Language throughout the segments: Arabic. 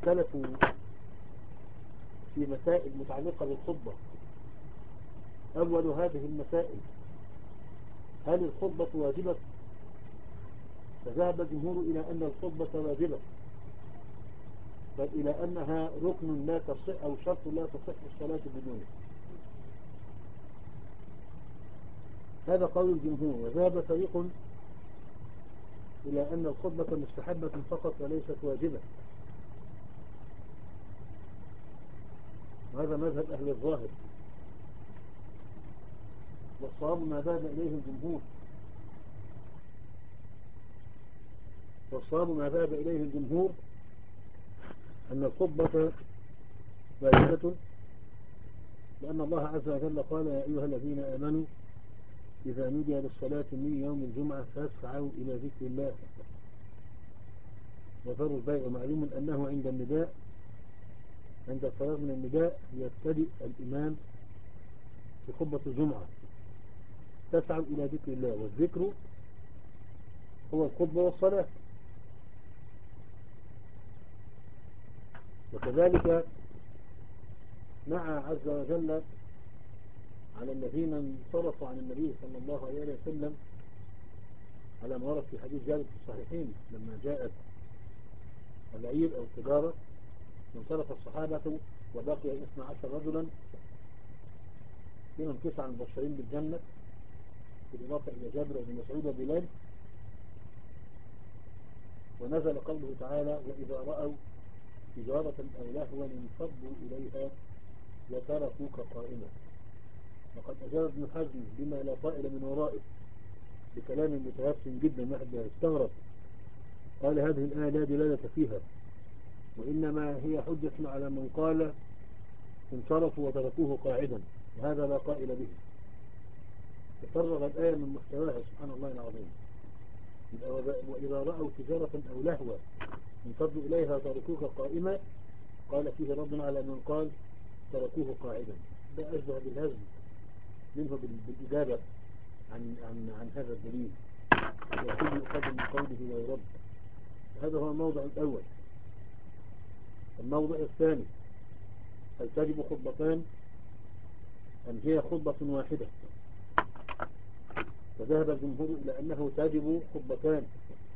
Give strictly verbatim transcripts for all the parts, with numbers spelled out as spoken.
اختلفوا في مسائل متعلقة بالخطبة. أول هذه المسائل: هل الخطبة واجبة؟ فذهب الجمهور إلى أن الخطبة واجبة، بل إلى أنها ركن لا تصح أو شرط لا تصح الصلاة بدونه. هذا قول الجمهور. وذهب فريق إلى أن الخطبة مستحبة فقط وليست واجبة، وهذا مذهب أهل الظاهر، والصواب ما ذهب إليه الجمهور والصواب ما ذهب إليه الجمهور أن الخطبة واجبة، لأن الله عز وجل قال: يا أيها الذين آمنوا إذا نودي للصلاة من يوم الجمعة فاسعوا إلى ذكر الله وذروا البيع. ومعلوم أنه عند النداء عند الفراغ من النداء يبتدئ الإمام في خطبة الجمعة: تسعوا إلى ذكر الله، والذكر هو الخطبة والصلاة. وكذلك نعى عز وجل على الذين انصرفوا عن النبي صلى الله عليه وسلم، على ما ورد في حديث جابر في الصحيحين لما جاءت العير أو التجارة، انصرف الصحابة وبقي اثنا عشر رجلا، منهم تسعة مبشرين بالجنة بالإضافة إلى جابر بن مسعود وبلال. ونزل قوله تعالى: وإذا رأوا تجارة أو لهوا انفضوا إليها وتركوك قائما. وقد أجاب ابن حزم بما لا طائل من ورائه بكلام متوسم جدا، واحد استغرب، قال: هذه الآية لا دلالة فيها، وإنما هي حجة على من قال انصرفوا وتركوه قاعدا، وهذا لا قائل به. تفرغ الآية من محتواها سبحان الله العظيم. وإذا رأوا تجارة أو لهوا انفضوا إليها وتركوك قائما، قال فيه رد على من قال تركوه قاعدا. ده أشبه بالهزم منه بالإجابة عن, عن, عن هذا الدليل، يكون يؤخذ من قوله ويرد. هذا هو الموضع الأول. الموضع الثاني: هل تجب خطبتان أم هي خطبة واحدة؟ فذهب الجمهور إلى أنه تجب خطبتان،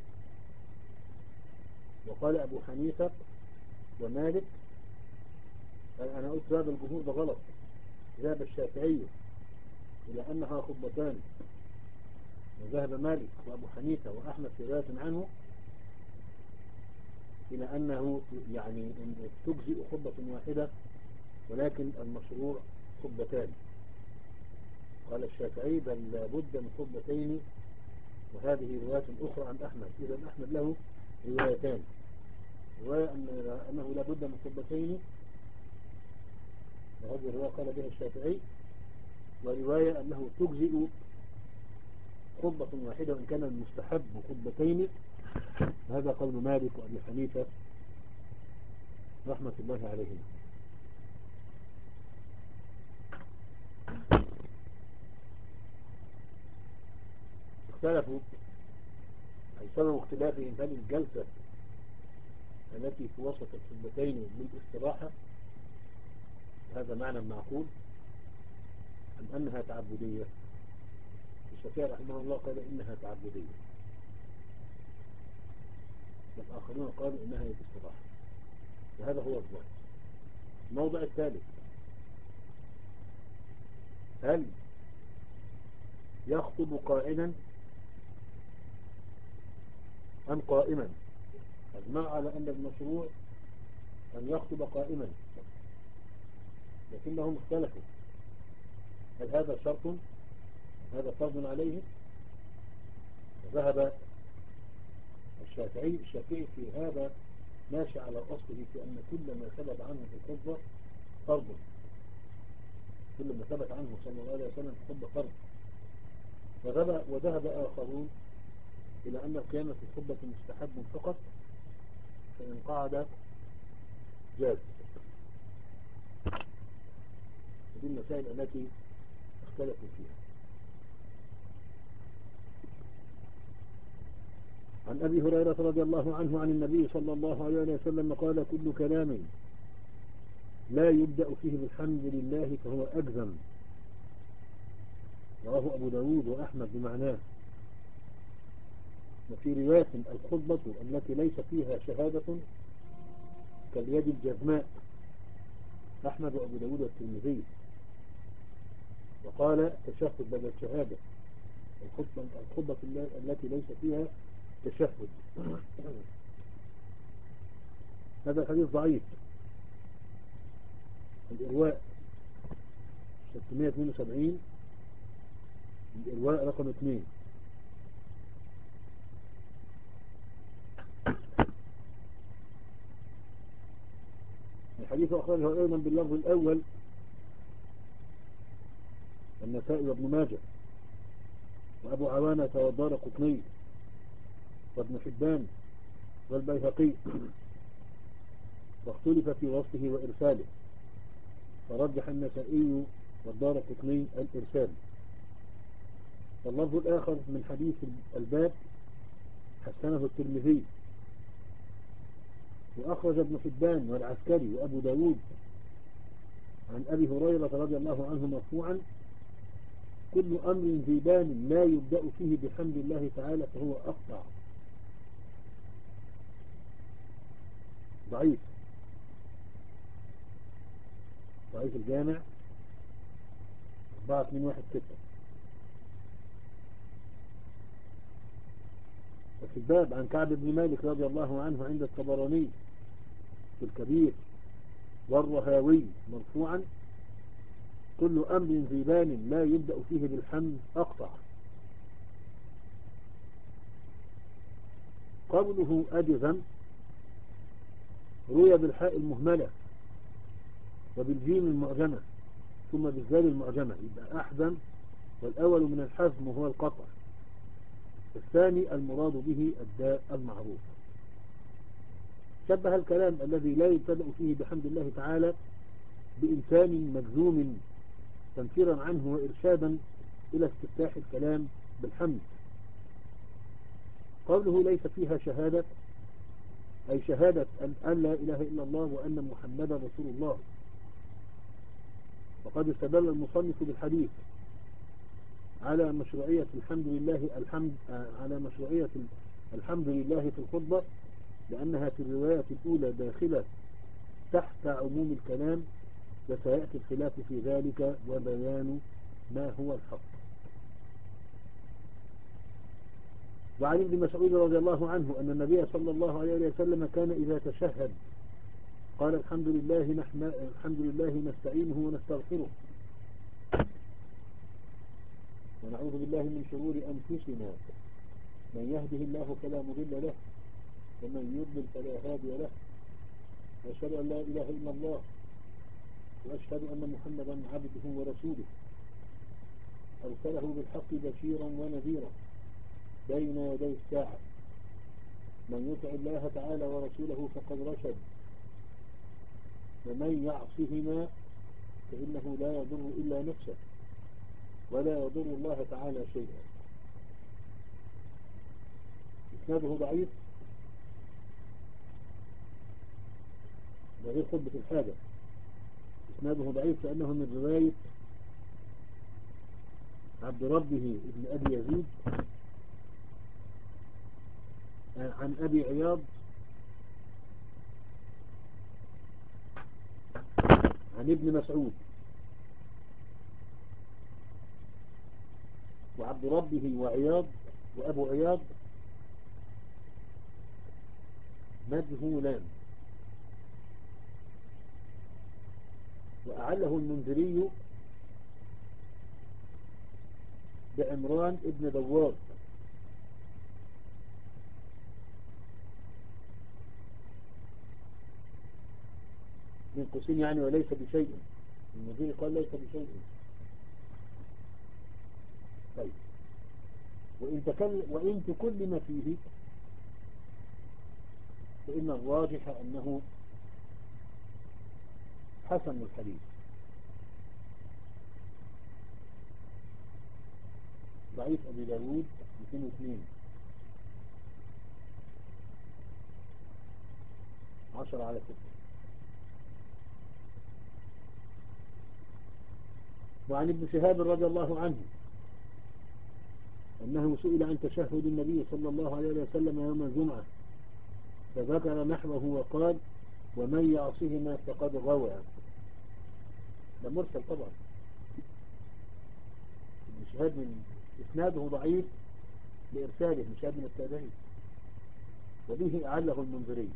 وقال أبو حنيفة ومالك، أنا قلت ذهب الجمهور ده غلط، ذهب الشافعي إلى أنها خطبتان، وذهب مالك وأبو حنيفة وأحمد في رواية عنه إلى أنه يعني تجزئ خطبة واحدة، ولكن المشروع خطبتان. قال الشافعي: بل لابد من خطبتين، وهذه رواية أخرى عن أحمد. إذا أحمد له روايتان: رواية أنه لابد من خطبتين، وهذه الرواية قال بها الشافعي، ورواية أنه تجزئ خطبة واحدة وإن كان المستحب خطبتين. هذا قول مالك وأبي حنيفة رحمة الله عليهم. اختلفوا أي سبب اختلافهم: هل الجلسة التي في وسط الخطبتين للاستراحة، هذا معنى معقول، أم أنها تعبدية؟ الشافعي رحمه الله قال إنها تعبدية، والآخرون قالوا إنها للاستراحة، وهذا هو الظاهر. الموضع الثالث: هل يخطب قائلا أم قائما؟ أجمع على أن المشروع أن يخطب قائما، لكنهم اختلفوا: هل هذا شرط؟ هذا فرض عليه؟ فذهب الشافعي الشافعي في هذا ماشي على أصله، في أن كل ما ثبت عنه في الخطبة فرض، كل ما ثبت عنه صلى الله عليه وسلم في الخطبة فرض. وذهب آخرون إلى أن القيام في الخطبة مستحب فقط، فإن قعد جاز. هذه المسائل التي اختلفوا فيها. عن أبي هريرة رضي الله عنه عن النبي صلى الله عليه وسلم قال كل كلام لا يبدأ فيه بالحمد لله فهو أجزم. رواه أبو داود وأحمد بمعناه. وفي رواية الخطبة التي ليس فيها شهادة كاليد الجزماء، أحمد وأبو داود والترمذي. وقال تشهد بدل شهادة، الخطبة, الخطبة التي ليس فيها تشهد. هذا الحديث ضعيف. الإرواء ستمائة واثنين وسبعين، الإرواء رقم اثنين. الحديث أخرجه أيضا باللفظ الأول النسائي وابن ماجه وأبو عوانة والدار قطني وابن حبان والبيهقي، واختلف في وصفه وإرساله، فرجح النسائي والدار قطني الإرسال. واللفظ الآخر من حديث الباب حسنه الترمذي، وأخرج ابن حبان والعسكري وأبو داود عن أبي هريرة رضي الله عنه مرفوعا: كل أمر ذي بال لا يبدأ فيه بحمد الله تعالى فهو أقطع. ضعيف. ضعيف الجامع أربعة اثنين واحد ستة. وفي الباب عن كعب بن مالك رضي الله عنه عند الطبراني في الكبير والرهاوي مرفوعا: كل أمر ذي بال لا يبدأ فيه بالحمد أقطع. قوله أجزم روي بالحاء المهملة وبالجيم المعجمة ثم بالذال المعجمة، يبقى أحزم، والأول من الحزم وهو القطع، الثاني المراد به الداء المعروف. شبه الكلام الذي لا يبتدأ فيه بحمد الله تعالى بإنسان مجزوم تنفيرا عنه وإرشادا إلى استفتاح الكلام بالحمد. قوله ليس فيها شهادة أي شهادة أن لا إله إلا الله وأن محمدا رسول الله. وقد استدل المصنف بالحديث على مشروعية الحمد لله الحمد على مشروعية الحمد لله في الخطبة، لأنها في الرواية الأولى داخلة تحت عموم الكلام، وسيأتي الخلاف في ذلك وبيان ما هو الحق. وعن ابن مسعود رضي الله عنه أن النبي صلى الله عليه وسلم كان إذا تشهد قال الحمد لله نحمد الحمد لله نستعينه ونستغفره ونعوذ بالله من شرور أنفسنا، من يهده الله فلا مضل له ومن يضلل فلا هادي له، وأشهد أن لا إله إلا الله وأشهد أن محمدا عبده ورسوله أرسله بالحق بشيرا ونذيرا بين يدي الساعة، من يطع الله تعالى ورسوله فقد رشد، ومن يعصهما فإنه لا يضر إلا نفسه ولا يضر الله تعالى شيئا. إسناده ضعيف، ده غير خطبة الحاجة. إسناده ضعيف لأنه من رواية عبد ربه ابن أبي يزيد عن أبي عياض عن ابن مسعود، وعبد ربه وعياض وأبو عياض مجهولان. وأعله المنذري بعمران ابن دوار، من قوسين يعني وليس بشيء. المنذري قال ليس بشيء. طيب، وإن, تكل وإن تكلم فيه فإن الراجح أنه حسن الحديث. ضعيف أبي داود مئتين واثنين. عشرة على ستة. وعن ابن شهاب رضي الله عنه أنه سئل عن تشهد النبي صلى الله عليه وسلم يوم الجمعة فذكر نحوه وقال ومن يعصهما فقد غوى. ده مرسل طبعا، ابن شهاب من إسناده ضعيف لإرساله، ابن شهاب من التابعين، وبه أعله المنذري.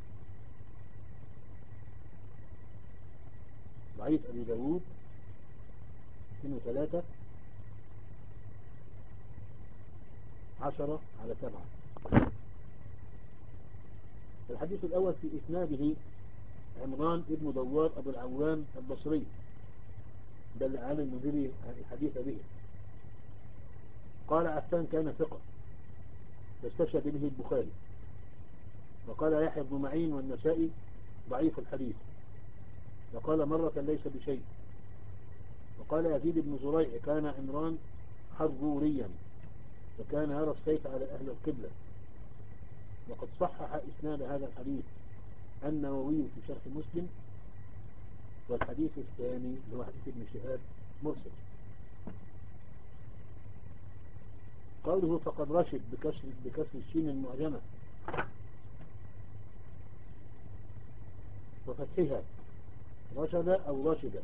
ضعيف أبي داود اثنين وثلاثة عشرة على سبعة. الحديث الأول في إسناده عمران ابن دوار أبو العوام البصري، ده اللي قال المنذري الحديث به. قال عفان كان ثقة فاستشهد به البخاري. وقال يحيى بن معين والنسائي ضعيف الحديث. وقال مرة ليس بشيء. وقال يزيد بن زريع كان عمران حروريا وكان يرى السيف على أهل القبلة. وقد صحح إسناد هذا الحديث النووي في شرح مسلم. والحديث الثاني هو حديث ابن شهاب مرسل. قوله فقد رشد بكسر, بكسر الشين المعجمة وفتحها رشد أو رشد.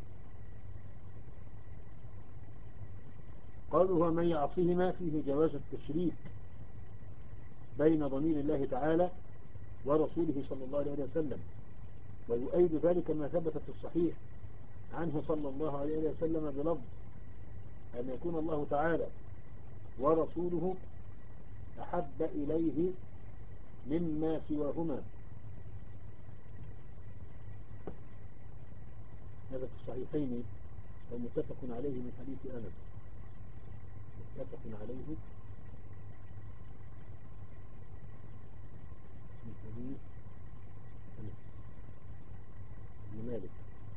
قوله من يعصيهما فيه جواز التشريك بين ضمير الله تعالى ورسوله صلى الله عليه وسلم. ويؤيد ذلك ما ثبت في الصحيح عنه صلى الله عليه وسلم بلفظ أن يكون الله تعالى ورسوله أحب إليه مما سواهما. هذا في الصحيحين ومتفق عليه من حديث أنس. متفق عليه من حديث أنس بن مالك.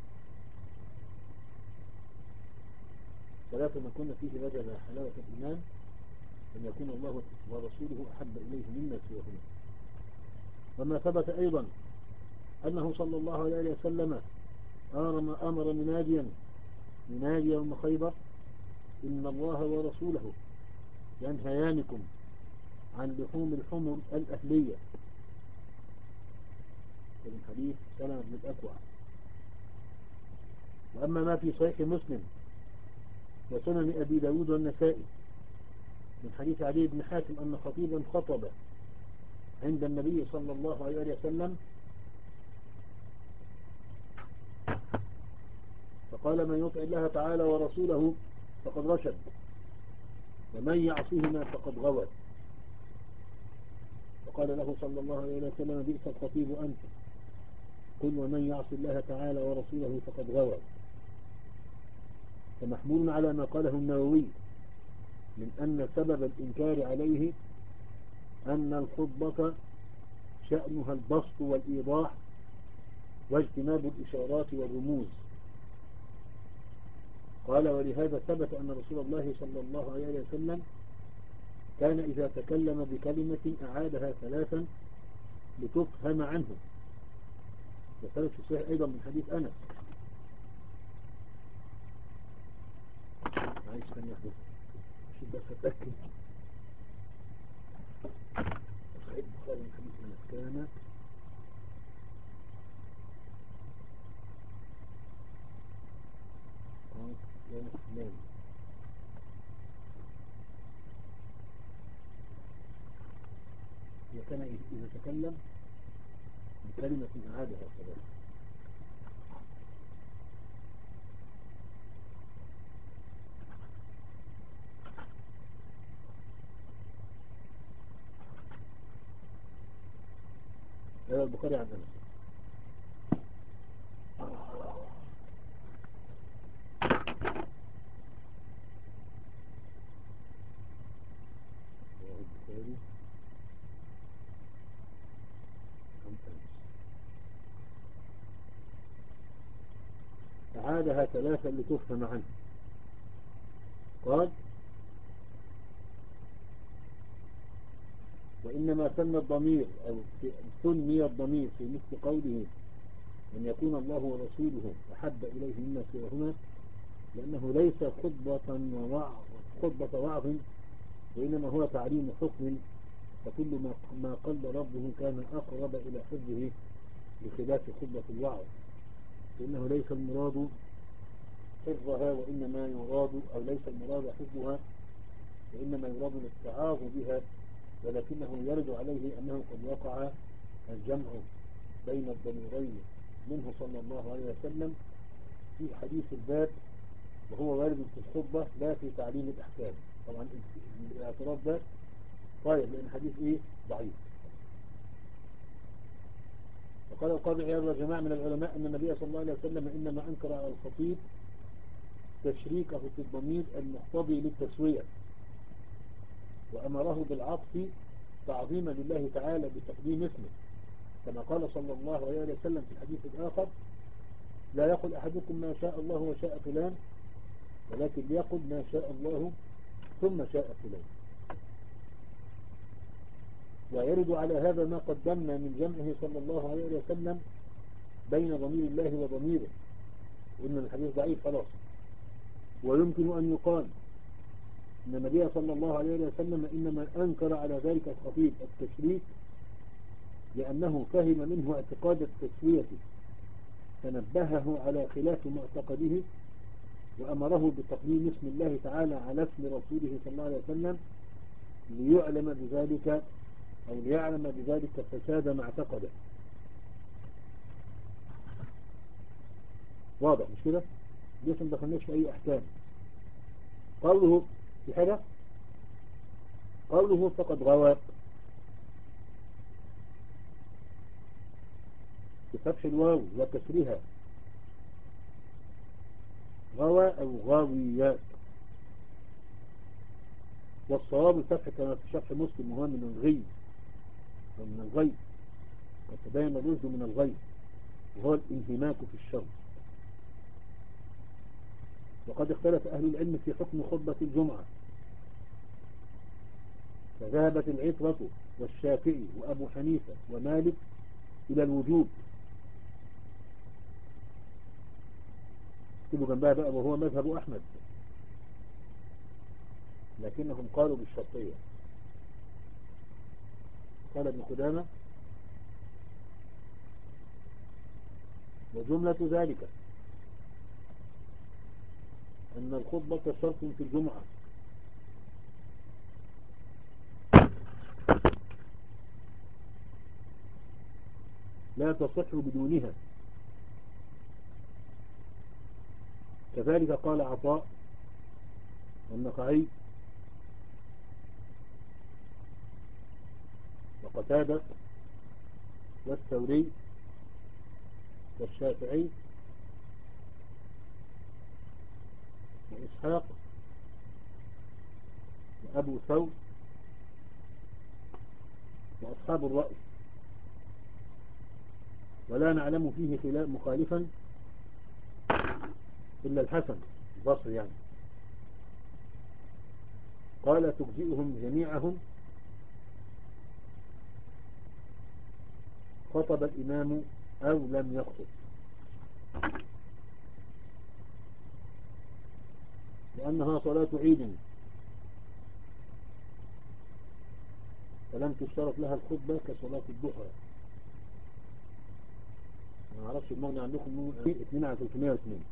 ثلاثة ما كنا فيه وجد حلاوة الإيمان أن يكون الله ورسوله أحب إليه مما سواهما. وما ثبت أيضا أنه صلى الله عليه وسلم أمر مناديا منادي يوم خيبر إن الله ورسوله ينهيانكم عن لحوم الحمر الأهلية. من حديث سلمة بن الأكوع. وأما ما في صحيح مسلم وسنن أبي داود والنسائي من حديث علي بن حاتم أن خطيبا خطب عند النبي صلى الله عليه وسلم فقال من يطع الله تعالى ورسوله فقد رشد ومن يعصيهما فقد غوى. فقال له صلى الله عليه وسلم بئس الخطيب أنت قل ومن يعصي الله تعالى ورسوله فقد غوى. فمحمول على ما قاله النووي من أن سبب الإنكار عليه أن الخطبة شأنها البسط والإيضاح واجتناب الإشارات والرموز. قال ولهذا ثبت أن رسول الله صلى الله عليه وسلم كان إذا تكلم بكلمة أعادها ثلاثا لتفهم عنه. وثبت في صحيح أيضا من حديث أنس. عايز كان يحدث مش بس أتأكد. صحيح البخاري من حديث أنس كان كان وكان إذا تكلم بكلمة أعادها ثلاثة. هذا البخاري عن أنس. البخاري عن أنس أعادها ثلاثا لتفهم عنه. قال وإنما سمى الضمير أو سمي الضمير في مثل قوله أن يكون الله ورسوله أحب إليه مما سواهما لأنه ليس خطبة ووعظ خطبة وعظ وإنما هو تعليم حكم فكل ما ما قل ربه كان أقرب إلى حفظه بخلاف خطبة الوعظ لأنه ليس المراد حفظها وإنما يراد أو ليس المراد حفظها وإنما يراد الاتعاظ بها ولكنه يرد عليه أنه قد وقع الجمع بين الضميرين منه صلى الله عليه وسلم في حديث الباب وهو وارد في الخطبة لا في تعليم الأحكام. طبعا الاعتراض ده طيب لأن حديث إيه ضعيف. وقال القاضي عياض وجماعة من العلماء أن النبي صلى الله عليه وسلم إنما أنكر على الخطيب تشريكه في الضمير المقتضي للتسوية وأمره بالعطف تعظيما لله تعالى بتقديم اسمه كما قال صلى الله عليه وسلم في الحديث الآخر لا يقل أحدكم ما شاء الله وشاء فلان ولكن ليقل ما شاء الله ثم شاء فلان. ويرد على هذا ما قدمنا من جمعه صلى الله عليه وسلم بين ضمير الله وضميره وإن الحديث ضعيف خلاص. ويمكن أن يقال أن النبي صلى الله عليه وسلم إنما أنكر على ذلك الخطيب التشريك لأنه فهم منه اعتقاد التسوية فنبهه على خلاف معتقده وأمره بتقديم اسم الله تعالى على اسم رسوله صلى الله عليه وسلم ليعلم بذلك أو ليعلم بذلك فساد ما اعتقده. واضح مش كده؟ ليش ما دخلناش في أي أحكام. قوله في حاجة قوله فقد غوى بفتح الواو وكسرها غوى أو غاويات والصواب الفتح كما في شرح مسلم وهو من الغي ومن الغي قد تبين الرشد من الغي وهو الانهماك في الشر. وقد اختلف أهل العلم في حكم خطبة الجمعة فذهبت العطرة والشافعي وأبو حنيفة ومالك إلى الوجوب اكتبوا جنبها بقى وهو مذهب أحمد لكنهم قالوا بالشرطية. قال ابن قدامة وجملة ذلك أن الخطبة شرط في الجمعة لا تصح بدونها كذلك قال عطاء والنخعي وقتادة والثوري والشافعي وإسحاق وأبو ثور وأصحاب الرأي ولا نعلم فيه خلاف مخالفا إلا الحسن البصري يعني قال تجزئهم جميعهم خطب الإمام أو لم يخطب لأنها صلاة عيد فلم تشترط لها الخطبة كصلاة الضحى. ما أعرفش المغني عندكم اثنين على ثلاثمائة واثنين.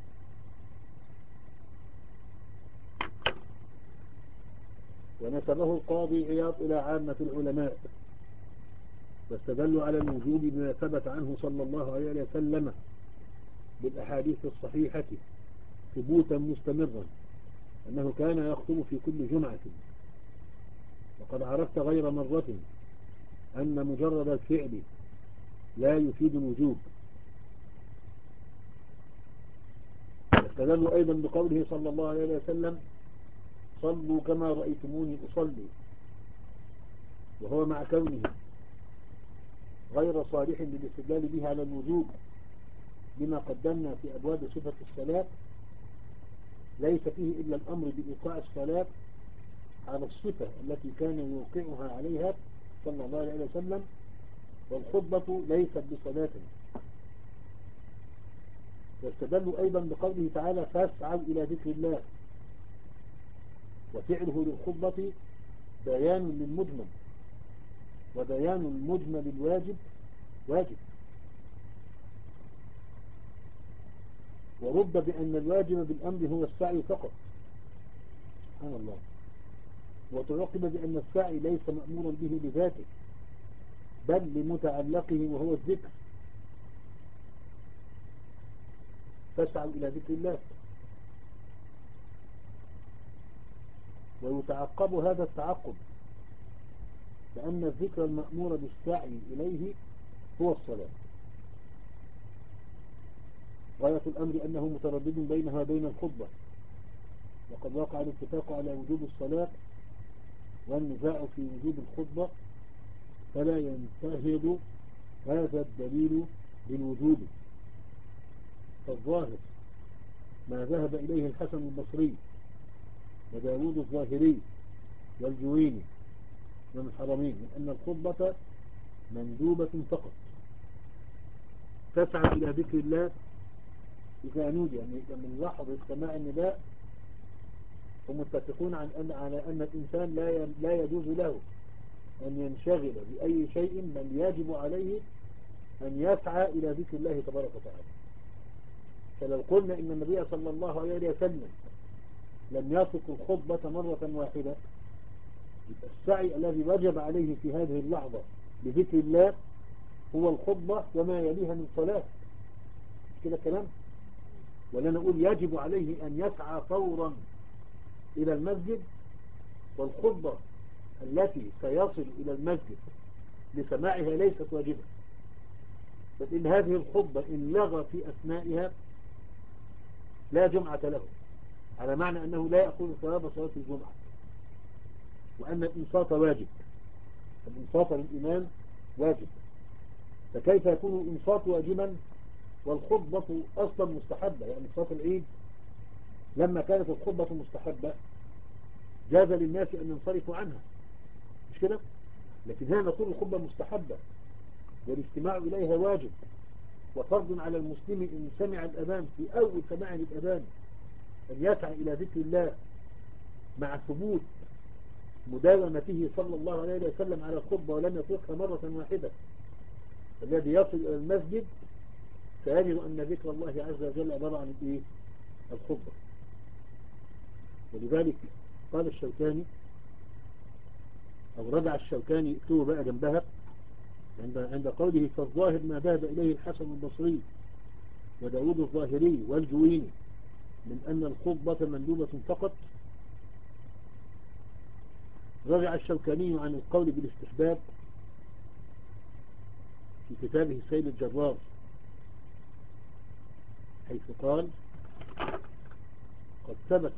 ونسبه القاضي عياض إلى عامة العلماء واستدلوا على الوجوب بما ثبت عنه صلى الله عليه وسلم بالأحاديث الصحيحة ثبوتا مستمرا أنه كان يخطب في كل جمعة وقد عرفت غير مرة أن مجرد الفعل لا يفيد الوجوب. استدلوا أيضا بقوله صلى الله عليه وسلم صلوا كما رأيتموني أصلي وهو مع كونه غير صالح للاستدلال به على الوجوب لما قدمنا في أبواب صفة الصلاة ليس فيه إلا الأمر بإيقاع الصلاة على الصفة التي كان يوقعها عليها صلى الله عليه وسلم، والخطبة ليست بصلاة. واستدلوا أيضا بقوله تعالى فاسعوا إلى ذكر الله، وفعله للخطبة بيان للمجمل، وبيان المجمل الواجب واجب. ورد بأن الواجب بالأمر هو السعي فقط، سبحان الله. وتعقب بأن السعي ليس مأمورا به لذاته، بل لمتعلقه وهو الذكر، فاسعوا إلى ذكر الله. ويتعقب هذا التعقب بأن الذكر المأمور بالسعي إليه هو الصلاة. غاية الأمر أنه متردد بينها وبين الخطبة، وقد وقع الاتفاق على وجوب الصلاة والنزاع في وجوب الخطبة، فلا ينتهض هذا الدليل بالوجوب. فالظاهر ما ذهب إليه الحسن البصري وداود الظاهري والجويني من الحرمين من أن الخطبة مندوبة فقط، تسعى إلى ذكر الله إذا نودي، يعني من لحظة سماع النداء ومتفقون عن أن على أن الإنسان لا لا يجوز له أن ينشغل بأي شيء، بل يجب عليه أن يسعى إلى ذكر الله تبارك وتعالى. فلو قلنا إن النبي صلى الله عليه وسلم لم يترك الخطبة مرة واحدة، يبقى السعي الذي وجب عليه في هذه اللحظة بذكر الله هو الخطبة وما يليها من صلاة. كده كلام؟ ولا نقول يجب عليه أن يسعى فورا إلى المسجد، والخطبة التي سيصل إلى المسجد لسماعها ليست واجبة، بل إن هذه الخطبة إن لغى في أثنائها لا جمعة له، على معنى أنه لا يأخذ ثواب صلاة الجمعة، وأن الإنصات واجب، الإنصات للإمام واجب. فكيف يكون الإنصات واجبا والخطبة أصلا مستحبة؟ يعني صلاة العيد لما كانت الخطبة مستحبة جاز للناس أن ينصرفوا عنها، مش كده؟ لكن هنا نقول الخطبة مستحبة والاستماع إليها واجب، وفرض على المسلم إن سمع الأذان في أول سماع الأذان أن يسعى إلى ذكر الله مع ثبوت مداومته صلى الله عليه وسلم على الخطبة ولم يتركها مرة واحدة. الذي يصل إلى المسجد فيجد أن ذكر الله عز وجل عبارة عن إيه؟ الخطبة. ولذلك قال الشوكاني أو رجع الشوكاني، اكتبوا بقى جنبها عند عند قوله فالظاهر ما ذهب إليه الحسن البصري وداود الظاهري والجويني من أن الخطبة مندوبة فقط. رجع الشوكاني عن القول بالاستحباب في كتابه سيل الجرار، حيث قال قد ثبت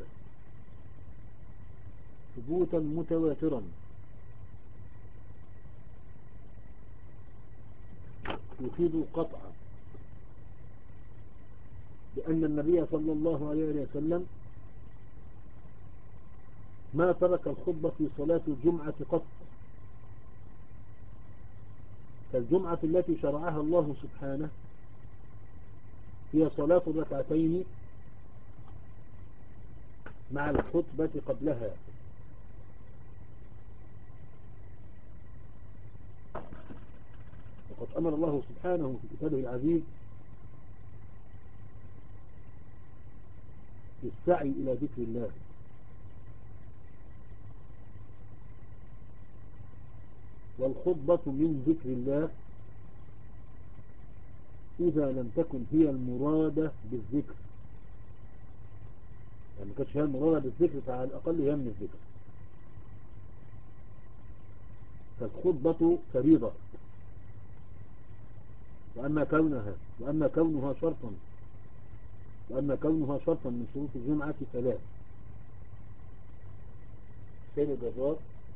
ثبوتا متواترا يفيد القطع بأن النبي صلى الله عليه وسلم ما ترك الخطبة في صلاة الجمعة قط، فالجمعة التي شرعها الله سبحانه هي صلاة الركعتين مع الخطبة قبلها. وقد أمر الله سبحانه في كتابه العزيز بالسعي إلى ذكر الله، والخطبة من ذكر الله إذا لم تكن هي المرادة بالذكر، يعني كانت هي المرادة بالذكر فعلى الأقل هي من الذكر. فالخطبة فريضة، وأما كونها وأما كونها شرطا وأما كونها شرطا من شروط الجمعة فلا. سيد الجزار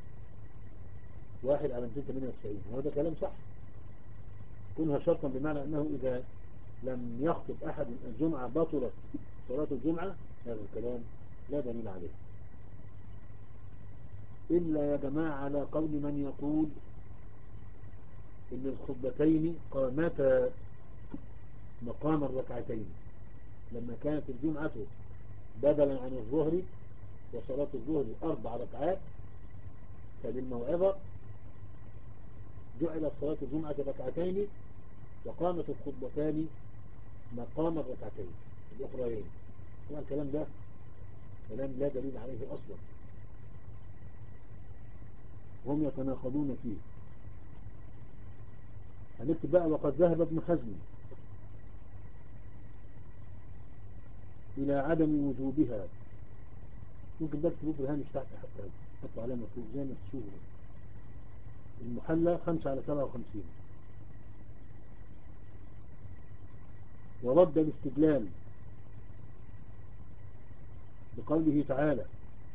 واحد على مئتين وثمانية وتسعين، وهذا كلام صح. كونها شرطا بمعنى أنه إذا لم يخطب أحد الجمعة بطلت صلاة الجمعة، هذا الكلام لا دليل عليه، إلا يا جماعة على قول من يقول إن الخطبتين قامتا مقام الركعتين، لما كانت الجمعة بدلا عن الظهر وصلاة الظهر أربع ركعات، فللموعظة جعلت صلاة الجمعة ركعتين، وقامت الخطبتان مقام الركعتين الأخرين. طبعا الكلام ده كلام لا دليل عليه أصلا، هم يتناقضون فيه. هنكتب بقى: وقد ذهب ابن حزم إلى عدم وجوبها. ممكن ده تكتبوه في الهامش تحت، حتى حتى علامة فوق زي ما تشوفوا. المحلى خمسة على سبعة وخمسين. ورد الاستدلال بقوله تعالى: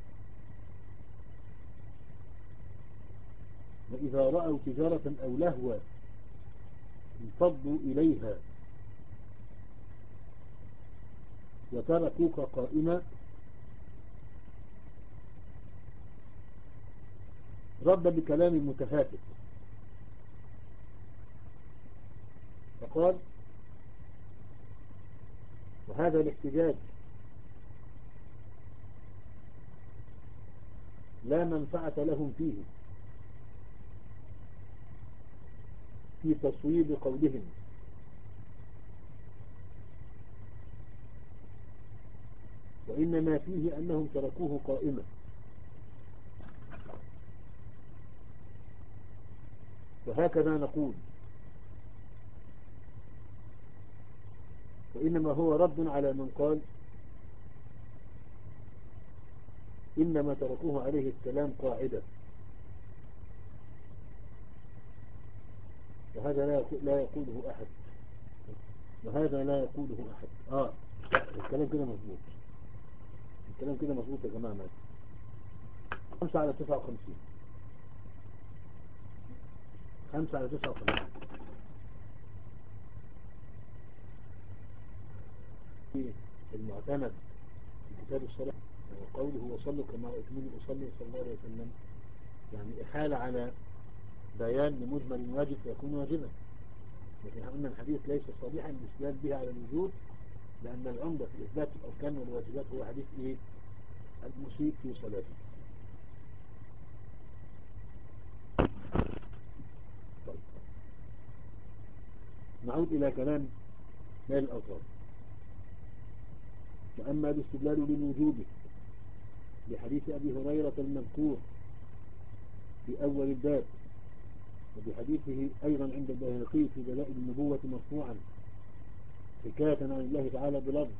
وإذا رأوا تجارة أو لهوا انفضوا إليها وتركوك قائما. رد بكلام متهافت فقال: وهذا الاحتجاج لا منفعة لهم فيه في تصويب قولهم، وإنما فيه أنهم تركوه قائما. وهكذا نقول، وإنما هو رد على من قال إنما تركوه عليه السلام قاعدة، وهذا لا لا يقوله أحد، وهذا لا يقوله أحد. آه الكلام كده مظبوط، الكلام كده مظبوط يا جماعة. ماشي. خمسة على تسعة وخمسين. خمسة على تسعة وخمسين. المعتمد في كتاب الصلاة وقوله: وصلوا كما رأيتموني أصلي صلى الله عليه وسلم، يعني إحالة على بيان لمجمل واجب فيكون واجبا. لكن قلنا الحديث ليس صريحا الاستدلال به على الوجوب، لأن العمدة في إثبات الأركان والواجبات هو حديث إيه؟ المسيء في صلاته. طيب. نعود إلى كلام نيل الأوطار. وأما الاستدلال بالوجوب بحديث أبي هريرة المذكور في أول الباب، وبحديثه أيضا عند البيهقي في دلائل النبوة مرفوعا حكاية عن الله تعالى بلفظ: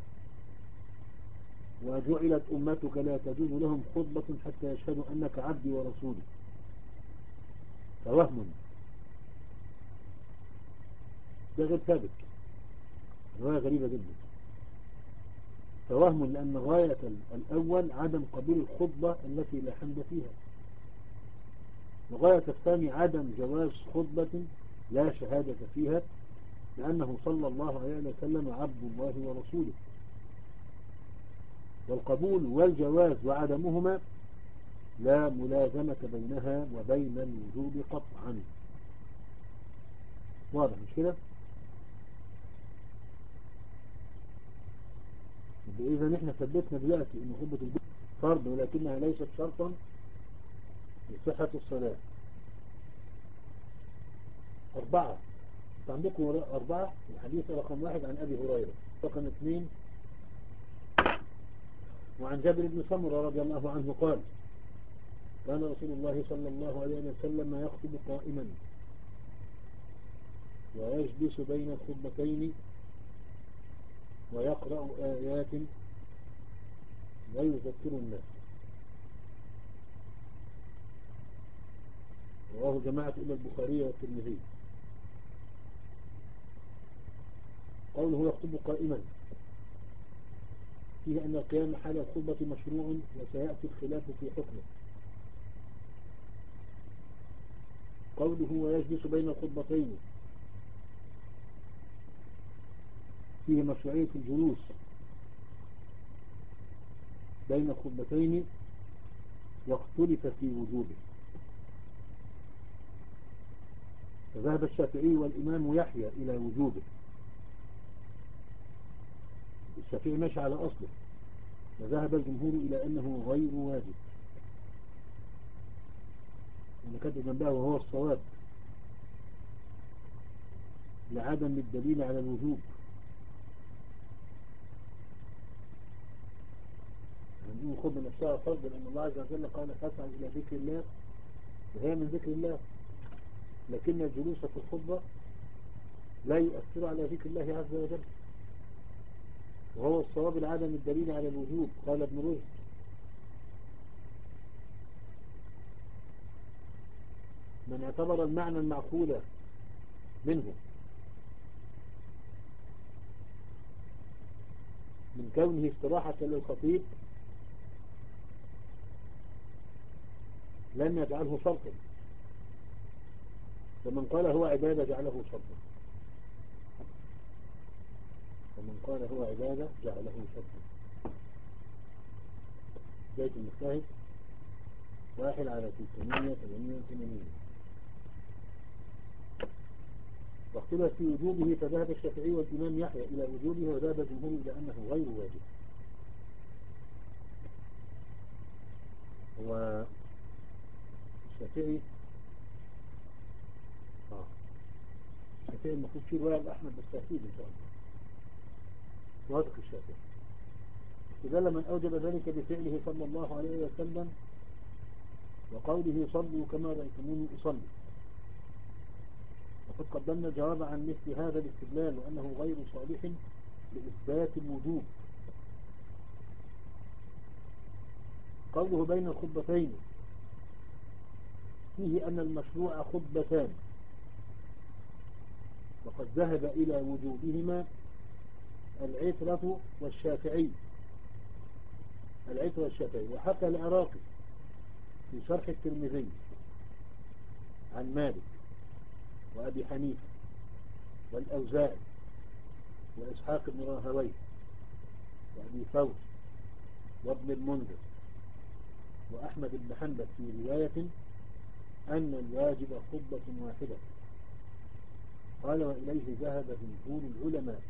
وجعلت أمتك لا تجوز لهم خطبة حتى يشهدوا أنك عبدي ورسولي. فوهم ده غير ثابت، رواية غريبة جدا. فوهم لأن غاية الأول عدم قبول الخطبة التي لا حمد فيها، وغاية الثاني عدم جواز خطبة لا شهادة فيها، لأنه صلى الله عليه وسلم عبد الله ورسوله. والقبول والجواز وعدمهما لا ملازمة بينها وبين الوجوب قطعا. واضح مش كده؟ إذا نحن ثبتنا دلوقتي أن خطبة الجمعة فرض، ولكنها ليست شرطا لصحة الصلاة. أربعة، عندكم أربعة. الحديث رقم واحد عن أبي هريرة، رقم اثنين وعن جابر بن سمرة رضي الله عنه قال: كان رسول الله صلى الله عليه وسلم يخطب قائما ويجلس بين الخطبتين ويقرأ آيات ويذكر الناس. رواه جماعة إلى البخاري والترمذي. قوله يخطب قائما فيه أن القيام حال الخطبة مشروع، وسيأتي الخلاف في حكمه. قوله ويجلس بين الخطبتين فيه مشروعية الجلوس بين الخطبتين، واختلف في وجوبه. فذهب الشافعي والإمام يحيى إلى وجوبه. الشافعي ماشي على أصله، وذهب الجمهور إلى أنه غير واجب. أنا كاتب جنبها وهو الصواب لعدم الدليل على الوجوب. هنقول خذ من نفسها فرض، لأن الله عز وجل قال فاسعى إلى ذكر الله، وهي من ذكر الله، لكن الجلوس في الخطبة لا يؤثر على ذكر الله عز وجل، وهو الصواب لعدم الدليل على الوجوب. قال ابن رشد: من اعتبر المعنى المعقول منه من كونه استراحة للخطيب لم يجعله شرطا، ومن قال هو عبادة جعله شرطا، ومن قال هو عبادة جعله شرطا. بيت المجتهد واحد على ستمائة وثمانية وثمانين. واختلف في وجوبه، فذهب الشافعي والإمام يحيى إلى وجوبه، وذهب الجمهور إلى أنه غير واجب. هو الشافعي آه. الشافعي المفروض فيه رواية الأحمد بالتأكيد إن شاء الله، موافق الشافعي. استدل من أوجب ذلك بفعله صلى الله عليه وسلم وقوله صلوا كما رأيتموني أصلي. وقد قدمنا الجواب عن مثل هذا الاستدلال، وأنه غير صالح لإثبات الوجوب. قوله بين الخطبتين فيه أن المشروع خطبتان، وقد ذهب إلى وجوبهما العترة والشافعي العترة والشافعي وحكى العراقي في شرح الترمذي عن مالك وأبي حنيفة والأوزاعي وإسحاق بن راهويه وأبي ثور وابن المنذر وأحمد بن حنبل في رواية أن الواجب خطبة واحدة. قال: وإليه ذهب جمهور العلماء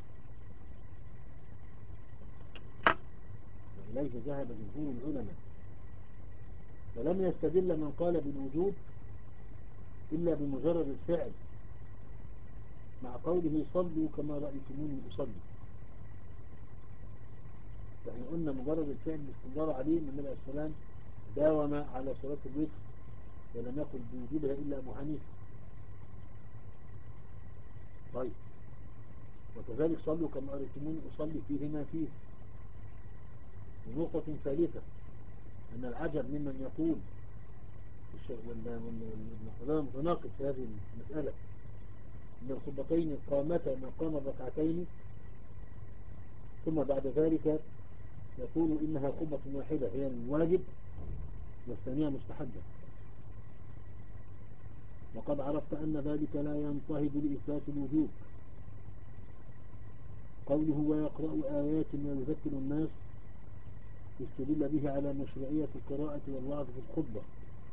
وإليه ذهب جمهور العلماء ولم يستدل من قال بالوجوب إلا بمجرد الفعل، مع قوله صلوا كما رأيتموني أصلي. فإحنا قلنا مجرد الفعل باستمرار عليه من النبي عليه السلام داوم على صلاة الوتر ولم يقل بوجوبها إلا أبو حنيفة. طيب، وكذلك صلوا كما رأيتموني أصلي فيهما فيه. ونقطة ثالثة: أن العجب ممن يقول والكلام متناقض في هذه المسألة، أن الخطبتين قامتا مقام الركعتين، ثم بعد ذلك يقول إنها خطبة واحدة هي الواجب والثانية مستحبة. وقد عرفت أن ذلك لا ينطهد لإثبات الوجوب. قوله ويقرأ آيات ويذكر الناس استدل به على مشروعية القراءة والوعظ في الخطبة.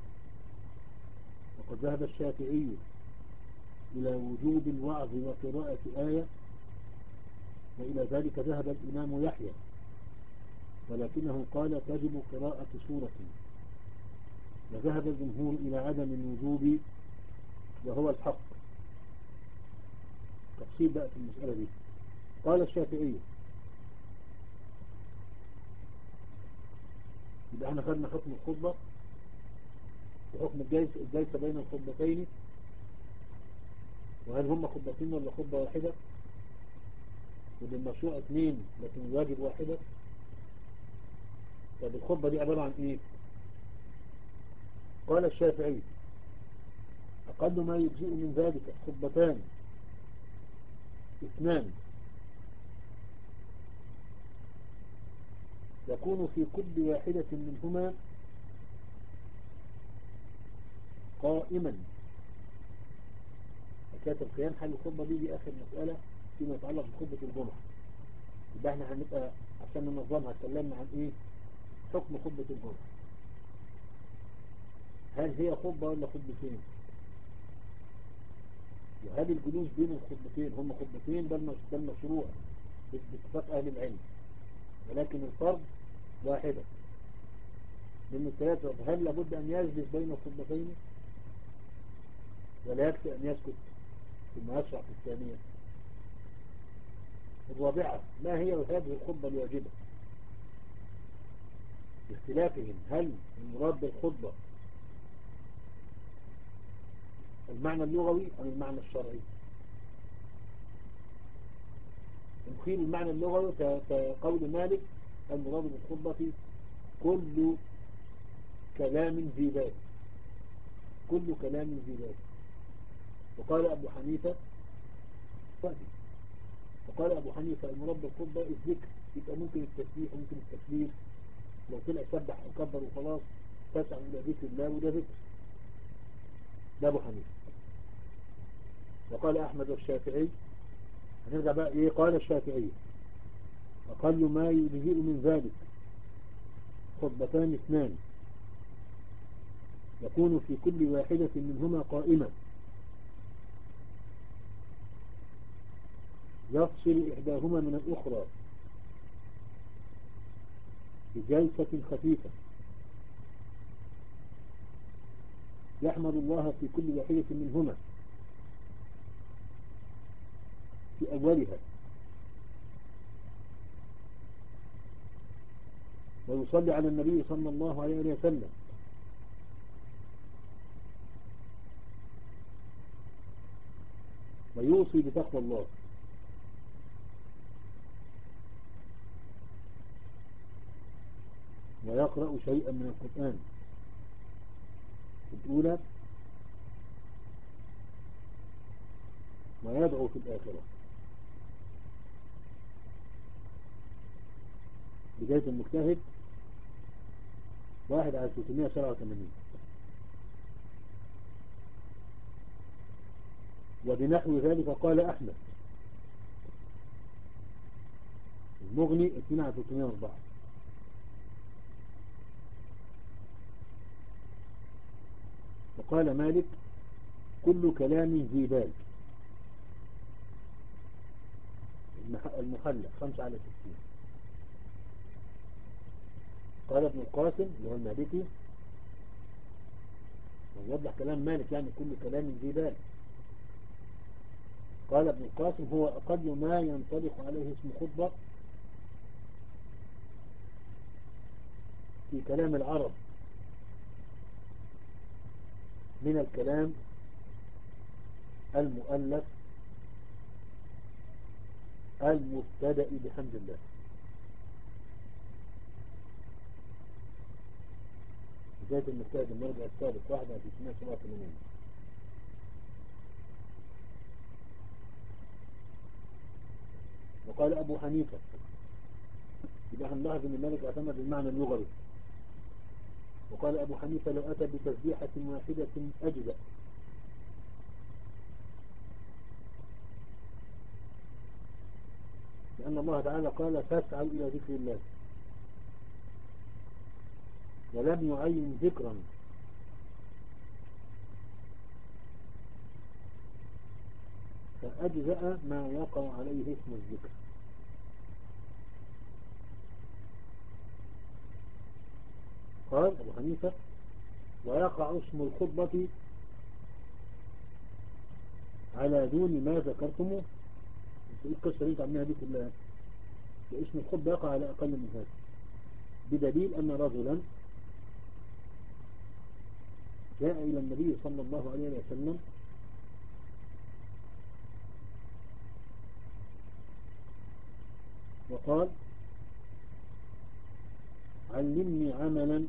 وقد ذهب الشافعي إلى وجوب الوعظ وقراءة آية، وإلى ذلك ذهب الإمام يحيى، ولكنه قال تجب قراءة سورة. وذهب الجمهور إلى عدم الوجوب وهو الحق. تفصيل بقى في المسألة دي. قال الشافعي: يبقى احنا خدنا حكم الخطبة وحكم الجلسة بين الخطبتين، وهل هم خطبتين ولا خطبة واحدة، وبالمشروع اثنين لكن الواجب واحدة. طب الخطبة دي عبارة عن ايه؟ قال الشافعي: أقل ما يجزئ من ذلك خطبتان اثنان يكون في كل واحدة منهما قائما. حكاية القيام حل الخطبة دي دي آخر مسألة فيما يتعلق بخطبة الجمعة. يبقى احنا هنبقى عشان ننظمها اتكلمنا عن ايه؟ حكم خطبة الجمعة. هل هي خطبة ولا خطبتين؟ وهل الجلوس بين الخطبتين هم خطبتين؟ ده المش- ده المشروع باتفاق أهل العلم، ولكن الفرض واحدة من الثلاثة. هل لابد أن يجلس بين الخطبتين ولا يكفي أن يسكت ثم يشرع في الثانية؟ الرابعة، ما هي هذه الخطبة الواجبة؟ باختلافهم، هل المراد بالخطبة المعنى اللغوي أم المعنى الشرعي؟ نخيل المعنى اللغوي كقول مالك المراد بالخطبة كل كلام ذي بال، كل كلام ذي بال. وقال أبو حنيفة وقال أبو حنيفة المراد بالخطبة الذكر، يبقى ممكن التسبيح وممكن التكبير، لو طلع سبح أو كبر وخلاص تسعى إلى ذكر الله وده ذكر. ده أبو حنيفة. وقال أحمد والشافعي، هنرجع بقى إيه؟ قال الشافعي أقل ما يجزئ من ذلك خطبتان اثنان يكون في كل واحدة منهما قائمة يفصل إحداهما من الأخرى بجلسة خفيفة يحمد الله في كل واحدة منهما في أولها ويصلي على النبي صلى الله عليه وسلم ويوصي بتقوى الله ويقرأ شيئا من القرآن في الأولى ويدعو في الآخرة. بداية المجتهد واحد على ثلاثمائة وسبعة وثمانين. وبنحو ذلك قال أحمد المغني اثنين على ثلاثمائة وأربعة. وقال مالك كل كلام ذي بال المحلى خمسة على ستين. قال ابن القاسم اللي هو المالكي ويوضح كلام مالك يعني كل كلام ذي بال. قال ابن القاسم هو أقل ما ينطلق عليه اسم خطبة في كلام العرب من الكلام المؤلف المبتدأ بحمد الله. بداية المجتهد المرجع السابق واحد على ثلاثمائة وسبعة وثمانين. وقال أبو حنيفة، يبقى هنلاحظ أن مالك اعتمد المعنى اللغوي. وقال أبو حنيفة لو أتى بتسبيحة واحدة أجزأ، لأن الله تعالى قال فاسعوا إلى ذكر الله ولم يعين ذكرا، فأجزأ ما يقع عليه اسم الذكر. قال أبو حنيفة ويقع اسم الخطبة على دون ما ذكرتموه. ايه القصة اللي انت عملها دي كلها؟ اسم الخطبة يقع على أقل من هذا، بدليل أن رجلا جاء إلى النبي صلى الله عليه وسلم وقال علمني عملا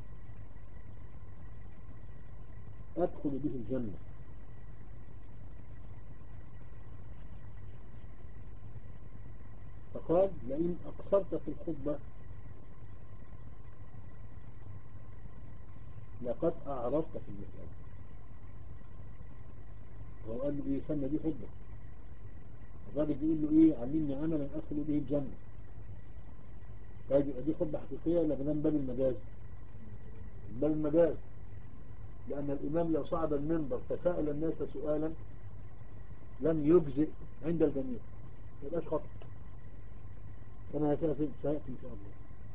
أدخل به الجنة. فقال لئن أقصرت في الخطبة لقد أعرضت في المسألة. هو قال له إيه؟ سمى دي خطبة. الراجل بيقول له إيه؟ علمني عملا أدخل به الجنة. طيب دي خطبة حقيقية ولا من باب المجاز؟ من باب المجاز، لأن الإمام لو صعد المنبر فسأل الناس سؤالا لم يجزئ عند الجميع، ما يبقاش خطأ كما سيأتي سيأتي إن شاء الله.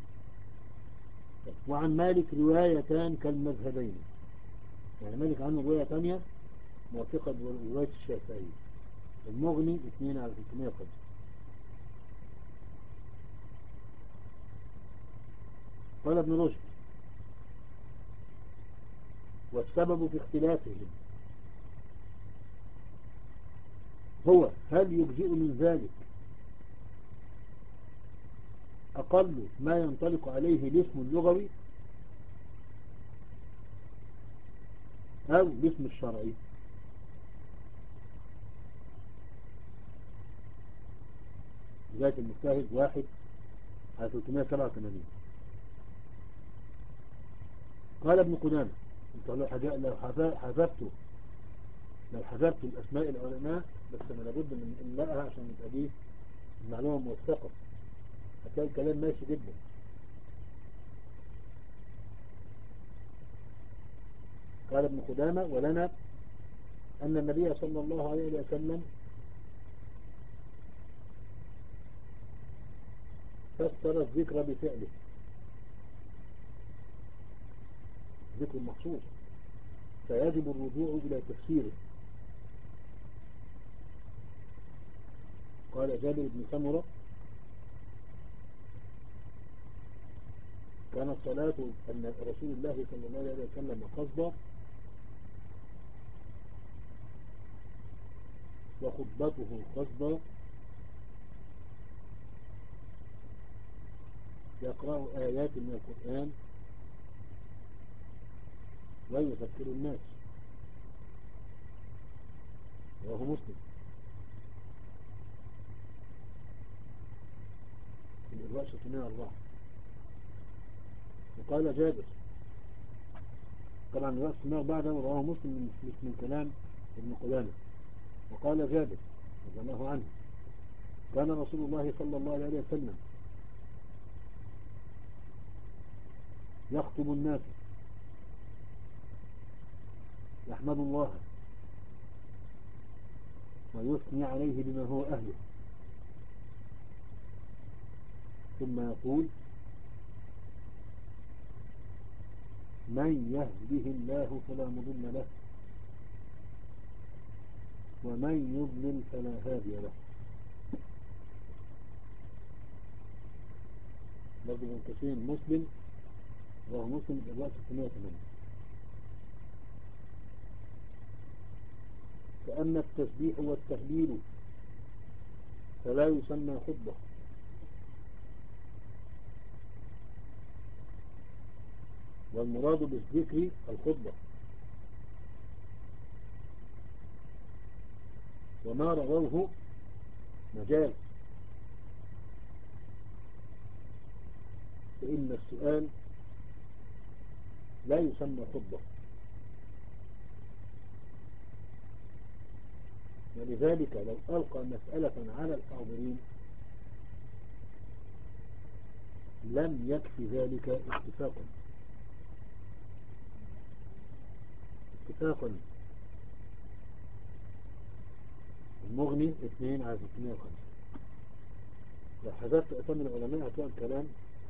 وعن مالك روايتان كالمذهبين، يعني مالك عنه رواية ثانية موافقة برواية الشافعي. المغني اثنين على ثلاثمائة وخمسة. قال ابن رشد: والسبب في اختلافهم هو هل يجزئ من ذلك أقل ما ينطلق عليه الاسم اللغوي أو الاسم الشرعي. بداية المجتهد واحد على ثلاثمائة وسبعة وثمانين. قال ابن قدامة: انت لو لو حذفته لو حذفت الأسماء العلماء، بس أنا لابد من إملائها عشان يبقى دي المعلومة موثقة، هتلاقي الكلام ماشي جدا. قال ابن قدامة: ولنا أن النبي صلى الله عليه وسلم فسر الذكر بفعله، ذكر مخصوص، فيجب الرجوع إلى تفسيره. قال جابر بن سمرة: كانت صلاة أن رسول الله صلى الله عليه وسلم قصدا، وخطبته قصدا، يقرأ آيات من القرآن ويذكر الناس. رواه مسلم. الإرواء ستمائة وأربعة. وقال جابر، طبعا الإرواء ستمائة وأربعة ده رواه مسلم مش من كلام ابن قدامة. وقال جابر رضي الله عنه: كان رسول الله صلى الله عليه وسلم يخطب الناس يحمد الله ويثني عليه بما هو أهله، ثم يقول: من يهده الله فلا مضل له ومن يضلل فلا هادي له. برضو من كثير مسلم، وهو مسلم الإرواء ستمائة وثمانية. فأما التسبيح والتهليل فلا يسمى خطبة، والمراد بالذكر الخطبة. وما رواه مجال، فإن السؤال لا يسمى خطبة، ولذلك لو ألقى مسألة على الحاضرين لم يكفي ذلك اتفاقا اتفاقا. المغني اثنين على ستمائة وخمسة. لو حذفت أسامي العلماء هتلاقي الكلام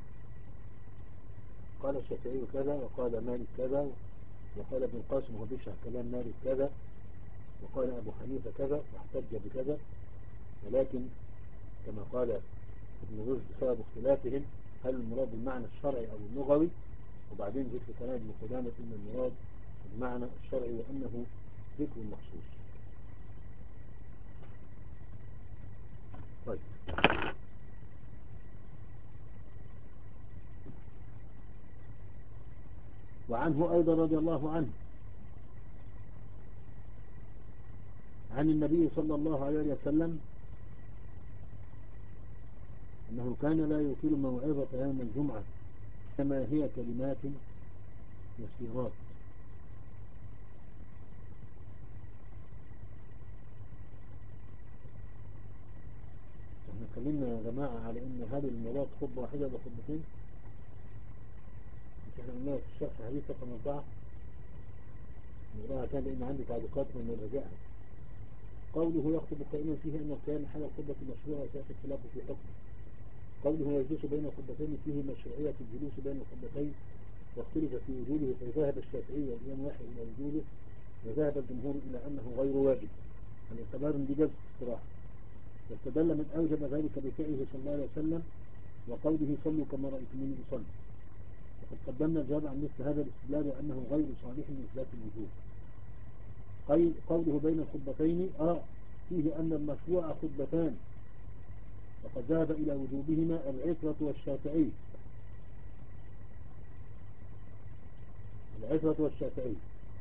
قال الشافعي كذا، وقال مالك كذا، وقال ابن القاسم وهو بيشرح كلام مالك كذا، وقال أبو حنيفة كذا واحتج بكذا. ولكن كما قال ابن رشد بسبب اختلافهم هل المراد بالمعنى الشرعي أو اللغوي، وبعدين ذكر كلام ابن قدامة إن المراد بالمعنى الشرعي وأنه ذكر مخصوص. طيب، وعنه أيضا رضي الله عنه عن النبي صلى الله عليه وسلم أنه كان لا يطيل موعظة يوم الجمعة كما هي كلمات يسيرات. احنا اتكلمنا يا جماعة على ان هذه المراد خطبة واحدة ولا خطبتين؟ مش احنا قلنا في الشرح حديث رقم أربعة نقراها تاني لأن عندي تعليقات من الرجاء. قوله يخطب قائما فيه أن القيام حال الخطبة مشروع وسيأتي الخلاف في حكمه. قوله يجلس بين الخطبتين فيه مشروعية الجلوس بين الخطبتين واختلف في وجوده، فذهب الشافعي والإمام أحمد إلى وجوده وذهب الجمهور إلى أنه غير واجب الاعتبار بجلسة استراحة، واستدل من أوجب ذلك بفعله صلى الله عليه وسلم وقوله صلوا كما رأيتموني أصلي. وقد قدمنا الجواب عن مثل هذا الاستدلال وأنه غير صالح لإثبات الوجوب. قوله بين الخطبتين آه فيه أن المشروع خطبتان، وقد ذهب إلى وجوبهما العترة والشافعي العترة والشافعي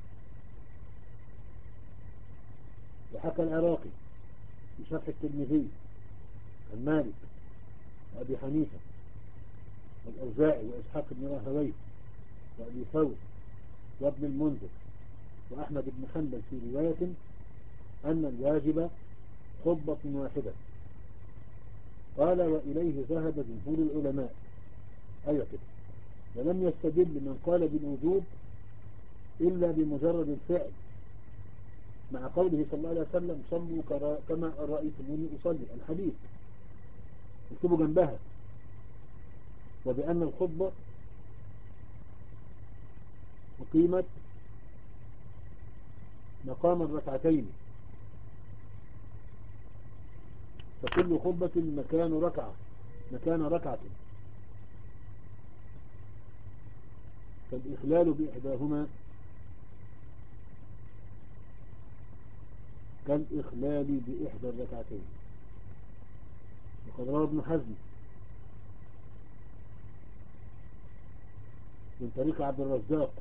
وحكى العراقي في شرح الترمذي عن مالك وأبي حنيفة والأوزاعي وإسحاق بن راهويه وأبي ثور وابن المنذر وأحمد بن حنبل في رواية أن الواجب خطبة واحدة. قال وإليه ذهب جمهور العلماء. أيوة كده. ولم يستدل من قال بالوجوب إلا بمجرد الفعل، مع قوله صلى الله عليه وسلم صلوا كما رأيتموني أصلي الحديث اكتبوا جنبها، وبأن الخطبة أقيمت مقام الركعتين، فكل خطبة مكان ركعة مكان ركعة، فالإخلال بإحداهما كالإخلال بإحدى الركعتين. وقد روى ابن حزم من طريق عبد الرزاق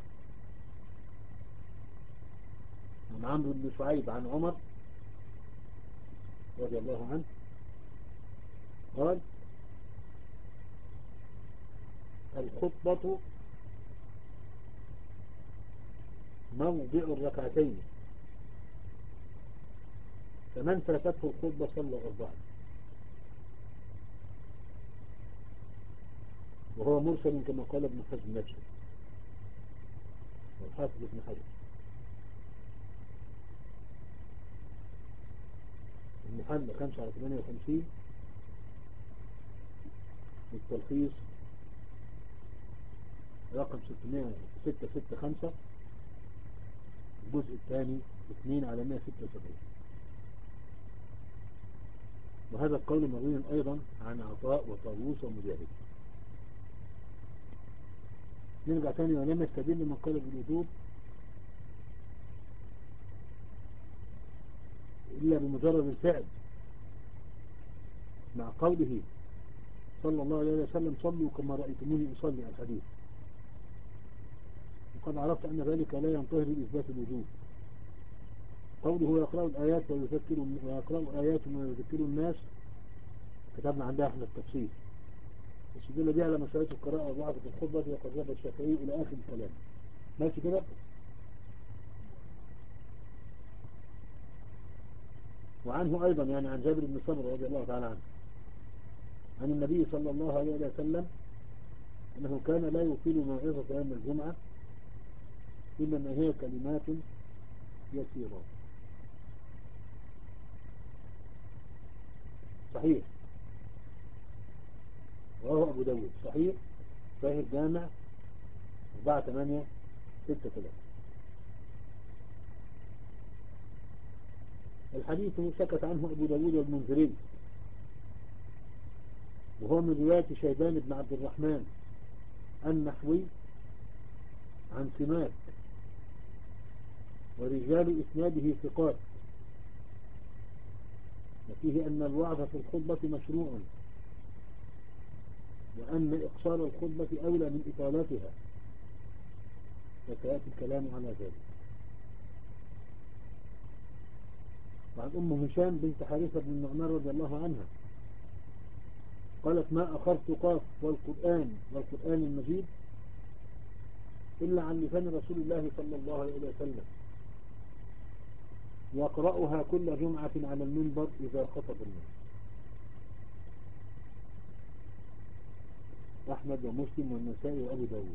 عن عمرو بن شعيب عن عمر رضي الله عنه قال الخطبة موضع الركعتين، فمن فاتته الخطبة صلى أربعة. وهو مرسل كما قال ابن حزم نفسه والحافظ ابن حجر. المحل خمسة على ثمانية وخمسين والتلخيص رقم ستة ستة خمسة الجزء الثاني اثنين على مئة وستة وسبعين. وهذا القول مروي أيضا عن عطاء وطاووس ومجاهد. نرجع ثاني. ولم يستدل من قال بالوجوب إلا بمجرد الفعل، مع قوله صلى الله عليه وسلم صلوا كما رأيتموني أصلي الحديث. وقد عرفت أن ذلك لا ينتهي لإثبات الوجوب. قوله يقرأ الآيات ويذكر ويقرأ آيات ويذكر الناس كتبنا عندها احنا التفصيل، السجل دي على مسألة القراءة وضعف في الخطبة وقد ذهب الشافعي إلى آخر الكلام. ماشي كده. وعنه أيضا يعني عن جابر بن سمرة رضي الله تعالى عنه عن النبي صلى الله عليه وسلم أنه كان لا يطيل موعظة يوم الجمعة إنما هي كلمات يسيرة. صحيح. رواه أبو داود صحيح صحيح الجامع أربعة ثمانية ستة ثلاثة. الحديث سكت عنه أبو داود والمنذري، وهو من رواية شيبان بن عبد الرحمن النحوي عن سماك، ورجال إسناده ثقات، وفيه أن الوعظ في الخطبة مشروع، وأن إقصار الخطبة أولى من إطالتها، وسيأتي الكلام على ذلك. وعن أم هشام بنت حارثة بن النعمان رضي الله عنها قالت ما أخرت قاف والقرآن والقرآن المجيد إلا عن لسان رسول الله صلى الله عليه وسلم يقرأها كل جمعة على المنبر إذا خطب الناس. أحمد ومسلم والنسائي وأبو داود.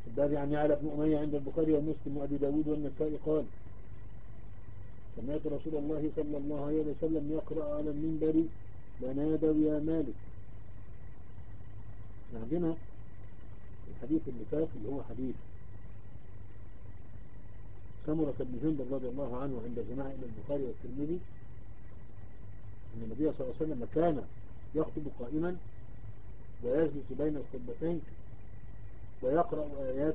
الباب يعني على ابن أمية عند البخاري ومسلم وأبي داود والنسائي قال سمعت رسول الله صلى الله عليه وسلم يقرأ على المنبر ونادوا يا مالك. عندنا الحديث اللي فات اللي هو حديث سمرة بن جندب رضي الله عنه عند جماعة إلى البخاري والترمذي أن النبي صلى الله عليه وسلم كان يخطب قائما ويجلس بين الخطبتين ويقرأ آيات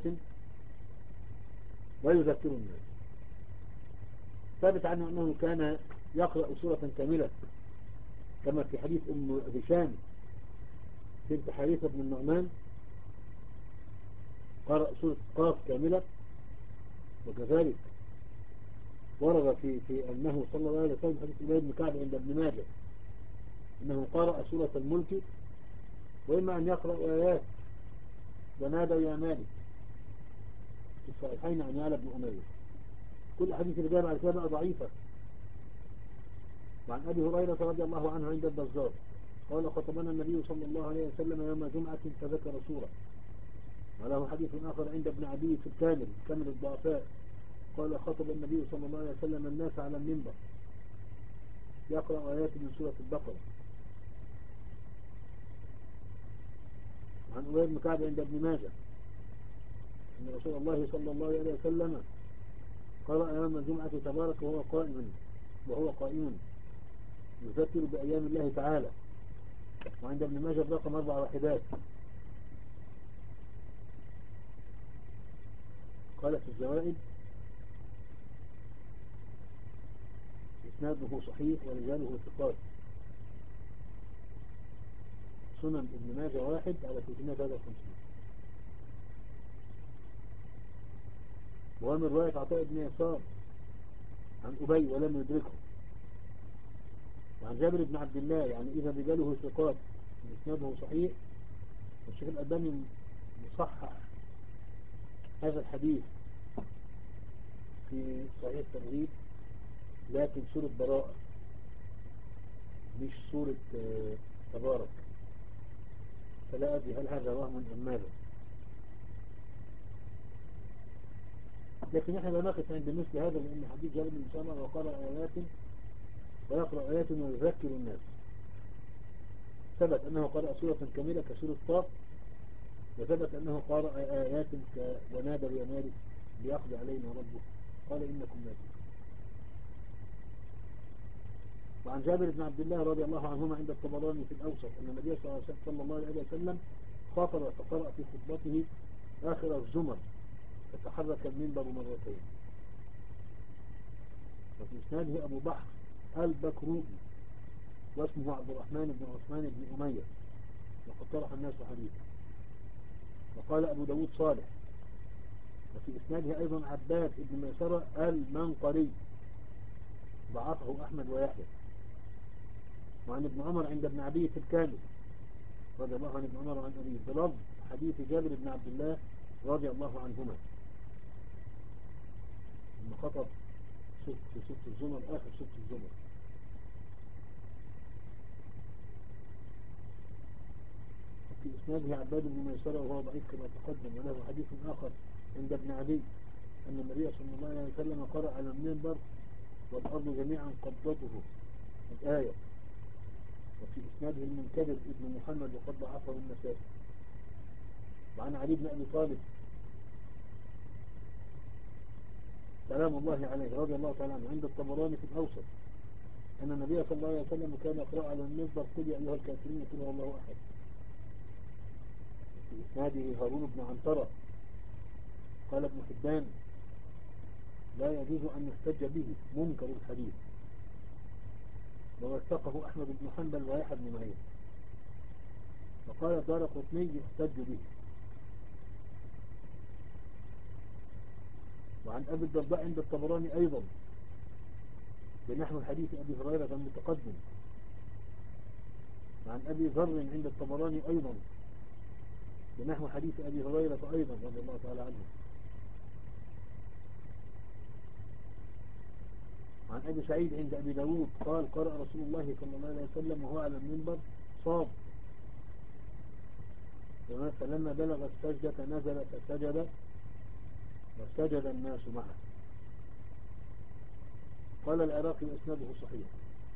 ويذكر الناس. ثابت عنه أنه كان يقرأ سورة كاملة كما في حديث أم هشام بنت حارثة بن النعمان قرأ سورة قاف كاملة. وكذلك ورد في في أنه صلى الله عليه وسلم حديث أبي بن كعب عند ابن ماجه أنه قرأ سورة الملك وإما أن يقرأ آيات ونادوا يا مالك في الصحيحين عن يعلى بن أمية. كل حديث الرجال على كده ضعيفة. وعن أبي هريرة رضي الله عنه عند البزار قال خطبنا النبي صلى الله عليه وسلم يوم جمعة فذكر سورة. وله حديث آخر عند ابن عدي في الكامل كامل الضعفاء قال خطب النبي صلى الله عليه وسلم الناس على المنبر يقرأ آيات من سورة البقرة. عن أبي بن كعب عند ابن ماجه أن رسول الله صلى الله عليه وسلم قرأ يوم الجمعة تبارك وهو قائم وهو قائم يذكر بأيام الله تعالى. وعند ابن ماجه رقم أربع وحدات قال في الزوائد إسناده صحيح ورجاله ثقات. سنن ابن ماجه واحد على ثلاثمائة وثلاثة وخمسين. وهو من رواية عطاء بن يسار عن أبي ولم يدركه. وعن جابر بن عبد الله يعني إذا رجاله ثقات إسناده صحيح. والشيخ الألباني مصحح هذا الحديث في صحيح الترغيب لكن سورة براءة مش سورة تبارك. فلا أدري هل هذا وهم أم ماذا. لكن احنا لا نقف عند مثل هذا لأن حديث جابر بن سمرة وقرأ آيات ويقرأ آيات ويذكر الناس. ثبت أنه قرأ سورة كاملة كسورة طاق وثبت أنه قرأ آيات ونادى يا مالك ليقضي علينا ربه قال إنكم ماتون. وعن جابر بن عبد الله رضي الله عنهما عند الطبراني في الأوسط أن النبي صلى الله عليه وسلم خاطب فقرأ في خطبته آخر الزمر فتحرك المنبر مرتين. وفي إسناده أبو بحر البكروي واسمه عبد الرحمن بن عثمان بن أمية وقد طرح الناس حديثا. وقال أبو داود صالح. وفي إسناده أيضا عباد بن ميسرة المنقري ضعفه أحمد ويحيى. وعن ابن عمر عند ابن عبي في الكامل رضي الله عن ابن عمر وعن أبيه بلفظ حديث جابر بن عبد الله رضي الله عنهما لما خطب ست ست الزمر آخر ست الزمر. وفي إسناده عباد بن ميسرة وهو ضعيف كما تقدم. وله حديث آخر عند ابن عدي أن النبي صلى الله عليه وسلم قرأ على المنبر والأرض جميعا قبضته الآية. وفي إسناده المنكدر ابن محمد وقد ضعفه النسائي. وعن علي بن أبي طالب سلام الله عليه رضي الله تعالى عنه عند الطبراني في الأوسط أن النبي صلى الله عليه وسلم كان يقرأ على المنبر قل يا أيها الكافرون قل هو الله أحد. في إسناده هارون بن عنترة قال ابن حبان لا يجوز أن يحتج به منكر الحديث. ووثقه أحمد بن حنبل ويحيى بن معين. وقال الدارقطني يحتج به. وعن أبي الدرداء عند الطبراني أيضا بنحو حديث أبي هريرة المتقدم. وعن أبي ذر عند الطبراني أيضا بنحو حديث أبي هريرة أيضا رضي الله تعالى عنه. وعن أبي سعيد عند أبي داود قال قرأ رسول الله صلى الله عليه وسلم وهو على المنبر صاد فلما بلغ السجدة نزل فسجد وسجد الناس معه. قال العراقي وإسناده صحيح.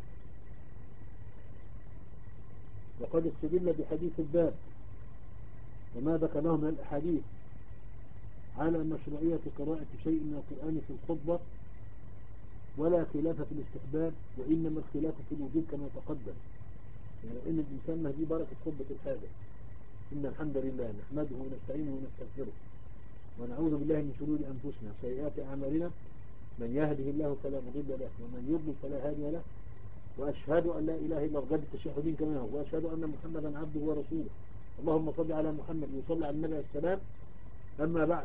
وقد استدل بحديث الباب وما ذكرناه من الأحاديث على مشروعية قراءة شيء من القرآن في الخطبة، ولا خلاف في الاستحباب، وإنما الخلاف في الوجوب كما تقدم. يعني إن الإنسان ما دي بركة خطبة الحاجة. إن الحمد لله نحمده ونستعينه ونستغفره ونعوذ بالله من شرور أنفسنا وسيئات أعمالنا، من يهده الله فلا مضل له ومن يضلل فلا هادي له، وأشهد أن لا إله إلا الله التشهدين كما هو، وأشهد أن محمدا عبده ورسوله. اللهم صل على محمد وصل على النبي السلام. أما بعد،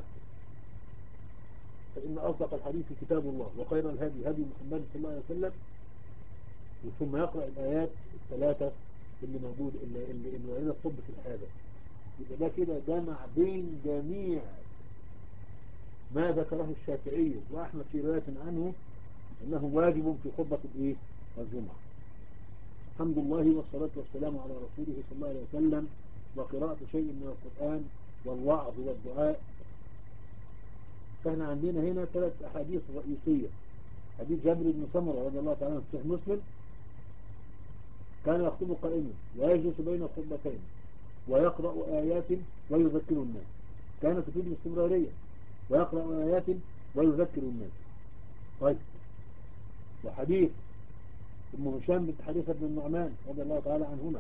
فإن أصدق الحديث كتاب الله، وخير الهدي هدي محمد صلى الله عليه وسلم. ثم يقرأ الآيات الثلاثة اللي موجود اللي اللي اللي وعينا الطب في الحاجة. يبقى ده كده جمع بين جميع ما ذكره الشافعي وأحمد في رواية عنه أنه واجب في خطبة الإيه؟ الجمعة. الحمد لله والصلاة والسلام على رسوله صلى الله عليه وسلم، وقراءة شيء من القرآن والوعظ والدعاء. فاحنا عندنا هنا ثلاث أحاديث رئيسية. حديث جابر بن سمرة رضي الله تعالى عنه في صحيح مسلم، كان يخطب قائما ويجلس بين الخطبتين ويقرأ آيات ويذكر الناس. كانت تفيد الاستمرارية، ويقرأ آيات ويذكر الناس. طيب، وحديث ام هشام بنت حارثة بن النعمان رضي الله تعالى عنهما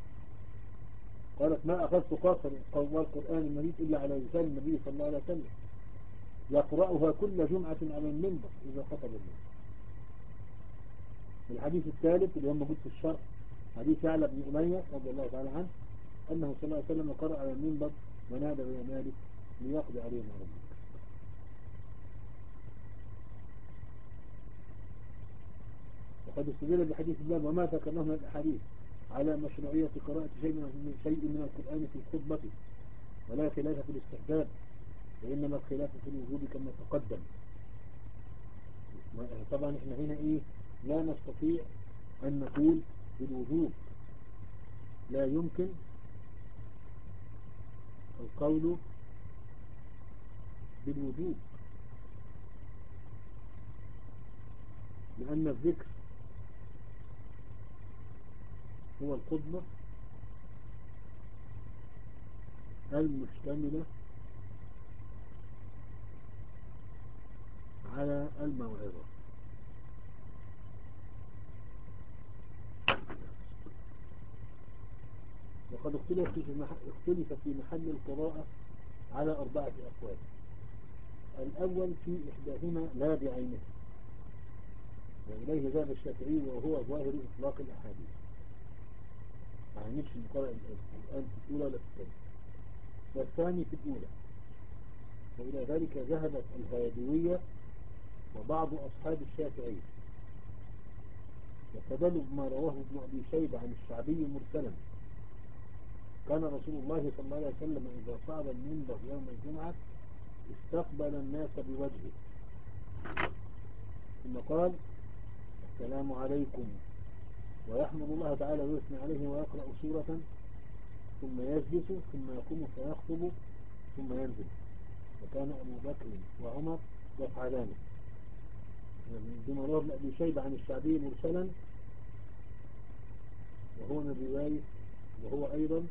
قالت: ما أخذت قاصر والقرآن المجيد إلا على لسان النبي صلى الله عليه وسلم، يقرأها كل جمعة على المنبر إذا خطب الناس. الحديث الثالث اللي هو موجود في الشرح، حديث يعلى بن أمية رضي الله تعالى عنه أنه صلى الله عليه وسلم قرأ على المنبر: ونادى يا مالك ليقضي علينا ربك. وقد استدل بحديث الله وما ذكرناه من الأحاديث على مشروعية قراءة شيء من شيء من القرآن في الخطبة، ولا خلاف في الاستحباب، وإنما الخلاف في الوجوب كما تقدم. طبعا احنا هنا ايه، لا نستطيع أن نقول بالوجوب، لا يمكن القول بالوجوب، لأن الذكر هو الخطبة المشتملة على الموعظة. وقد اختلف في اختلف في محل القراءة على أربعة أقوال. الأول في إحداهما لا بعينه، وإليه ذهب الشافعي وهو ظاهر إطلاق الأحاديث، يعني مش نقرأ الآن في الأولى ولا في الثانية، والثاني في الأولى. وإلى ذلك ذهبت الهادوية وبعض أصحاب الشافعي، واستدلوا بما رواه ابن أبي شيبة عن الشعبي مرسلا: كان رسول الله صلى الله عليه وسلم إذا صعد المنبر يوم الجمعة استقبل الناس بوجهه، ثم قال: السلام عليكم، ويحمد الله تعالى ويثني عليه ويقرأ سورة، ثم يجلس، ثم يقوم فيخطب، ثم ينزل. وكان أبو بكر وعمر يفعلانه. بما رواه ابن أبي شيبة عن الشعبي مرسلا، وهو من رواية وهو أيضا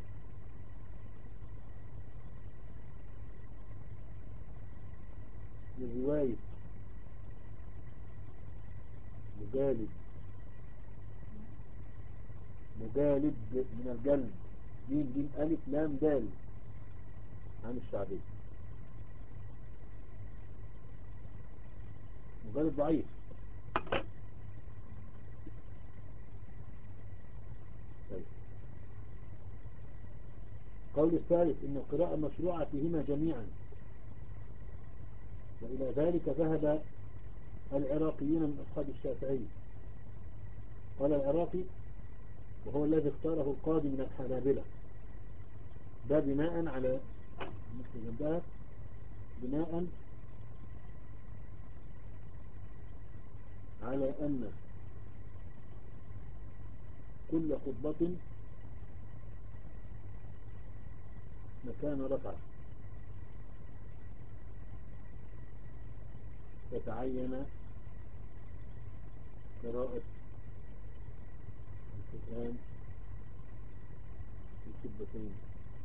من رواية مجالد مجالد من الجلد، جيم جيم ألف لام دال، عن الشعبي. مجالد ضعيف. طيب. قول الثالث إن القراءة مشروعة فيهما جميعا، وإلى ذلك ذهب العراقيون من أصحاب الشافعي. قال العراقي وهو الذي اختاره القاضي من الحنابلة، ده بناء على مثل جنبها بناء على أن كل خطبة مكان رفع، تتعين قراءة القرآن في الخطبتين.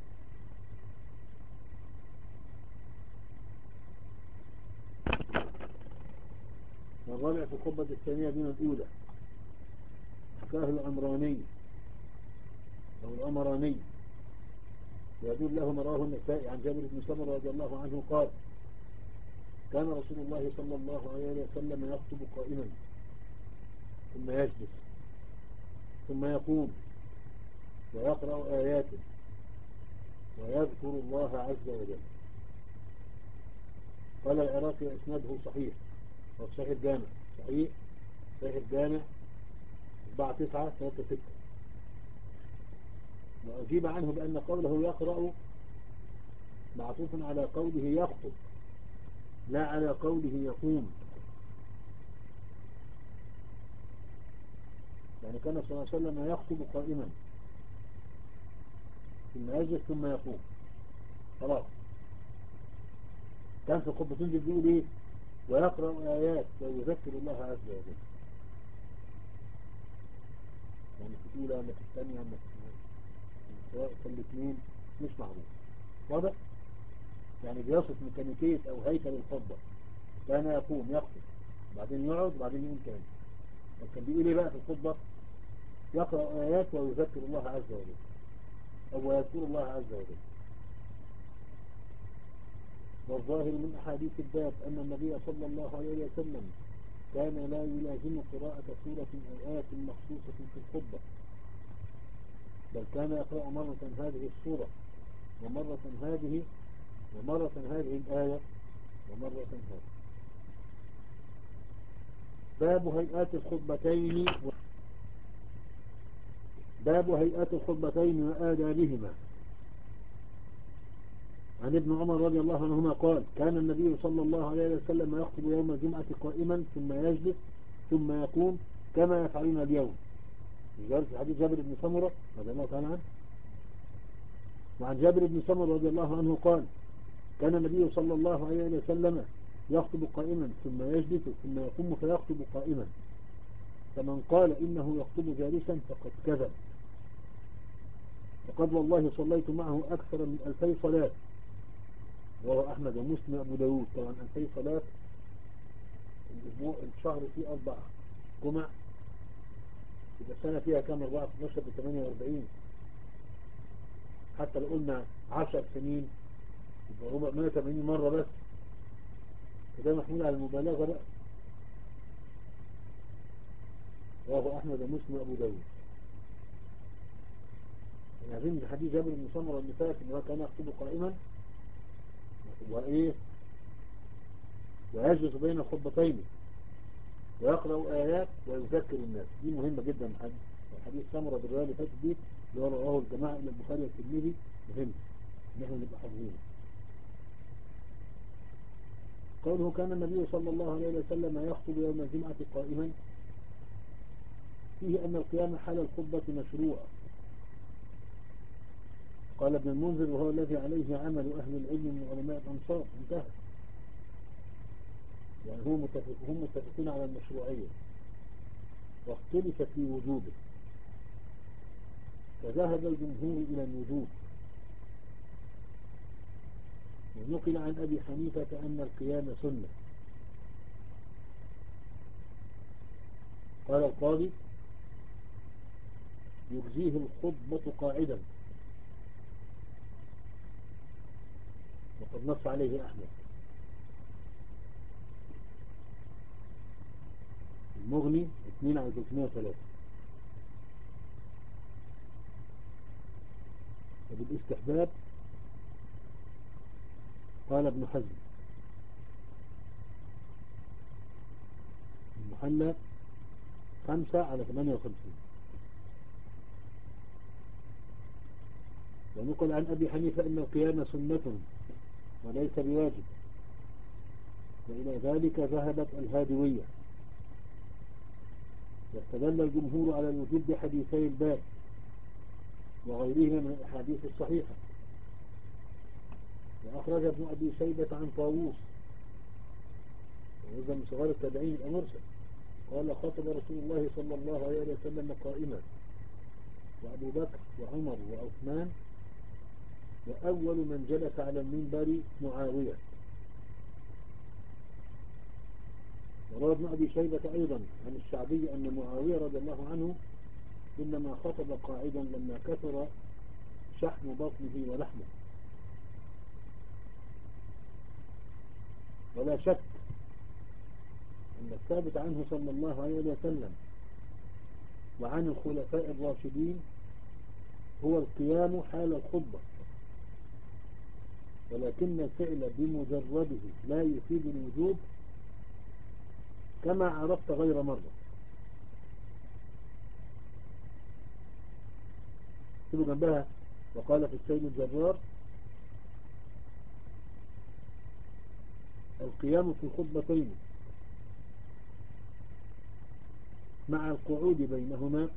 والرابع في الخطبة الثانية دون الأولى حكاه العمراني أو الأمراني ويدل له ما رواه النسائي عن جابر بن سمرة رضي الله عنه قال كان رسول الله صلى الله عليه وسلم يخطب قائما ثم يجلس ثم يقوم ويقرأ آياته ويذكر الله عز وجل. قال العراقي اسناده صحيح وصحيح الجامع صحيح صحيح الجامع أربعة تسعة ثلاثة ستة. وأجيب عنه بأن قوله يقرأ معطوف على قوله يخطب لا على قوله يقوم. يعني كان صلى الله عليه وسلم يخطب قائما ثم يجلس ثم يقوم خلاص. كان في الخطبة تنزل بيقول ايه ويقرأ آيات ويذكر الله عز وجل. يعني في الأولى أما في الثانية أما سواء في الاثنين مش معروف واضح. يعني بيصف ميكانيكية أو هيكل الخطبة كان يقوم يخطب بعدين يقعد وبعدين يقوم تاني. كان بيقول ايه بقى في الخطبة يقرأ آيات ويذكر الله عز وجل أو يذكر الله عز وجل. والظاهر من أحاديث الباب أن النبي صلى الله عليه وسلم كان لا يلازم قراءة سورة أو آية مخصوصة في الخطبة بل كان يقرأ مرة هذه السورة ومرة هذه ومرة هذه الآية ومرة هذه. باب هيئات الخطبتين و... باب هيئات الخطبتين وآدابهما. عن ابن عمر رضي الله عنهما قال كان النبي صلى الله عليه وسلم يخطب يوم الجمعة قائما ثم يجلس ثم يقوم كما يفعلون اليوم. جاء في حديث جابر بن سمرة رضي الله تعالى عنه. وعن جابر بن سمرة رضي الله عنه قال كان النبي صلى الله عليه وسلم يخطب قائما ثم يجلس ثم يقوم فيخطب قائما فمن قال إنه يخطب جالسا فقد كذب. فقد والله صليت معه أكثر من ألفي صلاة. وهو أحمد ومسلم أبو داود. طبعا ألفي صلاة الأسبوع الشهر فيه أربع جمع يبقى السنة فيها كام أربعة في اثناشر بثمانية وأربعين. حتى لو قلنا عشر سنين يبقى أربعمائة وثمانين مرة بس وده محمول على المبالغة بقى. وهو أحمد ومسلم أبو داود. عايزين حديث جابر بن سمرة اللي فات إن هو كان يخطب قائما وإيه ويجلس بين الخطبتين ويقرأ آيات ويذكر الناس. دي مهمة جدا. حديث سمرة بالرواية اللي فاتت دي اللي هو رواه الجماعة إلى البخاري والترمذي مهم إن احنا نبقى حافظينه. قوله كان النبي صلى الله عليه وسلم يخطب يوم الجمعة قائما فيه أن القيام حال الخطبة مشروع. قال ابن المنذر وهو الذي عليه عمل أهل العلم من علماء الأنصار انتهى. يعني هم متفق هم متفقون على المشروعية واختلف في وجوبه فذهب الجمهور إلى الوجوب. ونقل عن أبي حنيفة أن القيام سنة. قال القاضي يجزيه الخطبة قاعدا وقد نص عليه أحمد. المغني اثنين على ثلاثمائة وثلاثة. وبالاستحباب قال ابن حزم المحلى خمسة على ثمانية وخمسين. ونقل عن أبي حنيفة أن القيام سنة وليس بواجب وإلى ذلك ذهبت الهادوية. واستدل الجمهور على الوجوب بحديثي الباب وغيرهما من الأحاديث الصحيحة. وأخرج ابن أبي شيبة عن طاووس وإذا من صغار التابعين يبقى مرسل. قال خطب رسول الله صلى الله عليه وسلم قائما وأبو بكر وعمر وعثمان وأول من جلس على المنبر معاوية. وروى ابن أبي شيبة أيضا عن الشعبي أن معاوية رضي الله عنه إنما خطب قاعدا لما كثر شحم بطنه ولحمه. ولا شك أن الثابت عنه صلى الله عليه وسلم وعن الخلفاء الراشدين هو القيام حال الخطبة، ولكن الفعل بمجرده لا يفيد الوجوب كما عرفت غير مرة. تبقى جنبها وقال في السيد الجرار القيام في الخطبتين مع القعود بينهما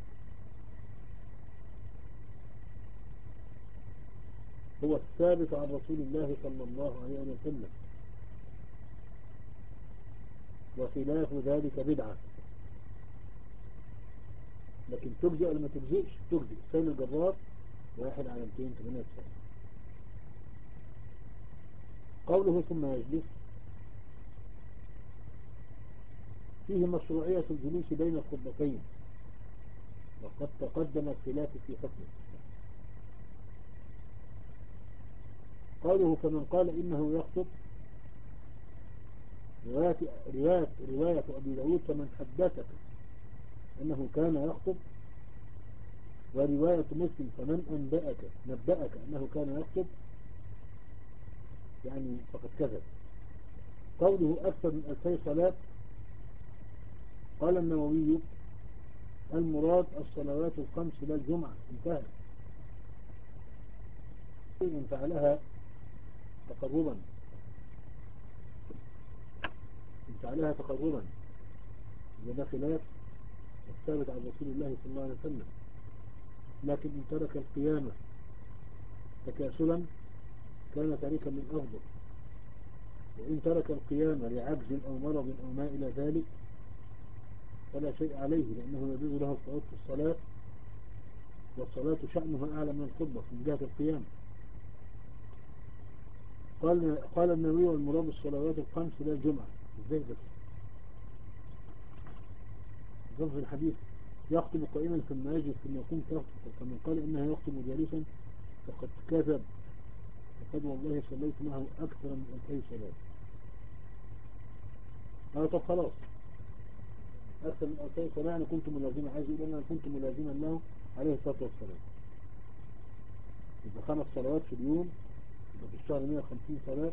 هو الثابت عن رسول الله صلى الله عليه وسلم، وخلاف ذلك بدعة. لكن تجزئ ولا ما تجزئش؟ تجزئ. سيل الجرار واحد على مئتين وثمانية وتسعين. قوله ثم يجلس فيه مشروعية الجلوس بين الخطبتين، وقد تقدم الخلاف في حكمه. قوله فمن قال إنه يخطب رواية, رواية, رواية أبي داود فمن حدثك أنه كان يخطب، ورواية مسلم فمن أنبأك نبأك أنه كان يخطب، يعني فقد كذب. قوله أكثر من ألفي صلاة قال النووي المراد الصلوات الخمس لا الجمعة، انتهى. إن فعلها تقربا إن فعلها تقربا وده خلاف الثابت عن رسول الله صلى الله عليه وسلم. لكن إن ترك القيامة تكاسلا كان تاركا من أفضل، وإن ترك القيامة لعجز أو مرض أو ما إلى ذلك فلا شيء عليه، لأنه يجوز له القعود في الصلاة، والصلاة شأنها أعلى من الخطبة من جهة القيام. قال قال النووي والمراد الصلوات الخمس لا الجمعة. ازاي بس؟ ظرف الحديث يخطب قائما ثم يجلس ثم يقوم فيخطب، فمن قال إنه يخطب جالسا فقد كذب، فقد والله صليت معه أكثر من ألفي صلاة. أنا طب خلاص أكثر من ألفي صلاة أنا كنت ملازما، عايز يقول أنا كنت ملازما له عليه الصلاة والسلام. إذا خمس صلوات في اليوم يبقى في الشهر مئة وخمسين صلاة،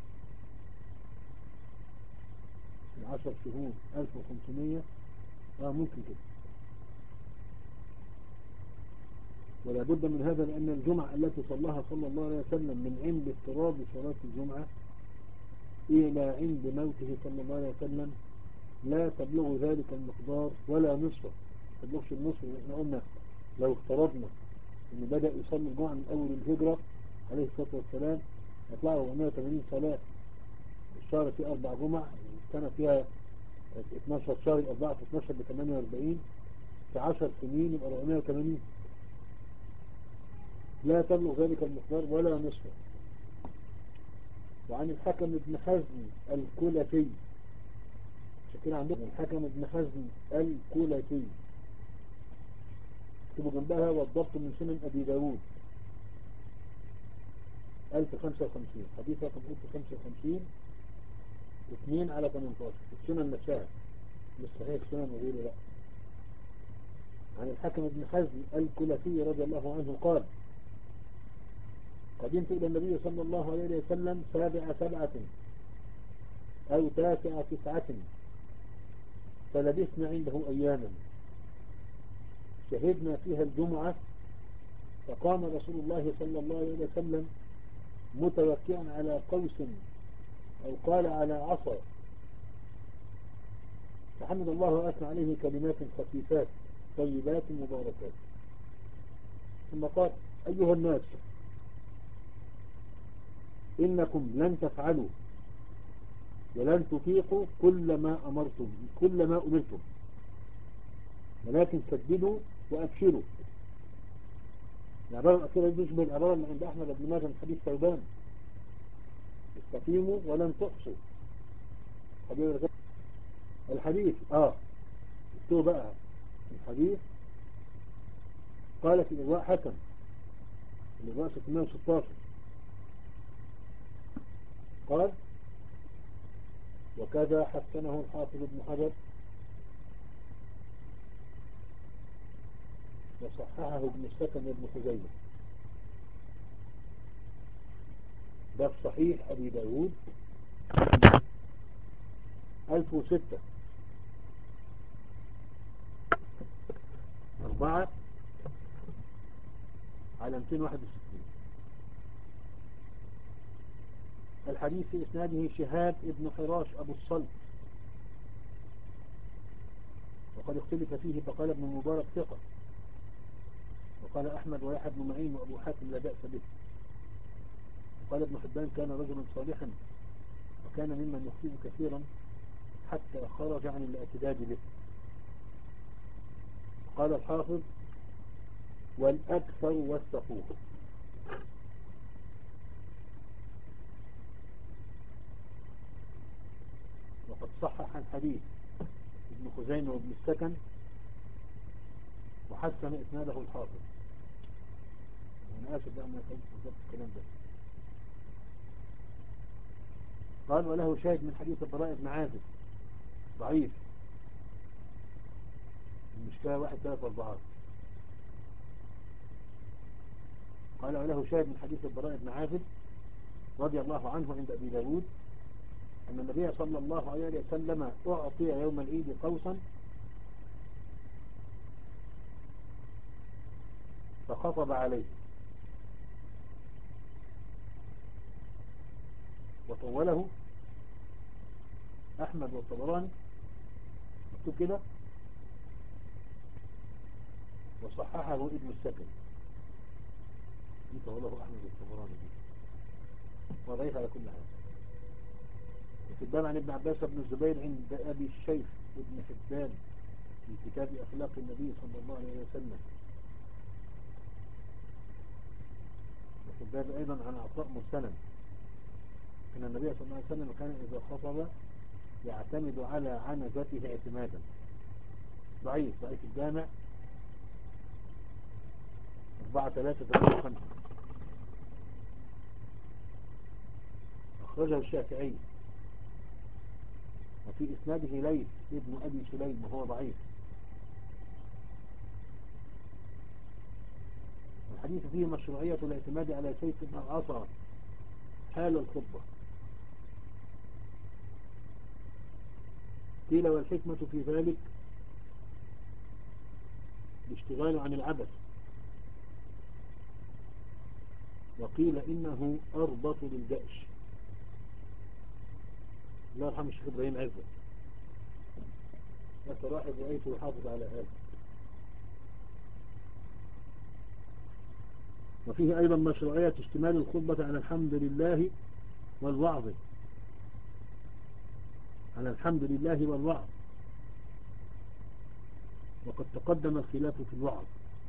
في عشر شهور ألف وخمسمية. اه ممكن كده. ولا بد من هذا، لأن الجمعة التي صلىها صلى الله عليه وسلم من عند افتراض صلاة الجمعة إلى عند موته صلى الله عليه وسلم لا تبلغ ذلك المقدار ولا نصفه، ما تبلغش النصف. احنا قلنا لو افترضنا انه بدأ يصلي الجمعة من أول الهجرة عليه الصلاة والسلام يطلع أربعمائة وثمانين صلاة. الشهر فيه أربع جمع، السنة فيها اثناشر شهر، أربعة في اثناشر ب ثمانية وأربعين، في عشر سنين يبقى أربعمائة وثمانين. لا تبلغ ذلك المقدار ولا نصفه. وعن الحكم بن حزم الكلفي، شكرا عندكم الحكم بن حزم الكلفي اكتبوا جنبها والضبط من سنن أبي داود ألف وخمسة وخمسين، حديث رقم ألف وخمسة وخمسين اثنين على ثمانية عشر في السنن نفسها، مش صحيح السنن وغيره لا. عن الحكم بن حزم الكلفي رضي الله عنه قال قدمت إلى النبي صلى الله عليه وسلم سابع سبعة أو تاسع تسعة فلبثنا عنده أياما شهدنا فيها الجمعة، فقام رسول الله صلى الله عليه وسلم متوكئا على قوس أو قال على عصا، فحمد الله وأثنى عليه كلمات خفيفات طيبات مباركات، ثم قال أيها الناس إنكم لن تفعلوا ولن تطيقوا كل ما أمرتم كل ما أمرتم، ولكن سددوا وأبشروا. العبارة الأخيرة دي تشبه العبارة اللي عند أحمد بن ماجه من حديث ثوبان: استقيموا ولن تحصوا. الحديث اه اكتبوا بقى الحديث. قال في الإغواء حسن، الإغواء ستمائة وستاشر، قال: وكذا حسنه الحافظ ابن حجر وصححه ابن السكن وابن خزيمة. ده في صحيح أبي داود ألف وستة أربعة على مئتين وواحد وستين. الحديث في إسناده شهاب ابن حراش أبو الصلت، وقد اختلف فيه، فقال ابن المبارك ثقة، وقال أحمد ويحيى بن معين وأبو حاتم لا بأس به، وقال ابن حبان كان رجلا صالحا وكان ممن يخطئ كثيرا حتى خرج عن الاعتداد به. قال الحافظ: والأكثر والثقوه. وقد صحح الحديث ابن خزيمة وابن السكن وحسن إسناده الحافظ. أنا آسف لأن أنا بالضبط الكلام ده. قال: وله شاهد من حديث البراء بن عازب ضعيف، المشكلة واحد ثلاثة أربعات. قال: وله شاهد من حديث البراء بن عازب رضي الله عنه عند أبي داود أن النبي صلى الله عليه وسلم أعطي يوم العيد قوسا فخطب عليه وطوله أحمد والطبراني، مكتوب كده، وصححه ابن السكن. دي طوله أحمد والطبراني دي وضعيف على كل حال. وفي الباب عن ابن عباس بن الزبير عند أبي الشيخ ابن حبان في كتاب أخلاق النبي صلى الله عليه وسلم. وفي الباب أيضا عن عطاء مرسلا أن النبي صلى الله عليه وسلم كان إذا خطب يعتمد على عنزته اعتمادا. ضعيف ضعيف الجامع أربعة ثلاثة ثلاثة خمسة. أخرجه الشافعي، وفي إسناده ليث ابن أبي سليم وهو ضعيف. الحديث فيه مشروعية الاعتماد على سيف العصا حال الخطبة. قيل: والحكمة في ذلك الاشتغال عن العبث، وقيل إنه أربط للجأش. الله يرحمه الشيخ إبراهيم عزة، أكثر واحد رأيته يحافظ على هذا. وفيه أيضا مشروعية اشتمال الخطبة على الحمد لله والوعظ، على الحمد لله والوعظ، وقد تقدم الخلاف في الوعظ.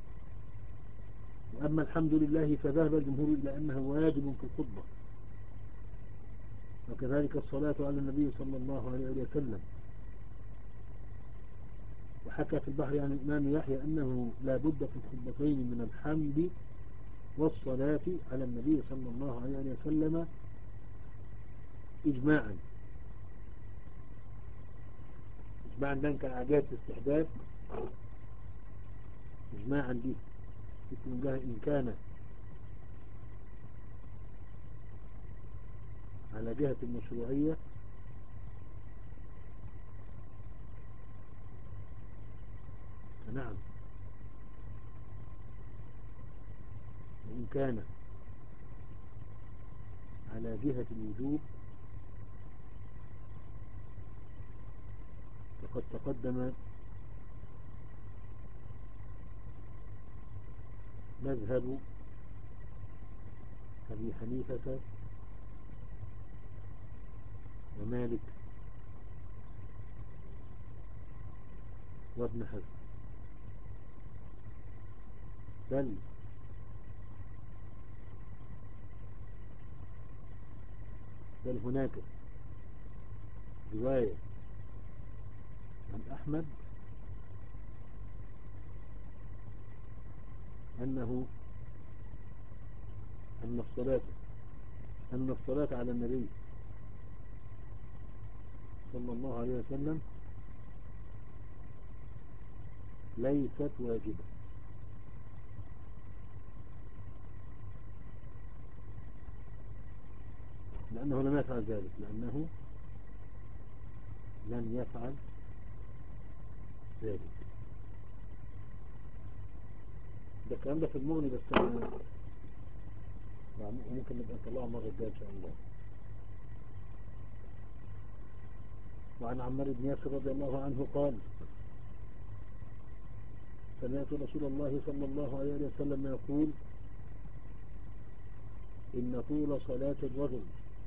وأما الحمد لله فذهب الجمهور إلى أنه واجب في الخطبة، وكذلك الصلاة على النبي صلى الله عليه وسلم. وحكى في البحر عن الإمام يحيى أنه لا بد في الخطبتين من الحمد والصلاة على النبي صلى الله عليه وسلم إجماعا. إجماعا ده كان عادات استحباب، إجماعا دي يكون لها إن كان على جهة المشروعية فنعم، وإن كان على جهة الوجوب فقد تقدم مذهب أبي حنيفة ومالك وابن حزم. بل بل هناك رواية عن أحمد أنه أن الصلاة أن الصلاة على النبي صلى الله عليه وسلم ليست واجبة، لأنه لم يفعل ذلك، لأنه لم يفعل ذلك. ده الكلام ده في المغني، بس ممكن نبقى نطلعه مرة الجاية إن شاء الله. وعن عمار بن ياسر رضي الله عنه قال: سمعت رسول الله صلى الله عليه وسلم يقول: إن طول صلاة الرجل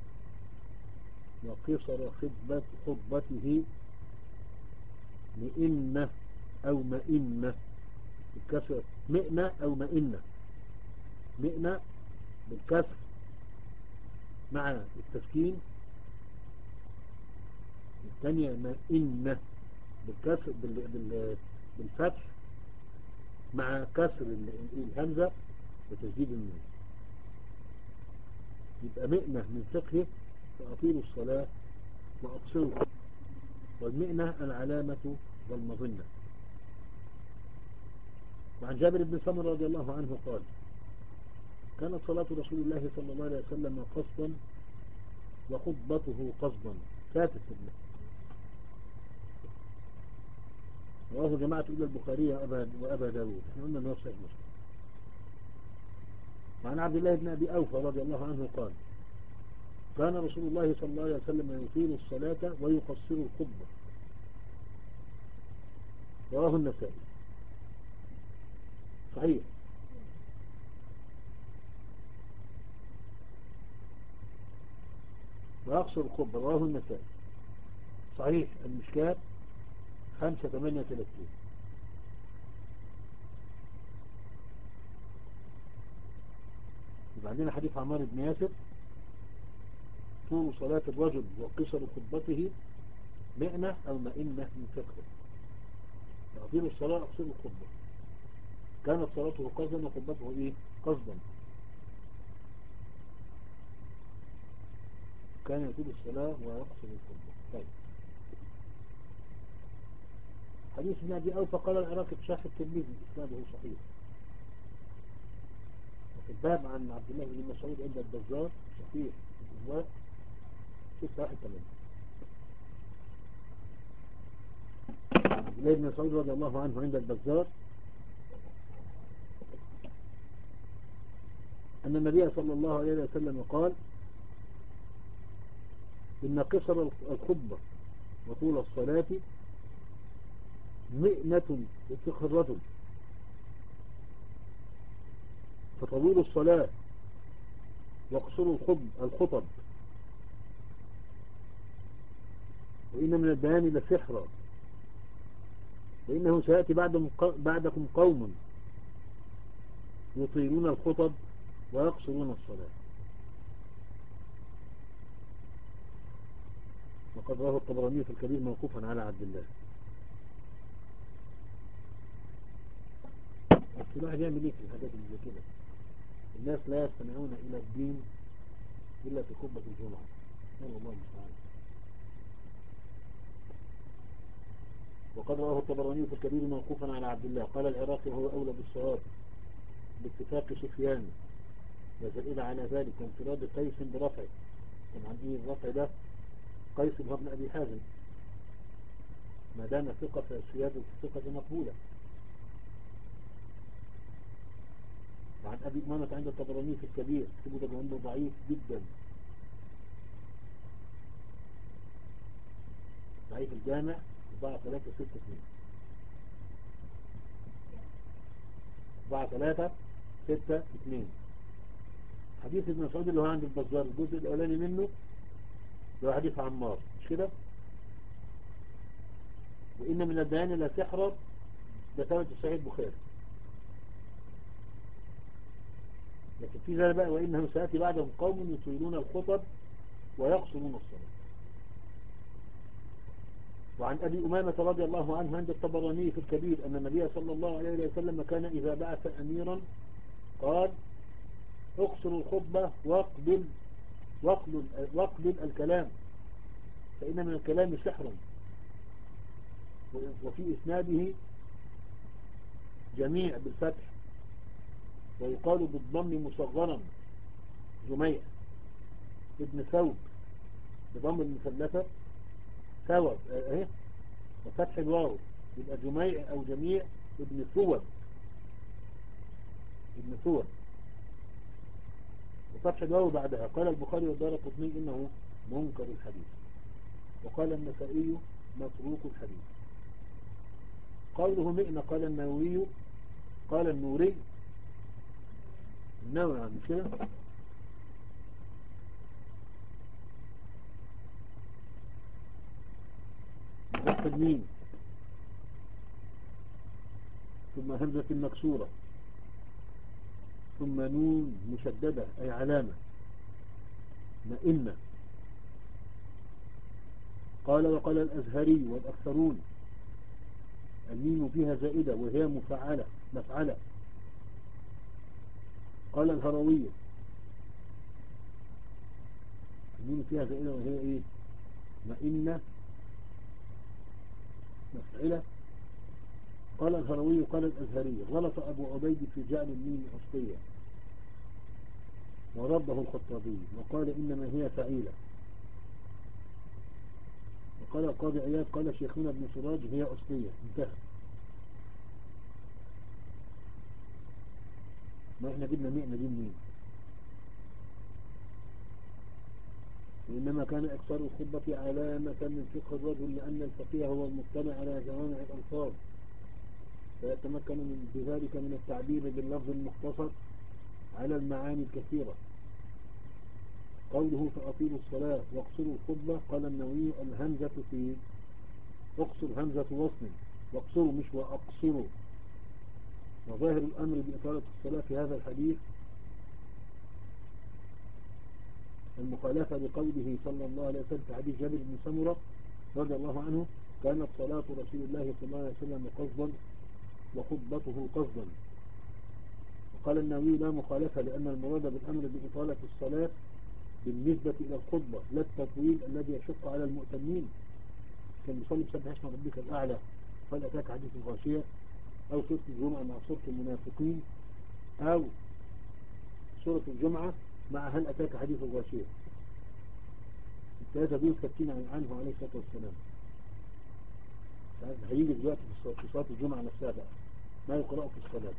وقصر خطبة خطبته مئنة أو مئنة بالكسر، مئنة أو مئنة، مئنة بالكسر مع التسكين، الثانية مئنة بالكسر بالفتح مع كسر الهمزة وتشديد النون، يبقى مئنة من فقهه فأطيلوا الصلاة وأقصروا، والمئنة العلامة والمظنة. وعن جابر بن سمرة رضي الله عنه قال: كانت صلاة رسول الله صلى الله عليه وسلم قصدا وخطبته قصدا كاتب الله. رواه جماعة إلى البخاري وأبا داود. احنا قلنا أنه صحيح مسلم. وعن عبد الله بن أبي أوفى رضي الله عنه قال: كان رسول الله صلى الله عليه وسلم يطيل الصلاة ويقصر الخطبة. رواه النسائي. صحيح. ويقصر الخطبة، رواه النسائي. صحيح. المشكات خمسة ثمانية ثلاثين. وبعدين حديث عمار بن ياسر: طول صلاة الرجل وقصر خطبته مئنة أو مئنة من فقه. تعطيل الصلاة أقصر الخطبة. كانت صلاته قصدا وخطبته إيه؟ قصدا. كان يطيل الصلاة ويقصر الخطبة. طيب. حديث ابن أبي أوفى قال العراقي في شرح الترمذي إسناده صحيح. وفي الباب عن عبد الله بن مسعود عند البزار صحيح الإجواء ستة واحد ثمانية. عبد الله بن مسعود رضي الله عنه عند البزار أن النبي صلى الله عليه وسلم قال: إن قصر الخطبة وطول الصلاة مئنة لفقه الرجل، فطويل الصلاة وقصر الخطب وإن من البيان لسحرا، وإنه سيأتي بعدكم قوم يطيلون الخطب ويقصرون الصلاة. وقد رواه الطبراني في الكبير موقوفا على عبد الله. بس الواحد يعمل ايه في الحاجات اللي زي كده؟ الناس لا يستمعون إلى الدين إلا في خطبة الجمعة. قال الله المستعان. وقد رواه الطبراني في الكبير موقوفا على عبد الله. قال العراقي: هو أولى بالصواب باتفاق سفيان وزائد على ذلك وانفراد قيس برفعه. طبعا ايه الرفع ده؟ قيس هو ابن أبي حازم، ما دام ثقة فسيادة الثقة مقبولة. وعن أبي أمامة عند الطبراني في الكبير اكتبوا ده عنده ضعيف جدا، ضعيف الجامع أربعة ثلاثة ستة اثنين، أربعة ثلاثة ستة اثنين. حديث ابن مسعود اللي هو عند البزار الجزء الأولاني منه ده حديث عمار مش كده؟ وإن من البيان لا سحر، ده ثابت في صحيح البخاري. لكن في ذلك بقى وإنه سيأتي بعدهم قوم يطيلون الخطب ويقصرون الصلاة. وعن أبي أمامة رضي الله عنه عند الطبراني في الكبير أن النبي صلى الله عليه وسلم كان إذا بعث أميرا قال اقصر الخطبة واقبل واقبل, واقبل الكلام فإن من الكلام سحر. وفي إسناده جميع بالفتح ويقال بالضم مصغرا جميع ابن ثوب بضم المثلثة ثوب اهي وفتح الواو يبقى جميع او جميع ابن ثوب ابن ثوب وفتح الواو بعدها. قال البخاري والدارقطني انه منكر الحديث، وقال النسائي متروك الحديث. قوله مئنة قال النووي قال النوري النووي عن كده مين ثم همزة مكسورة ثم نون مشددة أي علامة مئنة. قال وقال الأزهري والأكثرون الميم فيها زائدة وهي مفعلة مفعلة. قال الهروية الميم فيها زائدة وهي ايه مئنة مفعلة. قال الهروي قال الأزهري غلط أبو عبيد في جعل الميم أصلية ورده الخطابي وقال إنما هي فعيلة. وقال القاضي عياض قال شيخنا ابن سراج هي أصلية انتهى. ما احنا جبنا مئنة دي منين؟ وإنما كان إكثار الخطبة علامة من فقه الرجل لأن الفقيه هو المطلع على جوامع الألفاظ فيتمكن من بذلك من التعبير باللفظ المختصر على المعاني الكثيرة. قوله فأطيلوا الصلاة واقصروا الخطبة قال النووي الهمزة في اقصر همزة وصل واقصروا مش واقصروا. وظاهر الأمر بإطالة الصلاة في هذا الحديث المخالفة لقوله صلى الله عليه وسلم في حديث جابر بن سمرة رضي الله عنه كانت صلاة رسول الله صلى الله عليه وسلم قصدا وخطبته قصدا. وقال النووي لا مخالفة لأن المراد بالأمر بإطالة الصلاة بالنسبة إلى الخطبة لا التطويل الذي يشق على المؤتمين كان يصلي بسبح اسم ربك الأعلى قال أتاك حديث الغاشية أو سورة الجمعة مع سورة المنافقين أو سورة الجمعة مع هل أتاك حديث الغاشية. الثلاثة دول ثابتين عن عنه عليه الصلاة والسلام. هيجي دلوقتي في صلاة الجمعة نفسها بقى ما يقرأ في الصلاة.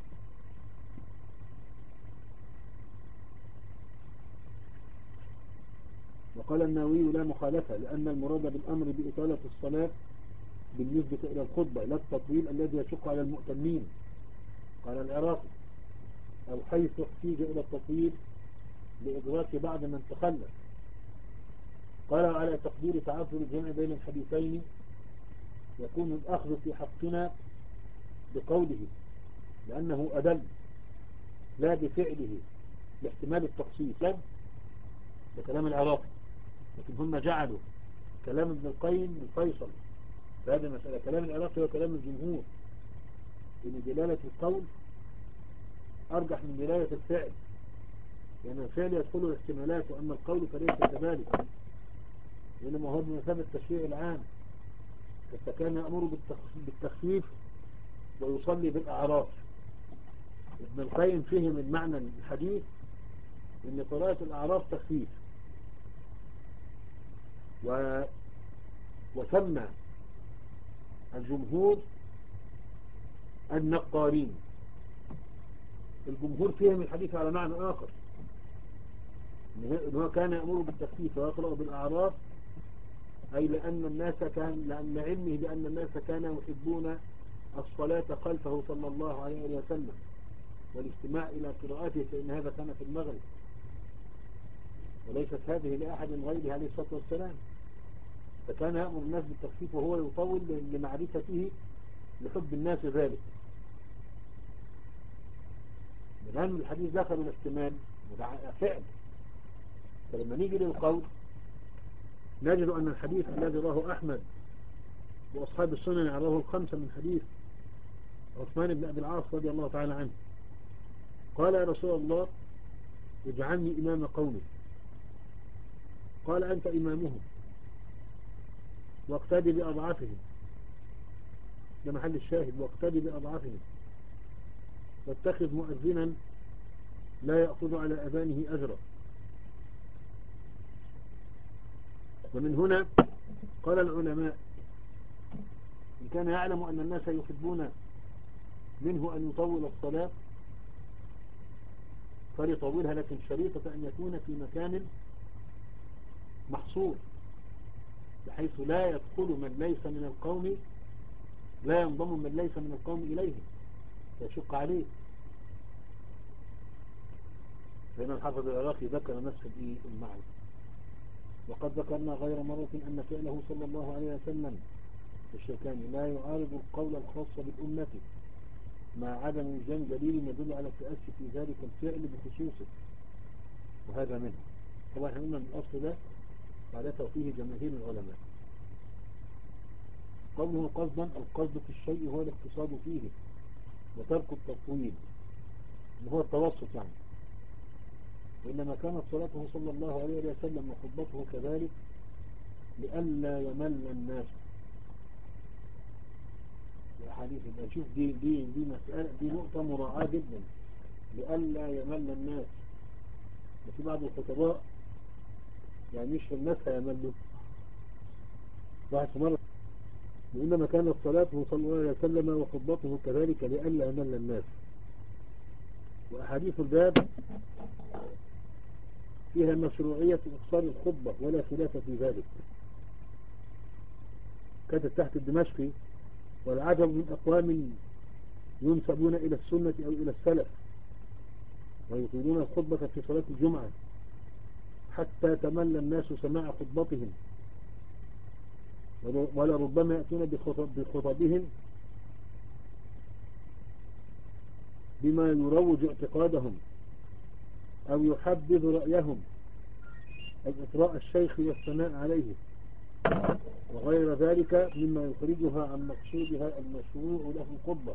وقال النووي لا مخالفة لأن المراد بالأمر بإطالة الصلاة بالنسبة إلى الخطبة لا التطويل الذي يشق على المؤتمين. قال العراقي أو حيث احتيج إلى التطويل لإدراك بعض من تخلف. قال على تقدير تعذر الجمع بين الحديثين يكون الأخذ في حقنا بقوله لأنه أدل لا بفعله لاحتمال التخصيص. لا ده كلام العراقي لكن هم جعلوا كلام ابن القيم الفيصل في هذه المسألة. كلام العراقي هو كلام الجمهور إن دلالة القول أرجح من دلالة الفعل لأن يعني الفعل يدخل الاحتمالات وأما القول فليس كذلك إنما هو بمثابة التشريع العام فكان يأمر بالتخفيف ويصلي بالأعراف. ابن القيم فهم المعنى الحديث إن قراءة الأعراف تخفيف و... وسمى الجمهور النقارين. الجمهور فهم الحديث على معنى آخر إن هو كان يأمر بالتخفيف ويقرأ بالأعراف أي لأن الناس كان لأن علمه بأن الناس كانوا يحبون الصلاة خلفه صلى الله عليه وسلم والاستماع إلى قراءته فإن هذا كان في المغرب وليست هذه لأحد غيره عليه الصلاة والسلام. فكان يأمر الناس بالتخفيف وهو يطول لمعرفته لحب الناس ذلك. لأن الحديث دخل الاحتمال وده فعل. فلما نيجي للقول نجد أن الحديث الذي رواه أحمد وأصحاب السنن رواه الخمسة من حديث عثمان بن أبي العاص رضي الله تعالى عنه قال يا رسول الله اجعلني إمام قومي. قال أنت إمامهم واقتدي بأضعافهم. ده محل الشاهد، واقتدي بأضعافهم واتخذ مؤذنا لا يأخذ على أذانه أجرا. ومن هنا قال العلماء إن كان يعلم أن الناس يحبون منه أن يطول الصلاة فليطولها، لكن شريطة أن يكون في مكان محصور بحيث لا يدخل من ليس من القوم، لا ينضم من ليس من القوم إليهم فيشق عليه. فإن الحافظ العراقي ذكر نفس المعنى. وقد ذكرنا غير مرة أن فعله صلى الله عليه وسلم الشيكاني لا يعارض القول الخاص بالأمة مع عدم وجود دليل يدل على التأسي في ذلك الفعل بخصوصه، وهذا منه. طبعا احنا قلنا الأصل ده بعدته فيه جماهير العلماء. قوله قصدا، القصد في الشيء هو الاقتصاد فيه وترك التطويل اللي هو التوسط يعني. وإنما كانت صلاته صلى الله عليه وسلم وخطبته كذلك لئلا يمل الناس. الحديث يبقى نشوف دي دي دي مسألة، دي نقطة مراعاة جدا، لئلا يمل الناس. وفي بعض الخطباء يعني مش الناس هيملوا. واحد مرة وإنما كانت صلاته صلى الله عليه وسلم وخطبته كذلك لئلا يمل الناس. وأحاديث الباب فيها مشروعية إقصار الخطبة ولا خلاف في ذلك. كانت تحت الدمشقي والعجب من أقوام ينسبون إلى السنة أو إلى السلف ويطيلون الخطبة في صلاة الجمعة حتى تمل الناس سماع خطبتهم، ولربما يأتون بخطبهم بما يروج اعتقادهم أو يحبذ رأيهم أو إطراء الشيخ والثناء عليه وغير ذلك مما يخرجها عن مقصودها المشروع له الخطبة،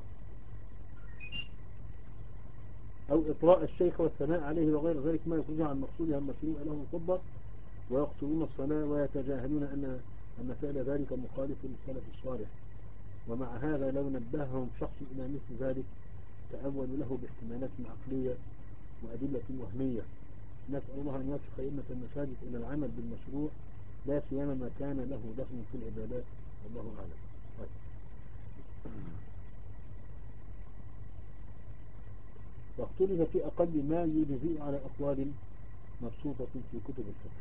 أو إطراء الشيخ والثناء عليه وغير ذلك ما يخرجها عن مقصودها المشروع له الخطبة، ويقصرون الصلاة ويتجاهلون أن أن فعل ذلك مخالف للسلف الصالح. ومع هذا لو نبههم شخص إلى مثل ذلك تأول له باحتمالات عقلية وأدلة وهمية. نسأل الله أن يوفق أئمة المساجد إلى العمل بالمشروع لا سيما ما كان له دخل في العبادات، والله أعلم. طيب. واختلف في أقل ما يجزئ على أقوال مبسوطة في كتب الفقه.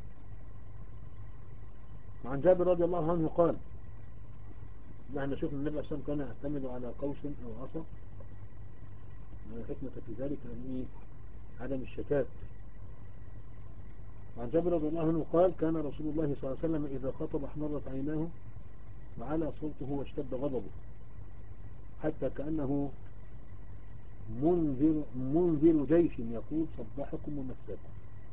وعن جابر رضي الله عنه قال يعني شوف النبي صلى الله عليه وسلم كان يعتمد على قوس أو عصا، الحكمة في ذلك أن إيه عدم الشتات. وعن جابر رضي الله عنه قال كان رسول الله صلى الله عليه وسلم إذا خطب احمرت عيناه وعلى صوته واشتد غضبه حتى كأنه منذر, منذر جيش يقول صبحكم ومساكم.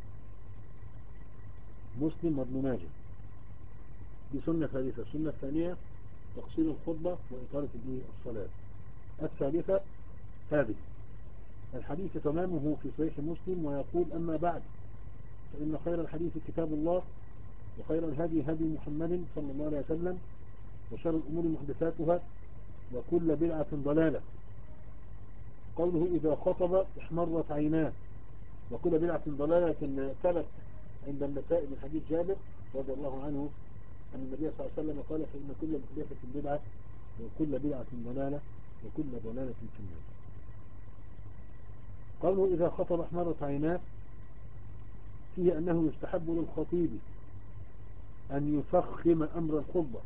مسلم وابن ماجه. دي سنة ثالثة. السنة الثانية تقصير الخطبة وإطالة الصلاة. الثالثة هذه الحديث تمامه في صحيح مسلم ويقول أما بعد فإن خير الحديث كتاب الله وخير الهدي هدي محمد صلى الله عليه وسلم وشر الأمور محدثاتها وكل بدعة ضلالة. قوله إذا خطب احمرت عيناه وكل بدعة ضلالة، لكن ثبت عند النسائي من حديث جابر رضي الله عنه أن النبي صلى الله عليه وسلم قال فإن كل محدثة بدعة وكل بدعة ضلالة وكل ضلالة في النار. قوله إذا خطب احمرت عيناه فيه أنه يستحب للخطيب أن يفخم أمر الخطبة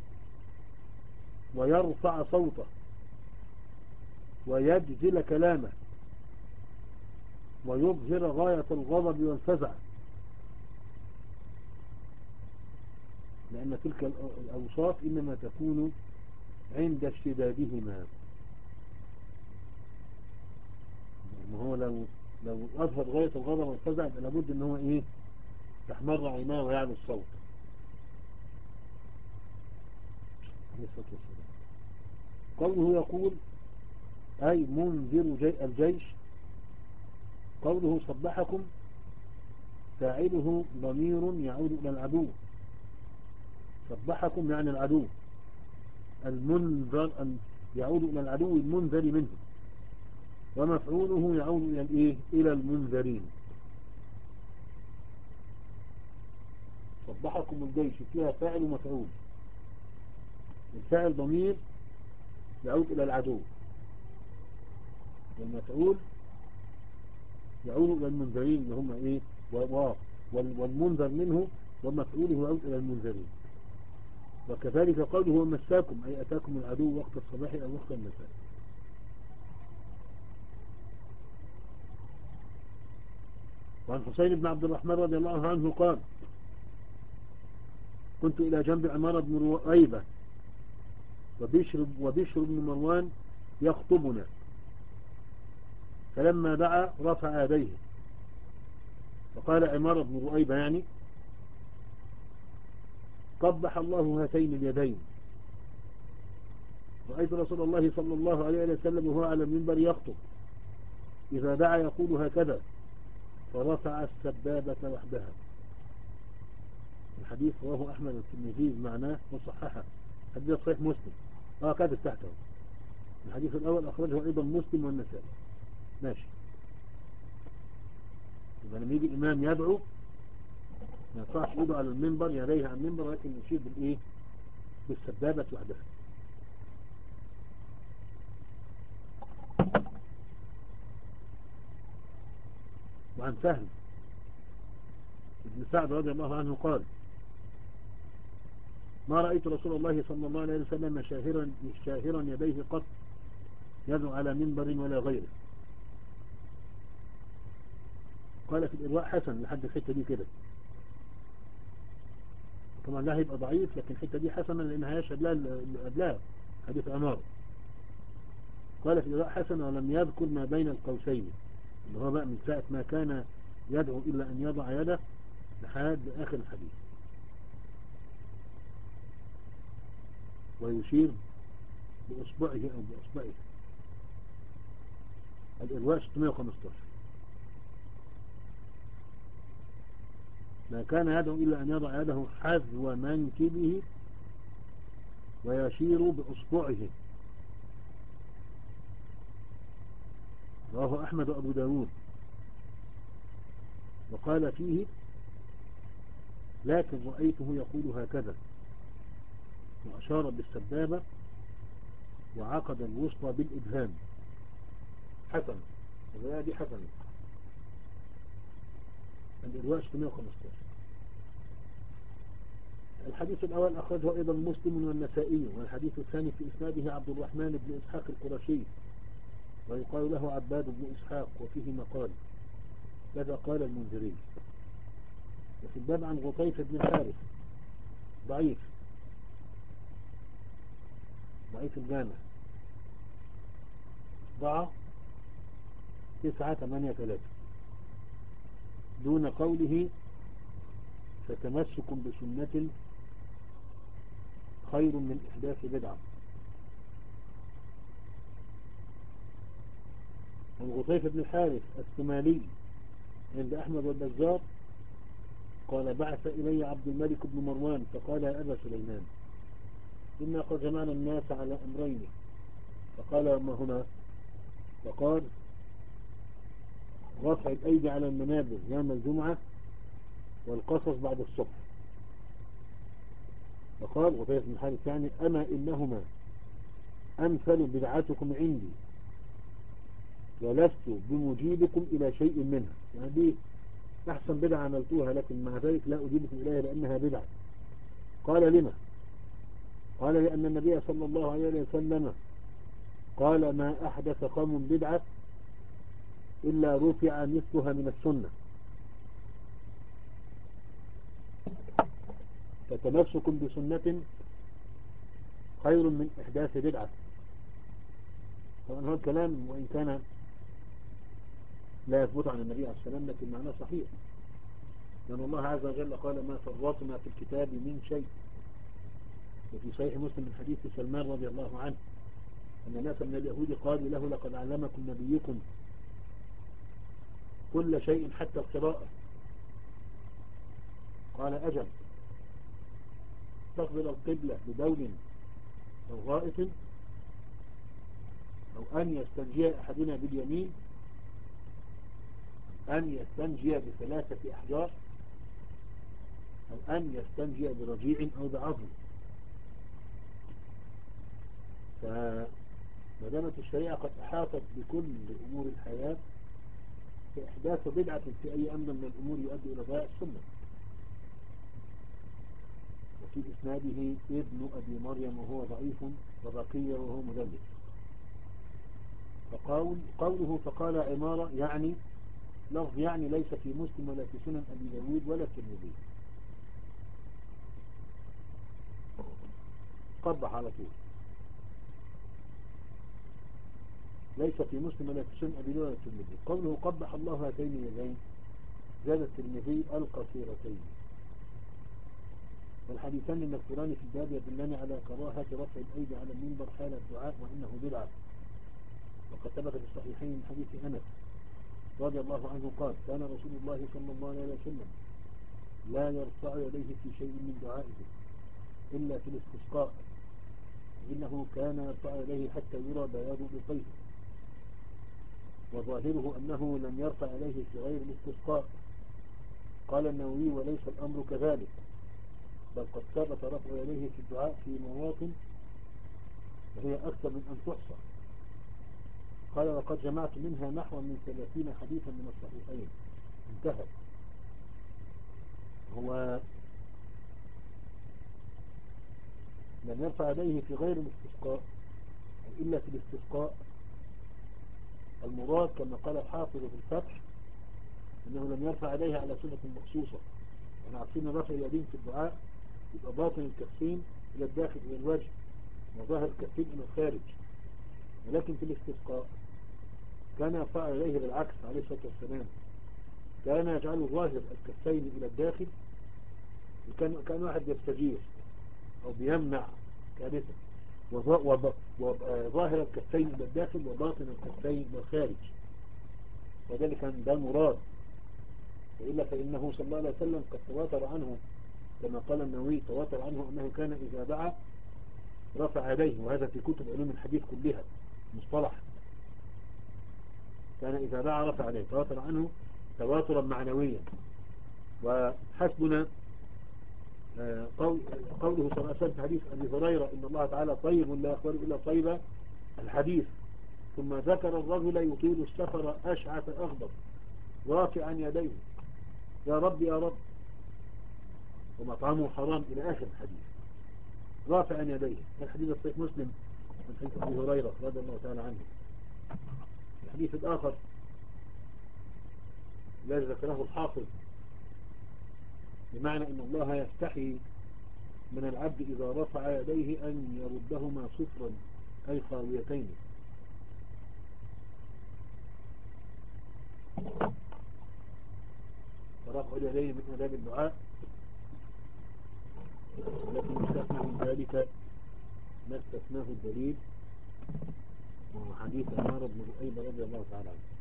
ويرفع صوته ويجزل كلامه ويظهر غاية الغضب والفزع، لأن تلك الأوصاف إنما تكون عند اشتدادهما. ما هو لو لو أظهر غاية الغضب والفزع لابد إن هو إيه تحمر عيناه ويعلو الصوت. قوله يقول أي منذر جي الجيش. قوله صبحكم فاعله ضمير يعود إلى العدو. صبحكم يعني العدو، المنذر أن يعود إلى العدو المنذر منه، ومفعوله يعود إلى الإيه؟ إلى المنذرين. صبحكم الجيش فيها فاعل ومفعول، الفاعل ضمير يعود إلى العدو، والمفعول يعود إلى المنذرين اللي هم إيه والمنذر منه ومفعوله يعود إلى المنذرين. وكذلك قوله ومساكم أي أتاكم العدو وقت الصباح أو وقت المساء. وعن حسين بن عبد الرحمن رضي الله عنه قال كنت إلى جنب عمارة بن رؤيبة وبشر, وبشر بن مروان يخطبنا، فلما دعا رفع يديه فقال عمارة بن رؤيبة يعني قبح الله هاتين اليدين. رأيت رسول الله صلى الله عليه وسلم وهو على المنبر يخطب إذا دعا يقول هكذا، فرفع السبابة وحدها. الحديث رواه أحمد والترمذي معناه وصححه. حديث صحيح مسلم اه كاتب تحته. الحديث الأول أخرجه أيضا مسلم والنسائي. ماشي. يبقى لما يجي الإمام يدعو ما ينفعش يدعو على المنبر يديه على المنبر، ولكن يشير بالإيه؟ بالسبابة وحدها. وعن سهل ابن سعد رضي الله عنه قال ما رأيت رسول الله صلى الله عليه وسلم شاهرا, شاهرا يديه قط يدعو على منبر ولا غيره. قال في الإرواء حسن لحد الحتة دي كده، طبعا لا هيبقى ضعيف لكن الحتة دي حسنة لأنها يشهد لها اللي قبلها حديث عمار. قال في الإرواء حسن ولم يذكر ما بين القوسين، اللي هو بقى من ساعة ما كان يدعو إلا أن يضع يده لحد آخر الحديث، ويشير بأصبعه أو بأصبعه. الإرواء ستمائة وخمسة عشر. ما كان يدعو إلا أن يضع يده حذو منكبه ويشير بأصبعه. رواه أحمد وأبو داود. وقال فيه لكن رأيته يقول هكذا، وأشار بالسبابة وعقد الوسطى بالإبهام. حسن الرواية دي حسن. الإرواء ستمائة وخمسة عشر. الحديث الأول أخرجه أيضا مسلم والنسائي، والحديث الثاني في إسناده عبد الرحمن بن إسحاق القرشي ويقال له عباد بن إسحاق وفيه مقال كذا قال المنذري. وفي الباب عن غطيفة بن الحارث ضعيف ضعيف الجامع ضع تسعة ثمانية ثلاثة دون قوله فتمسك بسنة خير من إحداث بدعة. عن غطيفة بن الحارث الثمالي عند أحمد والبزار قال بعث إلي عبد الملك بن مروان فقال يا أبا سليمان إنا قد جمعنا الناس على أمرين، فقال وما هما؟ فقال رفع الأيدي على المنابر يوم الجمعة والقصص بعد الصبح. فقال غطيفة بن الحارث يعني أما إنهما أمثل بدعاتكم عندي ولست بمجيبكم إلى شيء منها، يعني دي أحسن بدعة عملتوها لكن مع ذلك لا أجيبكم إليها لأنها بدعة. قال لما؟ قال لأن النبي صلى الله عليه وسلم قال ما أحدث قوم بدعة إلا رفع مثلها من السنة. فتمسك بسنة خير من إحداث بدعة. طبعا هذا الكلام وإن كان لا يثبت عن النبي عليه السلام لكن معناه صحيح، لأن الله عز وجل قال ما فرطنا في الكتاب من شيء. وفي صحيح مسلم من حديث سلمان رضي الله عنه أن ناس من اليهود قالوا له لقد علمكم نبيكم كل شيء حتى القراءة. قال أجل، تقبل القبلة ببول أو غائط أو أن يستنجي أحدنا باليمين أن يستنجي بثلاثة أحجار أو أن يستنجي برجيع أو بعظم. فمدامة الشريعة قد أحاطت بكل أمور الحياة، فإحداث بدعة في أي أمر من الأمور يؤدي إلى ضياع السنة. وفي إسناده ابن أبي مريم وهو ضعيف وبقية وهو مدلس. فقول قوله فقال عمارة يعني لفظ يعني ليس في مسلم ولا في سنن أبي داود ولا الترمذي. قبح على طول، ليس في مسلم ولا في سنن أبي داود ولا الترمذي. قوله قبح الله هاتين اليدين زاد الترمذي القصيرتين. والحديثان المذكوران في الباب يدلان على كراهة رفع الأيدي على المنبر حال الدعاء وإنه بدعة. وقد ثبت في الصحيحين من حديث أنس رضي الله عنه قال كان رسول الله صلى الله عليه وسلم لا يرفع يديه في شيء من دعائه إلا في الاستسقاء، إنه كان يرفع يديه حتى يرى بياض بطيه. وظاهره أنه لم يرفع يديه في غير الاستسقاء. قال النووي وليس الأمر كذلك، بل قد ثبت رفع يديه في الدعاء في مواطن وهي أكثر من أن تحصى. قال وقد جمعت منها نحو من ثلاثين حديثا من الصحيحين. انتهى. هو لم يرفع يديه في غير الاستسقاء إلا في الاستسقاء. المراد كما قال الحافظ في الفتح أنه لم يرفع يديه على سنة مخصوصة. يعني عارفين رفع اليدين في الدعاء يبقى باطن الكفين إلى الداخل إلى الوجه وظاهر الكفين إلى الخارج. ولكن في الاستسقاء كان يرفع يديه بالعكس عليه الصلاة والسلام، كان يجعل ظاهر الكفين إلى الداخل وكان كان واحد يستجير أو بيمنع كارثة، وظاهر الكفين إلى الداخل وباطن الكفين إلى الخارج. وذلك كان ده المراد. وإلا فإنه صلى الله عليه وسلم قد تواتر عنه كما قال النووي تواتر عنه أنه كان إذا دعا رفع يديه، وهذا في كتب علوم الحديث كلها مصطلح. كان إذا دعا رفع يديه، تواتر عنه تواترا معنويا. وحسبنا قول قوله صلى الله عليه وسلم في حديث أبي هريرة إن الله تعالى طيب لا يقبل إلا طيبا الحديث. ثم ذكر الرجل يطيل السفر أشعث أغضب رافعا يديه يا رب يا رب ومطعمه حرام إلى آخر الحديث رافعا يديه. الحديث الصحيح مسلم من حديث أبي هريرة رضي الله تعالى عنه. الحديث الآخر الذي ذكره الحافظ بمعنى إن الله يستحي من العبد إذا رفع يديه أن يردهما صفرا أي خاويتين. فرفع اليدين من آداب الدعاء، ولكن يستثنى من ذلك ما استثناه الدليل وهو حديث عمار بن لؤي رضي الله تعالى عنه.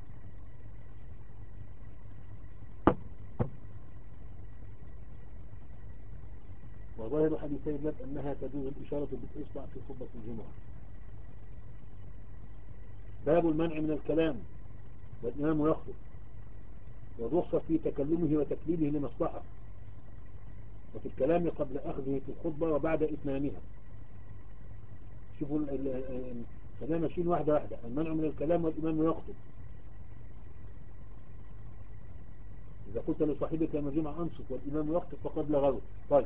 وظاهر حديثي الباب أنها تجوز الإشارة بالإصبع في خطبة الجمعة. باب المنع من الكلام والإمام يخطب، والرخصة في تكلمه وتكليمه لمصلحة، وفي الكلام قبل أخذه في الخطبة وبعد إتمامها. شوفوا خلينا ماشيين واحدة واحدة. المنع من الكلام والإمام يخطب. إذا قلت لصاحبك يوم الجمعة أنصت والإمام يخطب فقد لغوت. طيب.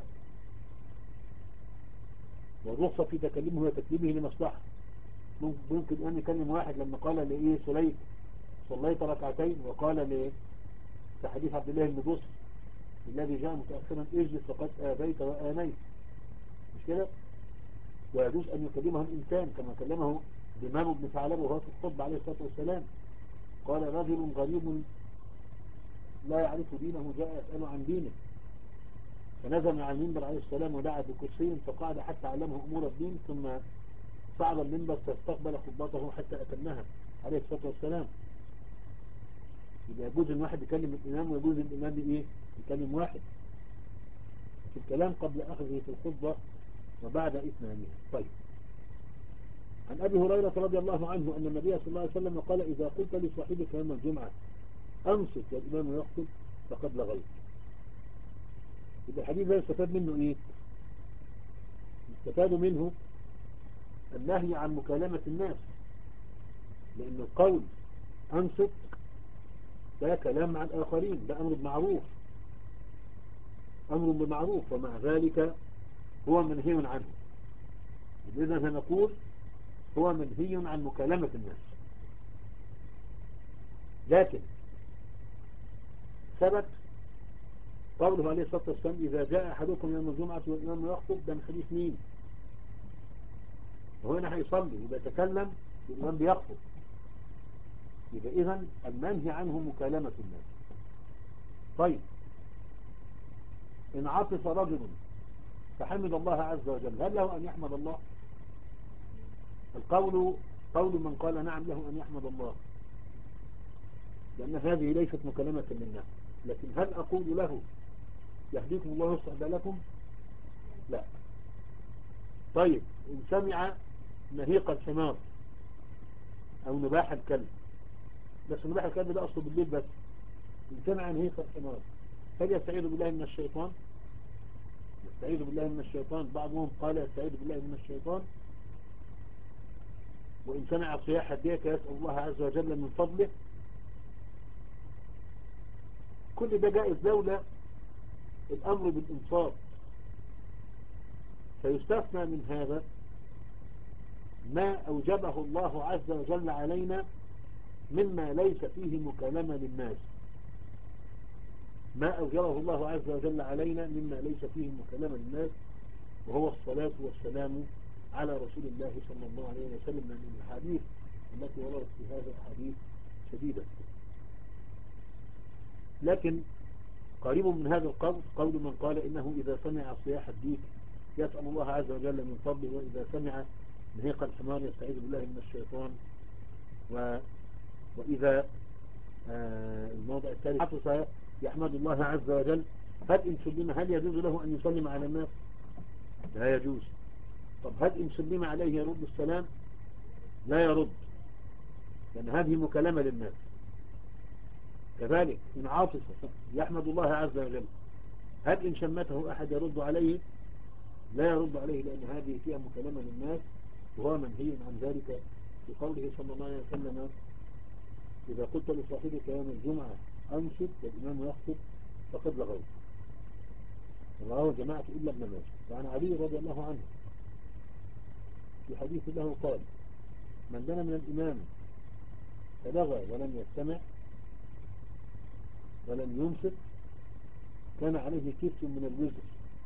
والرخصة في تكلمه وتكليمه لمصلحة. ممكن أن يكلم واحد لما قال لإيه سليم صليت ركعتين، وقال ليه في حديث عبد الله بن بصر الذي جاء متأخرا اجلس فقد آبيت وآنيت، مش كده؟ ويجوز أن يكلمه الإنسان كما كلمه دمام بن ثعلبة وهو في الخطبة عليه الصلاة والسلام، قال رجل غريب لا يعرف دينه جاء يسأل عن دينه، فنزل على المنبر عليه السلام ودعا بكرسي فقعد حتى علمه أمور الدين، ثم صعد المنبر فاستقبل خطبته حتى أتمها عليه الصلاة والسلام. يبقى يجوز ان واحد يكلم الإمام ويجوز الإمام بإيه يكلم واحد في الكلام قبل أخذه في الخطبة وبعد إتمامها. طيب، عن أبي هريرة رضي الله عنه أن النبي صلى الله عليه وسلم قال إذا قلت لصاحبك يوم الجمعة أنصت والإمام يخطب فقد لغيت. يبقى الحديث ده يستفاد منه إيه؟ يستفاد منه النهي عن مكالمة الناس، لأن القول أنصت ده كلام مع الآخرين، ده أمر بمعروف، أمر بمعروف ومع ذلك هو منهي عنه. إذا هنقول هو منهي عن مكالمة الناس، لكن ثبت قوله عليه الصلاة والسلام إذا جاء أحدكم يوم الجمعة والإمام يخطب، ده من حديث مين؟ وهنا هيصلي يبقى يتكلم والإمام بيخطب، يبقى إذن المنهي عنه مكالمة الناس. طيب، إن عطف رجل فحمد الله عز وجل هل له أن يحمد الله؟ القول قول من قال نعم له أن يحمد الله، لأن هذه ليست مكالمة للناس. لكن هل أقول له يهديكم الله ويصلح بالكم؟ لا. طيب، إن سمع نهيق الحمار أو نباح الكلب، بس نباح الكلب ده أصله بالليل بس، إن سمع نهيق الحمار هل يستعيذ بالله من الشيطان؟ يستعيذ بالله من الشيطان. بعضهم قال يستعيذ بالله من الشيطان. وإن سمع صياح الديك يسأل الله عز وجل من فضله. كل ده جائز لولا الأمر بالإنصات. فيستثنى من هذا ما أوجبه الله عز وجل علينا مما ليس فيه مكالمة للناس، ما أوجبه الله عز وجل علينا مما ليس فيه مكالمة للناس، وهو الصلاة والسلام على رسول الله صلى الله عليه وسلم. من الحديث التي وردت في هذا الحديث شديدة. لكن قريب من هذا القول قول من قال إنه إذا سمع صياح الديك يسأل الله عز وجل من فضله، وإذا سمع نهيق الحمار يستعيذ بالله من الشيطان، و... وإذا آه الموضع الثالث عطس يحمد الله عز وجل. هل إن سلم هل يجوز له أن يسلم على الناس؟ لا يجوز. طب هل إن سلم عليه يرد السلام؟ لا يرد، لأن هذه مكالمة للناس. كذلك إن عاطس يحمد الله عز وجل، هل إن شمته أحد يرد عليه؟ لا يرد عليه، لأن هذه فيها مكالمة للناس، وهو منهي عن ذلك في قوله صلى الله عليه وسلم إذا قلت لصاحبك يوم الجمعة أنصت والإمام يخطب فقد لغوت. رواه جماعة إلا ابن ماجه. وعن علي رضي الله عنه في حديث له قال من دنا من الإمام فلغى ولم يستمع ولم ينصت كان عليه كفت من الوزر.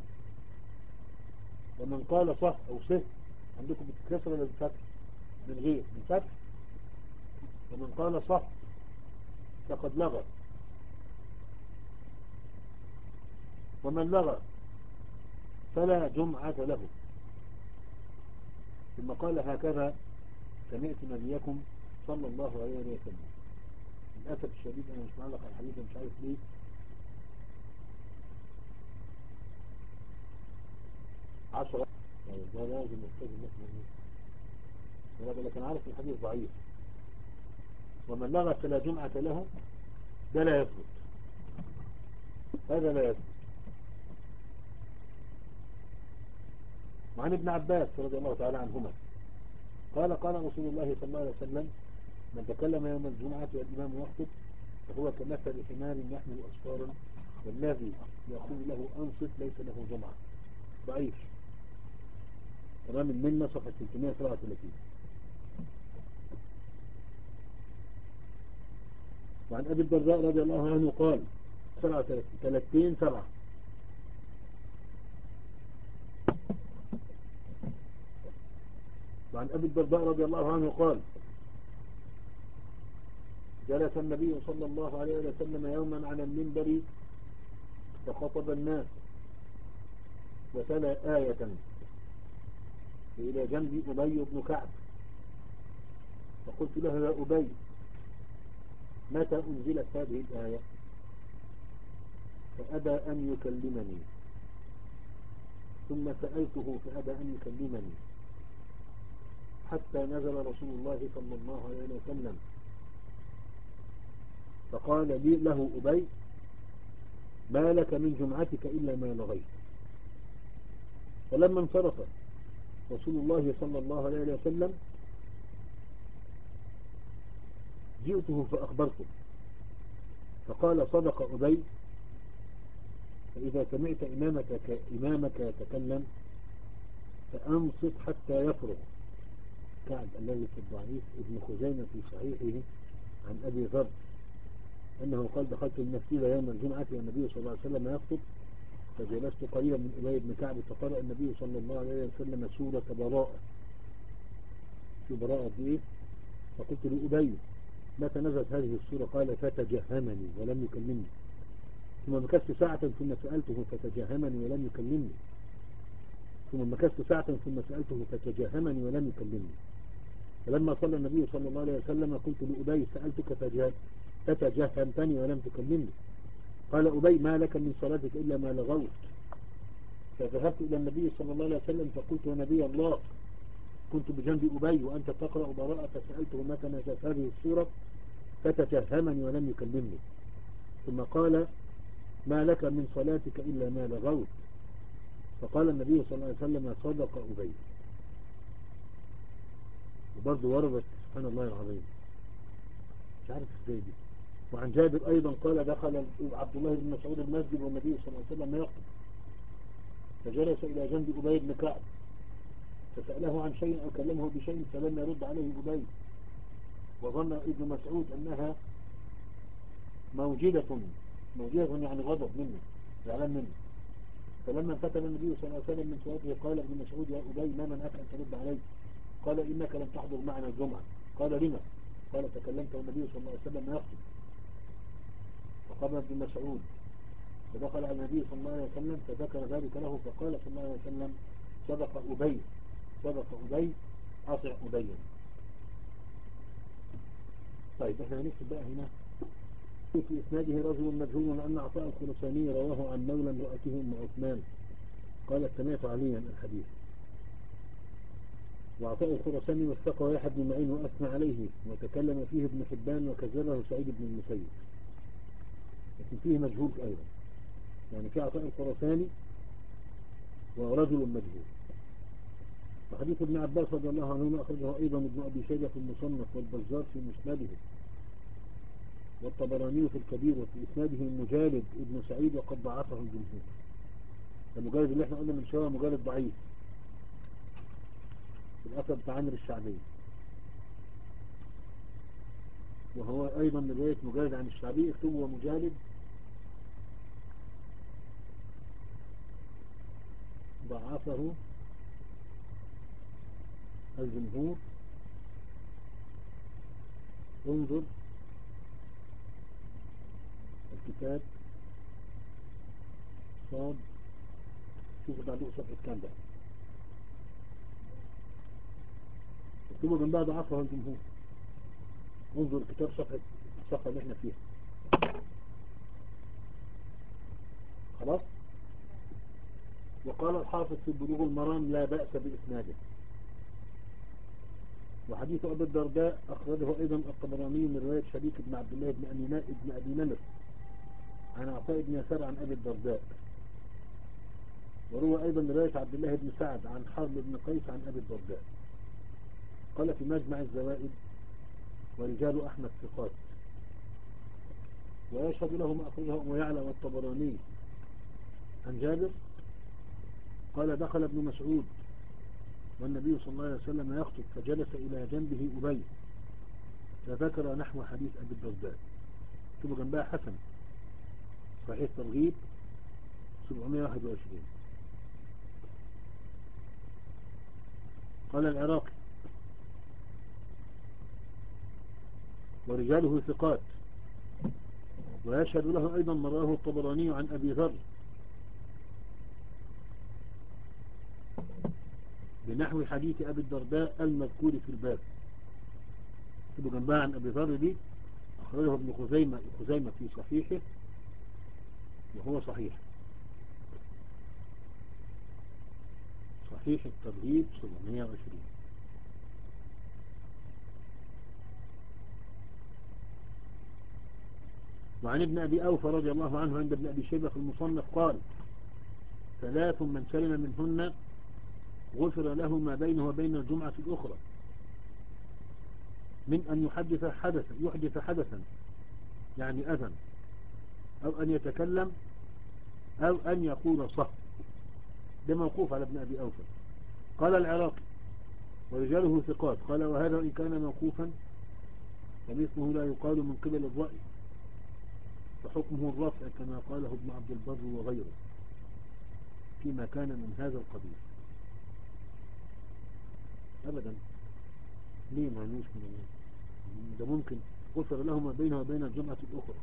ومن قال صح أو صح، عندكم بالكسر ولا بالفتح؟ من غير بالفتح. ومن قال صح فقد لغى. ومن لغى فلا جمعة له. ثم قال هكذا سمعت نبيكم صلى الله عليه وسلم. للأسف الشديد أنا مش معلق على الحديث مش عارف ليه. عشرة ده لازم نحتاج نحن، لكن عارف الحديث ضعيف. ومن لغى فلا جمعة له، ده لا يثبت، هذا لا يثبت. وعن ابن عباس رضي الله تعالى عنهما قال قال رسول الله صلى الله عليه وسلم من تكلم يوم الجمعة والإمام يخطب فهو كمثل حمار يحمل أسفارا والذي يقول له أنصت ليس له جمعة. ضعيف. تمام المنة صفحة ثلاثمائة وسبعة وثلاثين. وعن أبي الدرداء رضي الله عنه قال سبعة وثلاثين ثلاثين سبعة. وعن أبي الدرداء رضي الله عنه قال جلس النبي صلى الله عليه وسلم يوما على المنبر فخطب الناس وتلا آية إلى جنب أبي بن كعب فقلت له يا أبي متى أنزلت هذه الآية؟ فأبى أن يكلمني، ثم سألته فأبى أن يكلمني حتى نزل رسول الله صلى الله عليه وسلم فقال لي له أبي ما لك من جمعتك إلا ما لغيت. فلما انصرف رسول الله صلى الله عليه وسلم جئته فأخبرته فقال صدق أبي، فإذا سمعت إمامك, إمامك يتكلم فأنصت حتى يفرغ. كعب الذي في الضعيف ابن خزيمة في صحيحه عن أبي ذر أنه قال دخلت المسجد يوم الجمعة والنبي صلى الله عليه وسلم يخطب فجلست قليلا من أبي بن كعب فقرأ النبي صلى الله عليه وسلم سورة براءة. في براءة دي فقلت لأبي متى نزلت هذه السورة؟ قال فتجهمني ولم يكلمني. ثم مكثت ساعة ثم سألته فتجهمني ولم يكلمني. ثم مكثت ساعة ثم سألته فتجهمني ولم يكلمني. فلما صلى النبي صلى الله عليه وسلم قلت لأبي سألتك فتجهمتني ولم تكلمني. قال أبي ما لك من صلاتك إلا ما لغوت. فذهبت إلى النبي صلى الله عليه وسلم فقلت يا نبي الله كنت بجنب أبي وأنت تقرأ براءة فسألته متى نزلت هذه السورة فتجهمني ولم يكلمني. ثم قال ما لك من صلاتك إلا ما لغوت. فقال النبي صلى الله عليه وسلم صدق أبي. وبرضه وردت سبحان الله العظيم مش عارف ازاي دي. وعن جابر أيضا قال دخل عبد الله بن مسعود المسجد والنبي صلى الله عليه وسلم يخطب فجلس إلى جنب أبي بن كعب فسأله عن شيء أو كلمه بشيء فلم يرد عليه أبي وظن ابن مسعود أنها موجدة موجدة يعني غضب منه زعلان منه. فلما انفتل النبي صلى الله عليه وسلم من صلاته قال ابن مسعود يا أبي ما منعك أن ترد عليه؟ قال إنك لم تحضر معنا الجمعة. قال لما؟ قال تكلمت والنبي صلى الله عليه وسلم يخطب. فقام ابن مسعود فدخل على النبي صلى الله عليه وسلم فذكر ذلك له فقال صلى الله عليه وسلم صدق أبي صدق أبي أطع أبيا. طيب احنا هنكتب بقى هنا في إسناده رجل مجهول أن عطاء الخرساني رواه عن مولى امرأته أم عثمان قالت سمعت عليا الحديث. وعطاء الخرساني وثقه يحيى بن معين وأثنى عليه وتكلم فيه ابن حبان وكذبه سعيد بن المسيب لكن فيه مجهول أيضا يعني في عطاء الخرساني ورجل مجهول. وحديث ابن عباس رضي الله عنهما أخرجه أيضا ابن أبي شيبة في المصنف والبزار في مسنده والطبراني في الكبير وفي إسناده مجالد ابن سعيد وقد ضعفه الجمهور. المجالد اللي احنا قلنا من شوية مجالد ضعيف في الأثر بتاع عامر الشعبي وهو أيضا من رواية مجالد عن الشعبي اكتبه مجالد ضعفه الجمهور. انظر الكتاب صاد شوفوا بعده صفحة كام بقى اكتبوا جنبها ضعفه الجمهور. انظر الكتاب صفحة الصفحة اللي احنا فيها خلاص. وقال الحافظ في بلوغ المرام لا بأس بإسناده. وحديث أبي الدرداء أخرجه أيضا الطبراني من رواية شريك بن عبد الله بن أميناء بن أبي نمر عن عطاء بن يسار عن أبي الدرداء. وروى أيضا رواية عبد الله بن سعد عن حرب بن قيس عن أبي الدرداء. قال في مجمع الزوائد ورجال أحمد ثقات. ويشهد له ما أخرجه أبو يعلى والطبراني عن جابر قال دخل ابن مسعود والنبي صلى الله عليه وسلم يخطب فجلس إلى جنبه أبي فذكر نحو حديث أبي الدرداء. اكتبوا جنبها حسن صحيح الترغيب سبعمائة وواحد وعشرين. قال العراقي ورجاله ثقات، ويشهد له أيضا ما رواه الطبراني عن أبي ذر بنحو حديث أبي الدرداء المذكور في الباب. تبقى جنبها عن أبي ذر دي أخرجه ابن خزيمة خزيمة في صحيحه وهو صحيح. صحيح الترغيب سبعمائة وعشرين. وعن ابن أبي أوفى رضي الله عنه عند ابن أبي شيبة في المصنف قال ثلاث من سلم منهن غفر له ما بينه وبين الجمعة الأخرى من أن يحدث حدثا يحدث حدثا يعني أذن، أو أن يتكلم، أو أن يقول صح. ده موقوف على ابن أبي أوفى. قال العراقي ورجاله ثقات. قال وهذا إن كان موقوفا فمثله لا يقال من قبل الرأي، فحكمه الرفع كما قاله ابن عبد البر وغيره فيما كان من هذا القبيل. أبدا ليه ما نوش من ده ممكن غفر له ما بينه وبين الجمعة الأخرى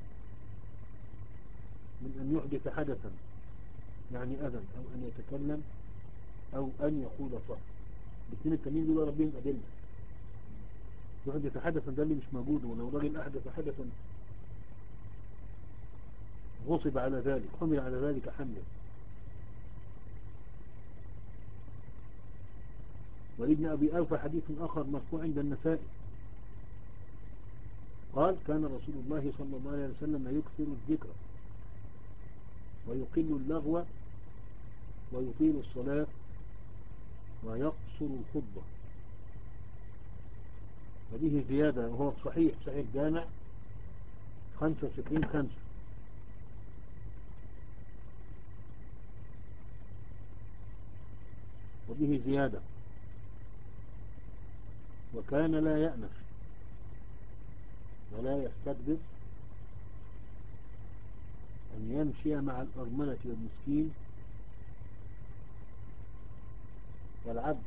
من أن يحدث حدثا يعني أذن، أو أن يتكلم، أو أن يقول صح. الاثنين التانيين دول ربهم أدلة. يحدث حدثا ده اللي مش موجود، ولو راجل أحدث حدثا غصب على ذلك، حمل على ذلك حملا. ولابن أبي أوفى حديث آخر مرفوع عند النسائي قال كان رسول الله صلى الله عليه وسلم يكثر الذكر ويقل اللغو ويطيل الصلاة ويقصر الخطبة. وبه زيادة وهو صحيح صحيح جامع خمسة وستين خمسة. وبه زيادة وكان لا يأنف ولا يستكبر أن يمشي مع الأرملة والمسكين والعبد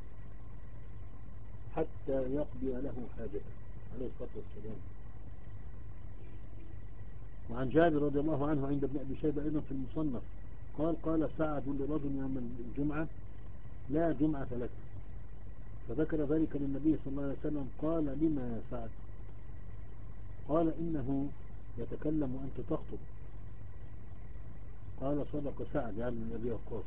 حتى يقضي له حاجته عليه الصلاة والسلام. وعن جابر رضي الله عنه عند ابن أبي شيبة أيضا في المصنف قال قال سعد لرجل يوم الجمعة لا جمعة لك، فذكر ذلك للنبي صلى الله عليه وسلم قال لما يا سعد؟ قال إنه يتكلم وأنت تخطب. قال صدق سعد يعني من أبي وقاص.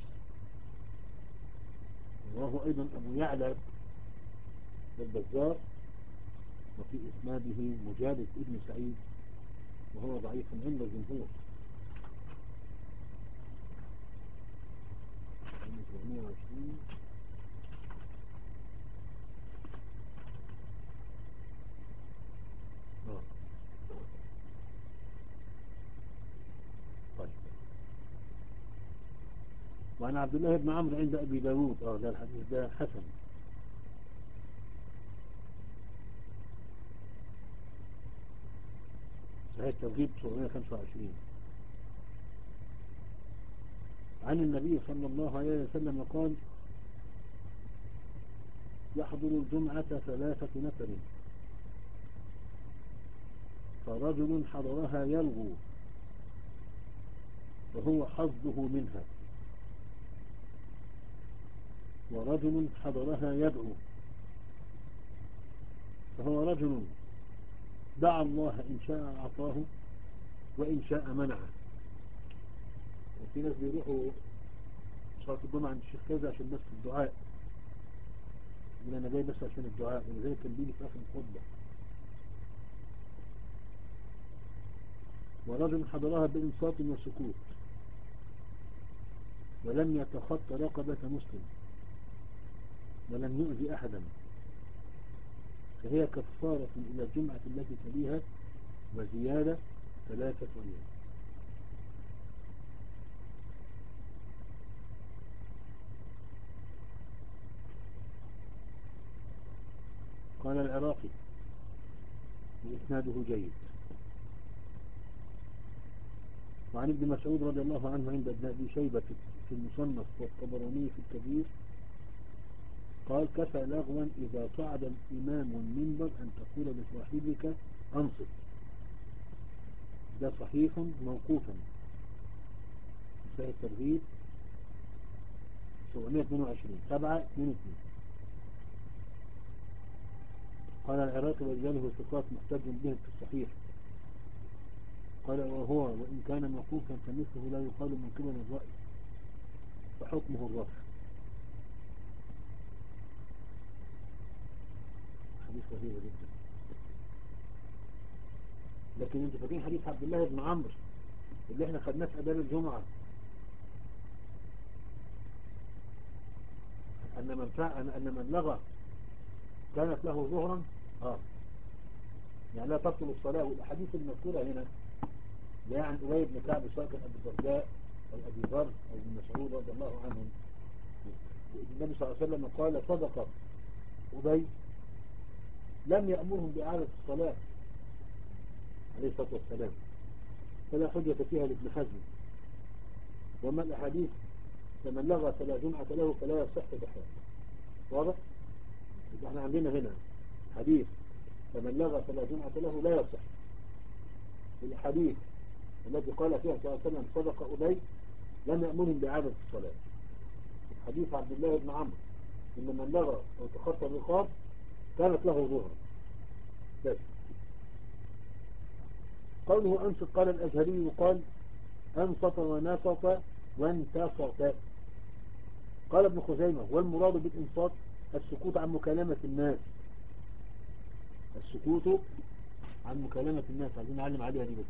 وهو أيضا أبو يعلى البزار وفي إسناده مجالد ابن سعيد وهو ضعيف عند الجمهور. طيب. وعن عبد الله بن عمرو عند أبي داود اه ده الحديث ده حسن. صحيح الترغيب سبعمائة وخمسة وعشرين. عن النبي صلى الله عليه وسلم قال يحضر الجمعة ثلاثة نفر فرجل حضرها يلغو وهو حظه منها، ورجل حضرها يدعو فهو رجل دعا الله إن شاء أعطاه وإن شاء منعه. وفي ناس بيروحوا صلاة الجمعة عند الشيخ كذا عشان بس الدعاء، يقول أنا جاي بس عشان الدعاء، ولذلك كان بيجي في آخر الخطبة. ورجل حضرها بإنصات وسكوت ولم يتخطى رقبة مسلم ولم يؤذي أحدا، فهي كفارة إلى الجمعة التي تليها وزيادة ثلاثة أيام. قال العراقي وإسناده جيد. وعن ابن مسعود رضي الله عنه عند ابن أبي شيبة في المصنف والطبراني في الكبير قال كفى لغوا إذا صعد الإمام المنبر أن تقول لصاحبك أنصت. ده صحيح موقوفا في الترغيب سبعمائة واثنين وعشرين سبعة اثنين واثنين. قال العراقي ورجاله ثقات محتج بهم في الصحيح. قال وهو وإن كان موقوفا فمثله لا يقال من قبل الرأي فحكمه الرفع. حديث غريب جدا. لكن انتوا فاكرين حديث عبد الله بن عمرو اللي احنا خدناه في آداب الجمعة أن من فعل أن من لغى كانت له ظهرا اه يعني لا تبطل الصلاة. والأحاديث المذكورة هنا لا عن أبي بن كعب سواء كان أبي الدرداء أو أبي ذر أو ابن مسعود رضي الله عنهم. النبي صلى الله عليه وسلم قال صدق أبي لم يأمرهم بإعادة الصلاة عليه الصلاة والسلام فلا حجة فيها لابن حزم. وما الأحاديث فمن لغى فلا جمعة له فلا يصح بحال. واضح؟ احنا عندنا هنا حديث فمن لغى فلا جمعة له لا يصح. الحديث الذي قال فيها صلى الله عليه وسلم صدق أبي لم يأمرهم بإعادة الصلاة. حديث عبد الله بن عمرو إن من لغى أو تخطى الرقاب كانت له ظهرا بس. قوله أنصت قال الأزهري يقال أنصت ونصت وانتصت. قال ابن خزيمة والمراد بالإنصات السكوت عن مكالمة الناس. السكوت عن مكالمة الناس عايزين نعلم عليها دي بس.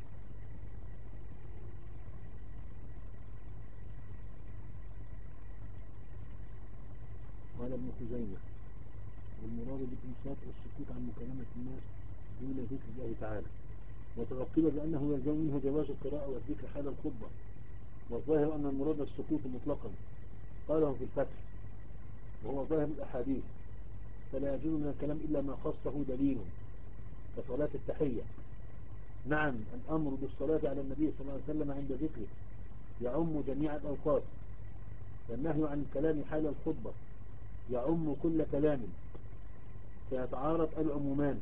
قال ابن خزيمة والمراد بالإنصات السكوت عن مكالمة الناس دون ذكر الله تعالى وتغطيبا بأنه يلزم منه جواز القراءة والذكر حال الخطبة والظاهر أن المراد السكوت مطلقا قاله في الفتح وهو ظاهر الأحاديث فلا يجوز من الكلام إلا ما خصه دليل كصلاة التحية. نعم الأمر بالصلاة على النبي صلى الله عليه وسلم عند ذكره يعم جميع الأوقات والنهي عن الكلام حال الخطبة يعم كل كلام فيتعارض العمومان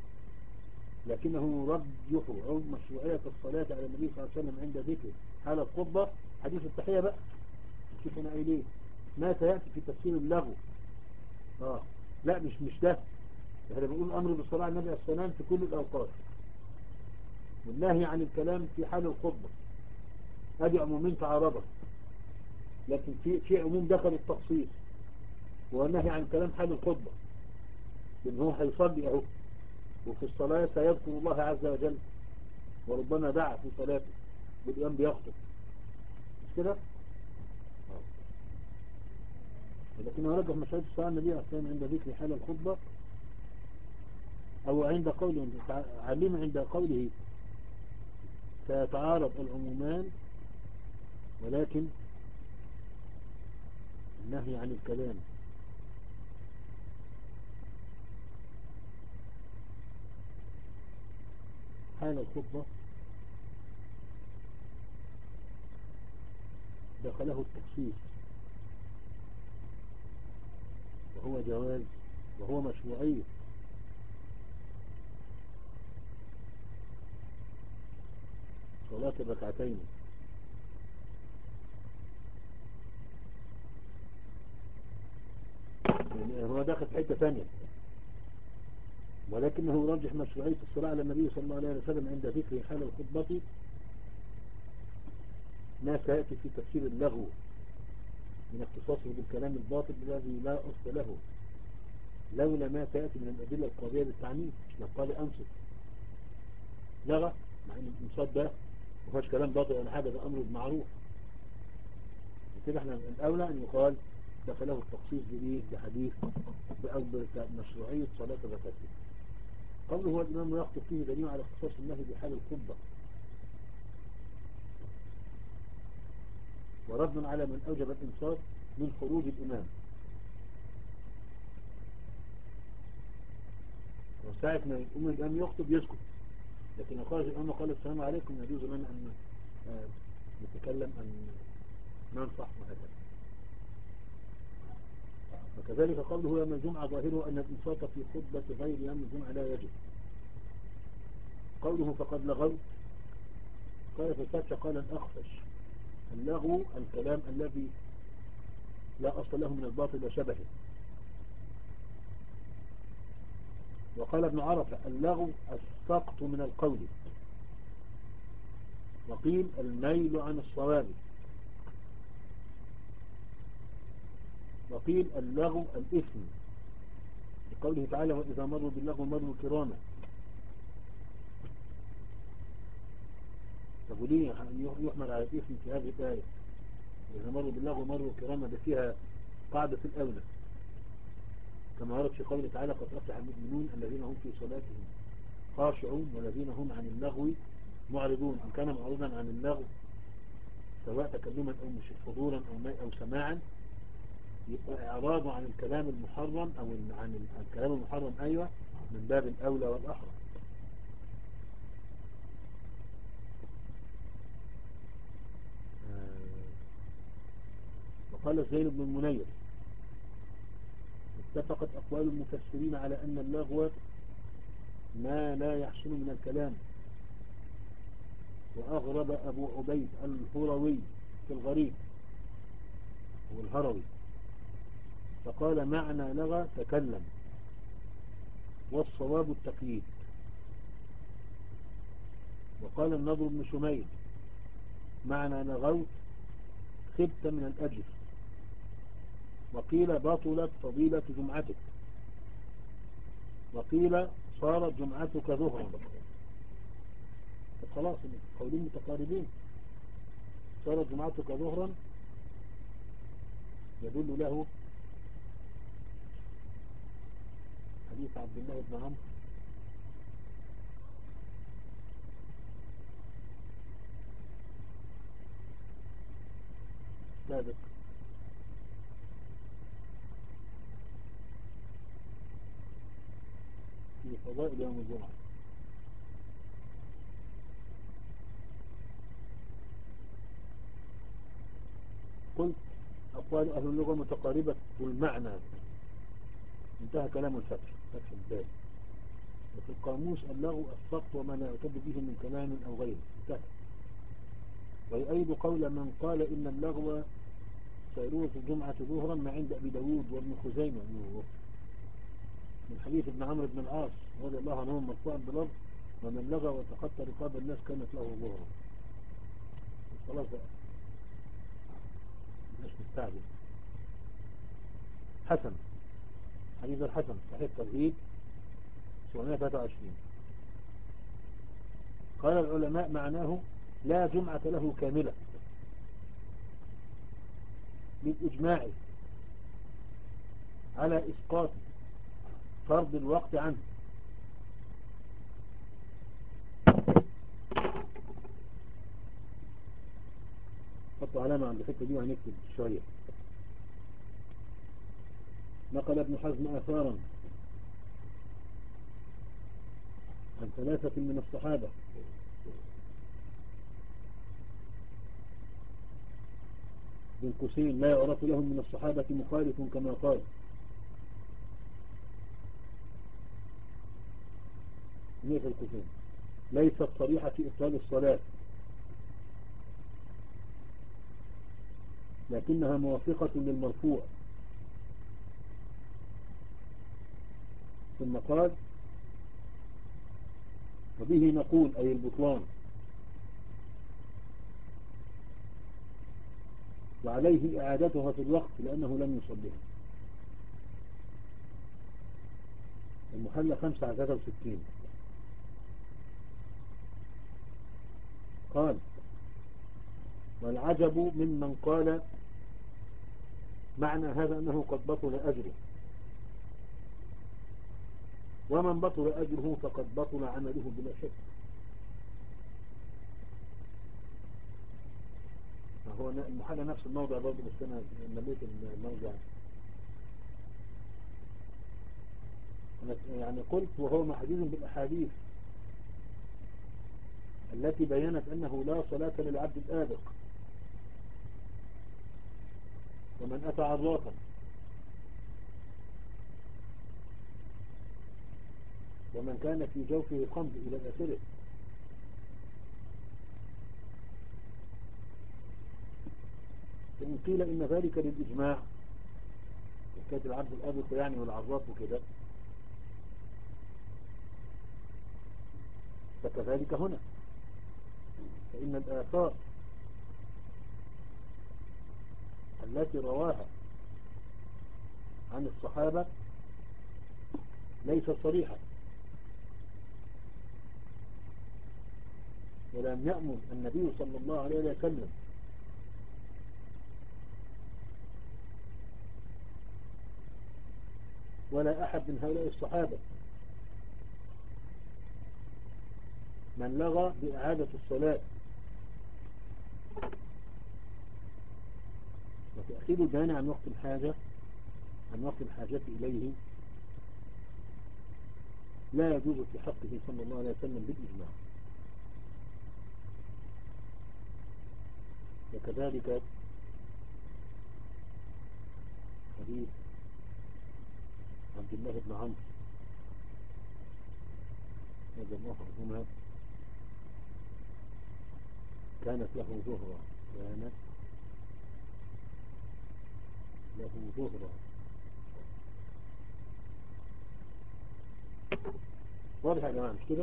لكنه رجح مشروعية الصلاة على النبي صلى الله عليه وسلم عند ذكره حال الخطبة حديث التحية بقى شوف أنا قايل ايه ما سيأتي في تفسير اللغو. اه لا مش مش ده احنا بنقول الأمر بالصلاة على النبي عليه الصلاة والسلام في كل الأوقات والنهي عن الكلام في حال الخطبة. هذه عمومين تعارضا لكن في في عموم دخل التخصيص والنهي عن الكلام حال الخطبة لأن هو هيصلي اهو وفي الصلاة سيذكر الله عز وجل وربما دعا في صلاته والإمام بيخطب مش كده؟ لكنه رجح مشاهد الصلاة النبي عليه الصلاة والسلام عند ذكر حال الخطبة أو عند قوله علم عند قوله سيتعارض العمومان ولكن النهي عن الكلام حال الخطبة دخله التخصيص وهو جواز وهو مشروعية صلاة الركعتين. يعني هو داخل في حتة ثانية ولكنه يرجح مشروعية الصلاة على النبي صلى الله عليه وسلم عند ذكر حال الخطبة ما سيأتي في تفسير اللغو من اختصاصه بالكلام الباطل الذي لا أصل له لولا ما سيأتي من الأدلة القاضية للتعنيف. مش قال أنصت لغة مع أن الإنصات ده ما فيهاش كلام باطل ولا حاجة ده أمر معروف كده. احنا الأولى أن يقال دخله التخصيص بإيه بحديث بأكبر مشروعية صلاة الركعتين. قوله هو الإمام يخطب فيه دليل على اختصاص النهي بحال الخطبة ورد على من أوجب الإنصات من خروج الإمام وساعة ما يقوم الإمام يخطب يسكت لكن خرج الإمام قال السلام عليكم يجوز لنا أن آه، نتكلم أن ننصح وهكذا. وكذلك قوله يوم الجمعة ظاهره أن الإنصات في خطبة غير يوم الجمعة لا يجب. قوله فقد لغوت، قال في الفتح قال الأخفش اللغو الكلام الذي لا أصل له من الباطل وشبهه. وقال ابن عرفة اللغو السقط من القول، وقيل الميل عن الصواب، وقيل اللغو الإثم لقوله تعالى وإذا مروا باللغو مروا كراما. طب وليه يحمل على الإثم في هذه الآية؟ إذا مروا باللغو مروا كراما، ده فيها قاعدة الأولى كما ورد في قوله تعالى قد أفلح المؤمنون الذين هم في صلاتهم خاشعون والذين هم عن اللغو معرضون. إن كان معرضا عن اللغو سواء تكلما أو مش حضورا أو, أو سماعا يبقى إعراضه عن الكلام المحرم أو عن الكلام المحرم أيوة من باب الأولى والأحرى. وقال زين بن المنير اتفقت أقوال المفسرين على أن اللغو ما لا يحصل من الكلام. وأغرب أبو عبيد الهروي في الغريب هو الهروي فقال معنى لغى تكلم، والصواب التقييد. وقال النضر بن شميل معنى لغوت خبت من الأجر. وقيل بطلت فضيلة جمعتك، وقيل صارت جمعتك ظهرا. خلاص القولين متقاربين. صارت جمعتك ظهرا يدل له حديث عبد الله بن عمرو سابق في فضائل يوم الجمعة. قلت أقوال أهل اللغة متقاربة والمعنى. انتهى كلام الفتح فتح الباب. وفي القاموس اللغو السقط وما لا يعتد به من كلام أو غيره. انتهى. ويؤيد قول من قال إن اللغو سيروه الجمعة ظهرا ما عند أبي داود وابن خزيمة من حديث ابن عمرو بن العاص رضي الله عنهم مرفوعا بلفظ ومن لغى وتخطى رقاب الناس كانت له ظهرا. خلاص بقى مش مستعجل. حسن حديث الحسن صحيح الترغيب سبعمائة وثلاثة وعشرين. قال العلماء معناه لا جمعة له كاملة بالإجماع على إسقاط فرض الوقت عنه. حطوا علامة عند الحتة دي وهنكتب شوية. نقل ابن حزم آثارا عن ثلاثة من الصحابة بن قسين لا يعرف لهم من الصحابة مخالف كما قال نيف القسين ليست صريحة في إبطال الصلاة لكنها موافقة للمرفوع. ثم قال وبه نقول أي البطلان وعليه إعادتها في الوقت لأنه لم يصلها. المحلى خمسة على ثلاثة وستين. قال والعجب ممن قال معنى هذا أنه قد بطل أجره ومن بطل أجره فقد بطل عمله بلا شك. هو المحلى نفس الموضع برضه بس أنا نبيت الموضع يعني قلت وهو محدود بالأحاديث التي بيّنت أنه لا صلاة للعبد الآبق، ومن أتى عرافا ومن كان في جوفه خمر إلى آخره. فإن قيل إن ذلك للإجماع، حكاية العبد الآبق يعني والعراف وكده، فكذلك هنا، فإن الآثار التي رواها عن الصحابة ليست صريحة، ولم يأمر النبي صلى الله عليه وسلم ولا أحد من هؤلاء الصحابة من لغى بإعادة الصلاة وتأخير البيان عن وقت الحاجة عن وقت الحاجة إليه لا يجوز في حقه صلى الله عليه وسلم بالإجماع. وكذلك حديث عبد الله بن عمرو رضي الله عنهما، كانت له زهرة كانت له زهرة واضح يا جماعة مش كده؟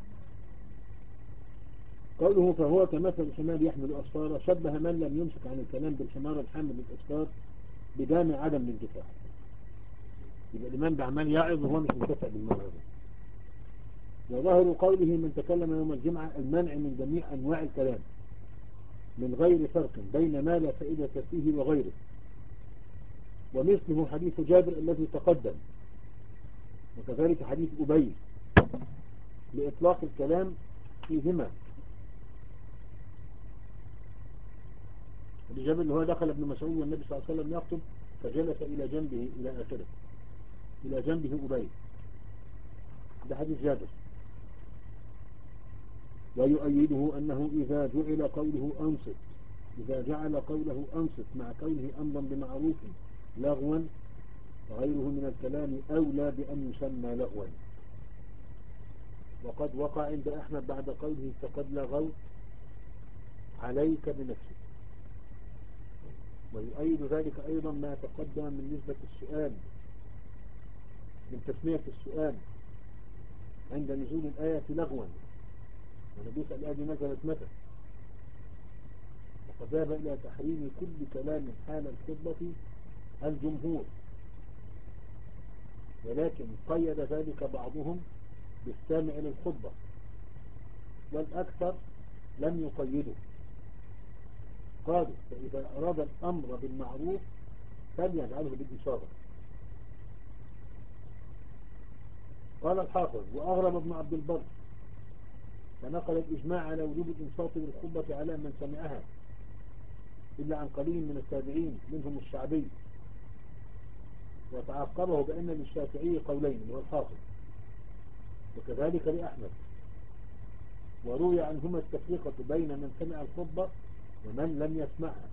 قوله فهو كمثل الحمار يحمل أسفارا، شبه من لم يمسك عن الكلام بالحمار الحامل الأسفار بدام عدم الانتفاع. يبقى الإمام بعمال يعظ وهو مش منتفع بالموعظة. وظاهر قوله من تكلم يوم الجمعة المنع من جميع أنواع الكلام من غير فرق بين ما لا فائدة فيه وغيره، ومثله حديث جابر الذي تقدم، وكذلك حديث أبي لإطلاق الكلام فيهما. جابر اللي هو دخل ابن مسعود والنبي صلى الله عليه وسلم يخطب فجلس إلى جنبه إلى آخره إلى جنبه أبي، ده حديث جابر. ويؤيده أنه إذا جعل قوله أنصت إذا جعل قوله أنصت مع كونه أمرا بمعروف لغوا فغيره من الكلام أولى بأن يسمى لغوا. وقد وقع عند أحمد بعد قوله فقد لغوت عليك بنفسك. ويؤيد ذلك أيضا ما تقدم من نسبة السؤال من تسمية السؤال عند نزول الآية لغوا، ونبيس الآية دي نزلت متى، وقد ذهب إلى تحريم كل كلام حال الخطبة الجمهور، ولكن قيد ذلك بعضهم بالسامع للخطبة، والأكثر لم يقيده، قالوا فإذا أراد الأمر بالمعروف فليجعله بالإشارة. قال الحافظ وأغرب ابن عبد البر فنقل الإجماع على وجوب الإنصات للخطبة على من سمعها إلا عن قليل من التابعين منهم الشعبي، وتعقبه بأن للشافعي قولين اللي هو الحافظ، وكذلك لأحمد، وروي عنهما التفرقة بين من سمع الخطبة ومن لم يسمعها،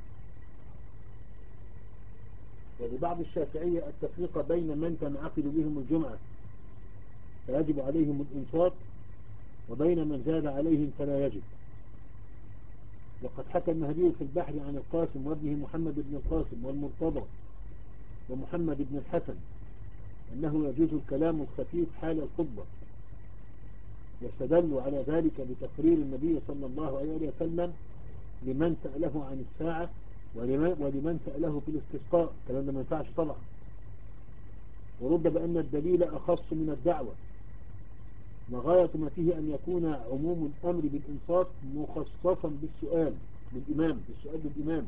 ولبعض الشافعية التفرقة بين من تنعقد بهم الجمعة فيجب عليهم الإنصات وبين من زاد عليهم فلا يجب. وقد حكى النهدي في البحر عن القاسم وابنه محمد بن القاسم والمرتضى ومحمد بن الحسن أنه يجوز الكلام الخفيف حال الخطبة، واستدلوا على ذلك بتقرير النبي صلى الله عليه وسلم لمن سأله عن الساعة ولمن سأله في الاستسقاء، الكلام ده ما ينفعش طبعا. ورد بأن الدليل أخص من الدعوة، وغاية ما فيه أن يكون عموم الأمر بالإنصات مخصصا بالسؤال بالإمام بالسؤال بالإمام.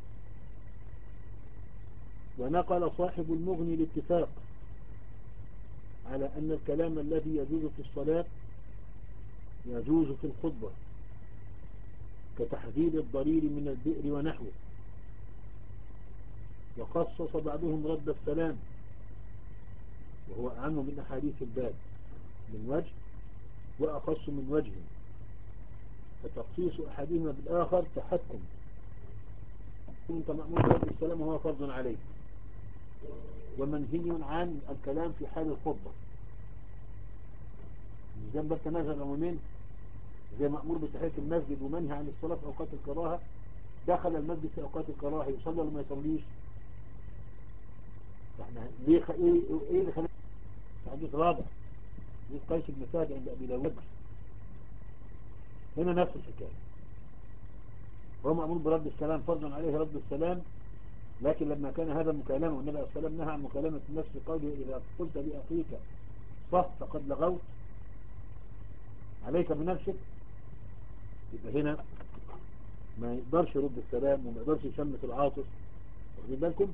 ونقل صاحب المغني الاتفاق على أن الكلام الذي يجوز في الصلاة يجوز في الخطبة كتحذير الضرير من البئر ونحوه. وخصص بعضهم رد السلام وهو أعم من أحاديث الباب من وجه وأخص من وجه، فتخصيص أحدهما بالآخر تحكم. أنت مأمور برد السلام وهو فرض عليك، ومنهي عن الكلام في حال الخطبة. مش جنب التنازل العمومين زي مأمور بتحية المسجد ومنهي عن الصلاة في أوقات الكراهة. دخل المسجد في أوقات الكراهة يصلي ولا ما يصليش؟ فاحنا ليه خ... ايه ايه اللي خلاه حديث رابع دي قيس بن سعد عند أبي داود. هنا نفس الحكاية، هو مأمور برد السلام فرضا عليه رد السلام، لكن لما كان هذا مكالمة والنبي عليه الصلاة والسلام نهى عن مكالمة الناس في قوله إذا قلت لأخيك صح فقد لغوت عليك بنفسك، يبقى هنا ما يقدرش يرد السلام وما يقدرش يشمت العاطف. واخدين بالكم؟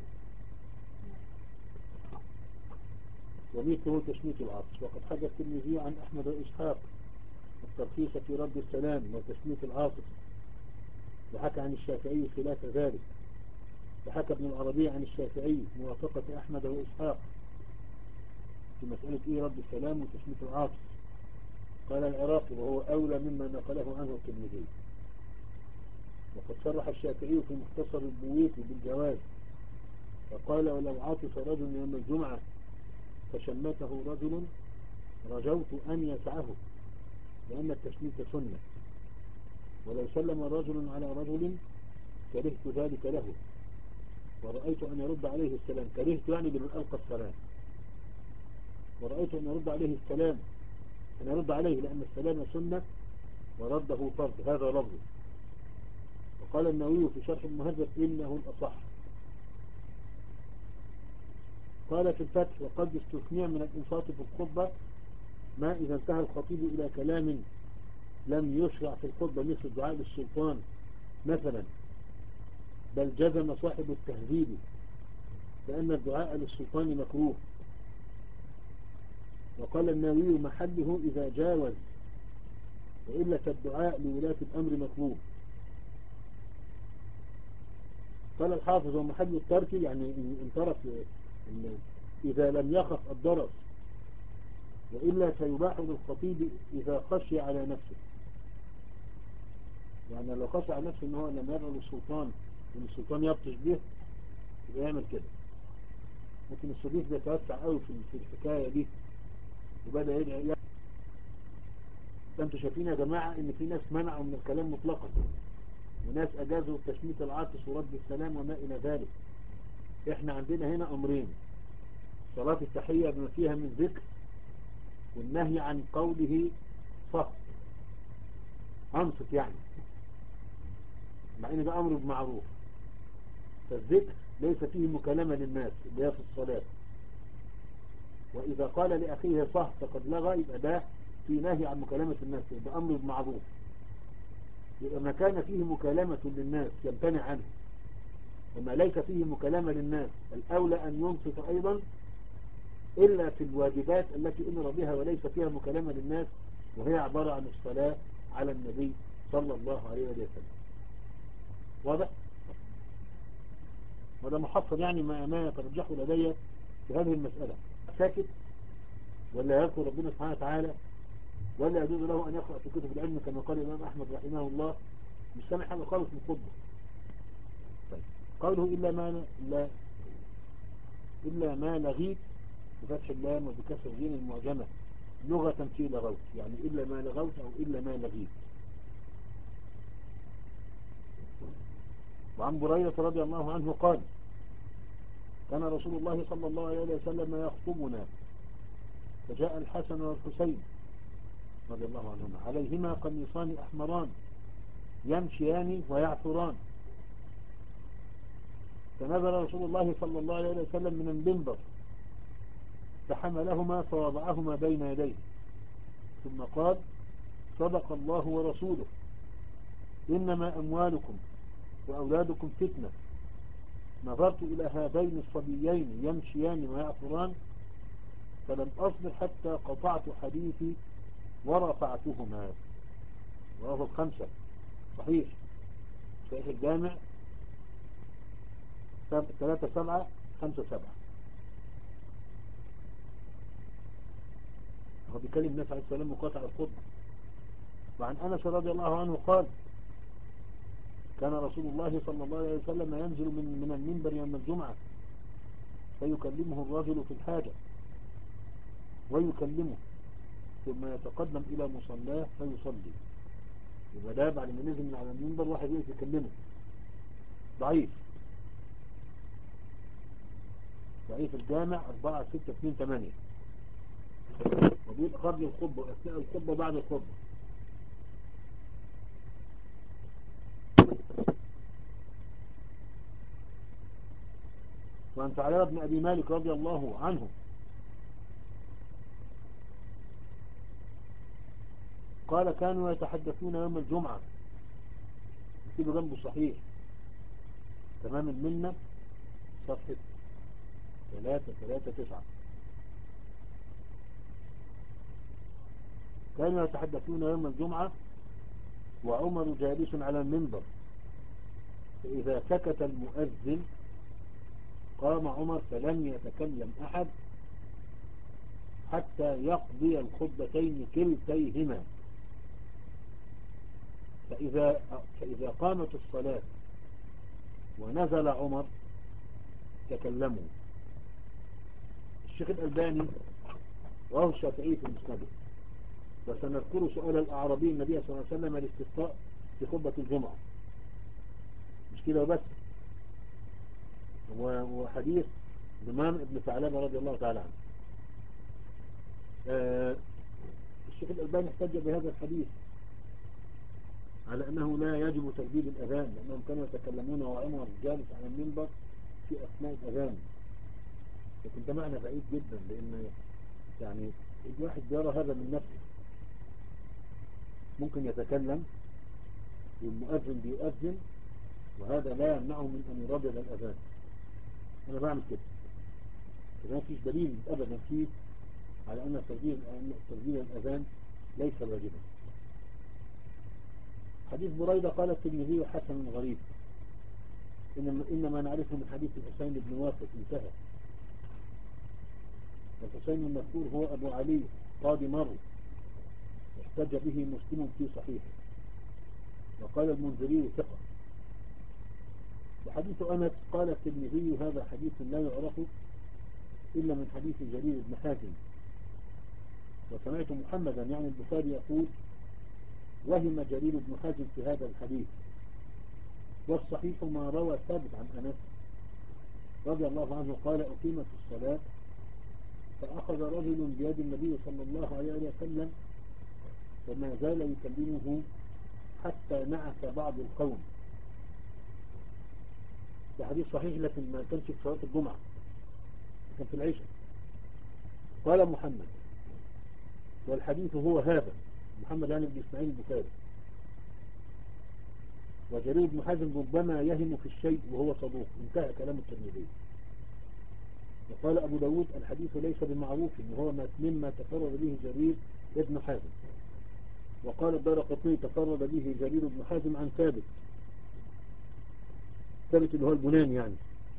ومثله تشميت العاطف. وقد حدث الترمذي عن أحمد وإسحاق الترخيص في رد السلام وتشميت العاطف، وحكى عن الشافعي خلاف ذلك، وحكى ابن العربي عن الشافعي موافقة أحمد وإسحاق في مسألة إيه رد السلام وتشميت العاطف. قال العراقي وهو أولى مما نقله عنه الترمذي. وقد صرح الشافعي في مختصر البويطي بالجواز، فقال ولو عاطف رجل يوم الجمعة فشمته رجل رجوت أن يسعه لأن التشميت سنة، ولو سلم رجل على رجل كرهت ذلك له ورأيت أن يرد عليه السلام. كرهت يعني بمن ألقى السلام، ورأيت أن يرد عليه السلام أن يرد عليه لأن السلام سنة ورده فرض. هذا لفظه. وقال النووي في شرح المهذب إنه الأصح. قال في الفتح وقد استثني من الإنصات في الخطبة ما إذا انتهى الخطيب إلى كلام لم يشرع في الخطبة مثل الدعاء للسلطان مثلا، بل جزم صاحب التهذيب لأن الدعاء للسلطان مكروه. وقال النووي محله إذا جاوز، وإلا فالدعاء لولاة الأمر مكروه. قال الحافظ ومحل الترك يعني إن ترك إذا لم يخف الضرر، وإلا فيباح للخطيب إذا خشي على نفسه. يعني لو خشي على نفسه إنه لما يدعو للسلطان وإن السلطان يبطش به يبقى يعمل كده. لكن الصديق ده توسع قوي في الحكاية دي وبدأ يدعي. أنتوا شايفين يا جماعة إن في ناس منعوا من الكلام مطلقا، وناس أجازوا تشميت العاطس ورد السلام وما إلى ذلك. إحنا عندنا هنا أمرين: صلاة التحية بما فيها من ذكر، والنهي عن قوله صف أنصت، يعني مع إن ده أمر بمعروف. فالذكر ليس فيه مكالمة للناس اللي هي في الصلاة، وإذا قال لأخيه صح فقد لغى يبقى ده في نهي عن مكالمة الناس، يبقى أمر بمعروف. يبقى ما كان فيه مكالمة للناس يمتنع عنه، وما ليس فيه مكالمة للناس الأولى أن ينصت أيضا، إلا في الواجبات التي أمر بها وليس فيها مكالمة للناس، وهي عبارة عن الصلاة على النبي صلى الله عليه وسلم. واضح؟ وده محصل يعني ما, ما يترجحه لدي في هذه المسألة. ساكت ولا يذكر ربنا سبحانه وتعالى، ولا يجوز له أن يقرأ في كتب العلم كما قال الإمام أحمد رحمه الله، مش سامع حاجة خالص من خطبة. طيب قوله إلا ما لا إلا ما لغيت بفتح اللام وبكسر الجيم المعجمة لغة في لغوت، يعني إلا ما لغوت أو إلا ما لغيت. وعن بريدة رضي الله عنه قال كان رسول الله صلى الله عليه وسلم يخطبنا فجاء الحسن والحسين رضي الله عنهما عليهما قميصان أحمران يمشيان ويعثران، فنزل رسول الله صلى الله عليه وسلم من المنبر فحملهما فوضعهما بين يديه ثم قال صدق الله ورسوله إنما أموالكم وأولادكم فتنة. نظرت إلى هذين الصبيين يمشيان ويعثران فلم أصبر حتى قطعت حديثي ورفعتهما. رواه الخمسة صحيح صحيح الجامع ثلاثة سبعة خمسة سبعة. هو بيكلم الناس عليه السلام وقاطع الخطبة، وعن أنس رضي الله عنه قال كان رسول الله صلى الله عليه وسلم ينزل من من المنبر يوم الجمعة فيكلمه الرجل في الحاجة ويكلمه ثم يتقدم إلى مصلاه فيصلي. يبقى ده بعد ما نزل من على المنبر واحد يقف يكلمه. ضعيف ضعيف الجامع أربعة ستة اثنين ثمانية، وبيقول قبل الخطبة أثناء الخطبة بعد الخطبة. وعن ثعلبة بن أبي مالك رضي الله عنه قال كانوا يتحدثون يوم الجمعة، يكتبوا جنبه صحيح تمام المنة صفحة ثلاثة ثلاثة تسعة. كانوا يتحدثون يوم الجمعة وعمر جالس على المنبر، فإذا سكت المؤذن قام عمر فلم يتكلم أحد حتى يقضي الخطبتين كلتيهما، فإذا, فإذا قامت الصلاة ونزل عمر تكلموا. الشيخ الألباني رواه الشافعي في مسنده. وسنذكر سؤال الأعرابي النبي صلى الله عليه وسلم الاستسقاء في خطبة الجمعة، مش كده وبس، وحديث ضمان ابن ثعلبة رضي الله تعالى عنه. آه الشيخ الألباني احتج بهذا الحديث على أنه لا يجب تجديد الأذان، لأنهم كانوا يتكلمون وعمر جالس على المنبر في أثناء الأذان. لكن ده معنى بعيد جدا، لأن يعني الواحد يرى هذا من نفسه، ممكن يتكلم والمؤذن بيؤذن وهذا لا يمنعه من أن يردد الأذان. أنا بعمل كده، فما فيش دليل أبدا فيه على أن تسجيل الأذان ليس واجبا. حديث بريدة قال الترمذي حسن غريب، إنما نعرفه من حديث الحسين بن واقد انتهى. الحسين المذكور هو أبو علي قاضي مرو، احتج به مسلم في صحيحه، وقال المنذري ثقة. وحديث أنس قال الترمذي هذا حديث لا يعرف إلا من حديث جرير بن حازم. وسمعت محمدا يعني البخاري يقول وهم جرير بن حازم في هذا الحديث، والصحيح ما روى ثابت عن أنس رضي الله عنه قال أقيمت الصلاة فأخذ رجل بيد النبي صلى الله عليه وسلم فما زال يكلمه حتى نعس بعض القوم. ده حديث صحيح لكن ما كانش في صلاة الجمعة، كان في العشاء. قال محمد والحديث هو هذا، محمد يعني بن إسماعيل البخاري. وجرير بن حازم ربما يهم في الشيء وهو صدوق، انتهى كلام الترمذي. وقال أبو داود الحديث ليس بمعروف وهو مما تفرد به جرير بن حازم. وقال الدارقطني تفرد به جرير بن حازم عن ثابت، ثابت اللي هو البناني يعني.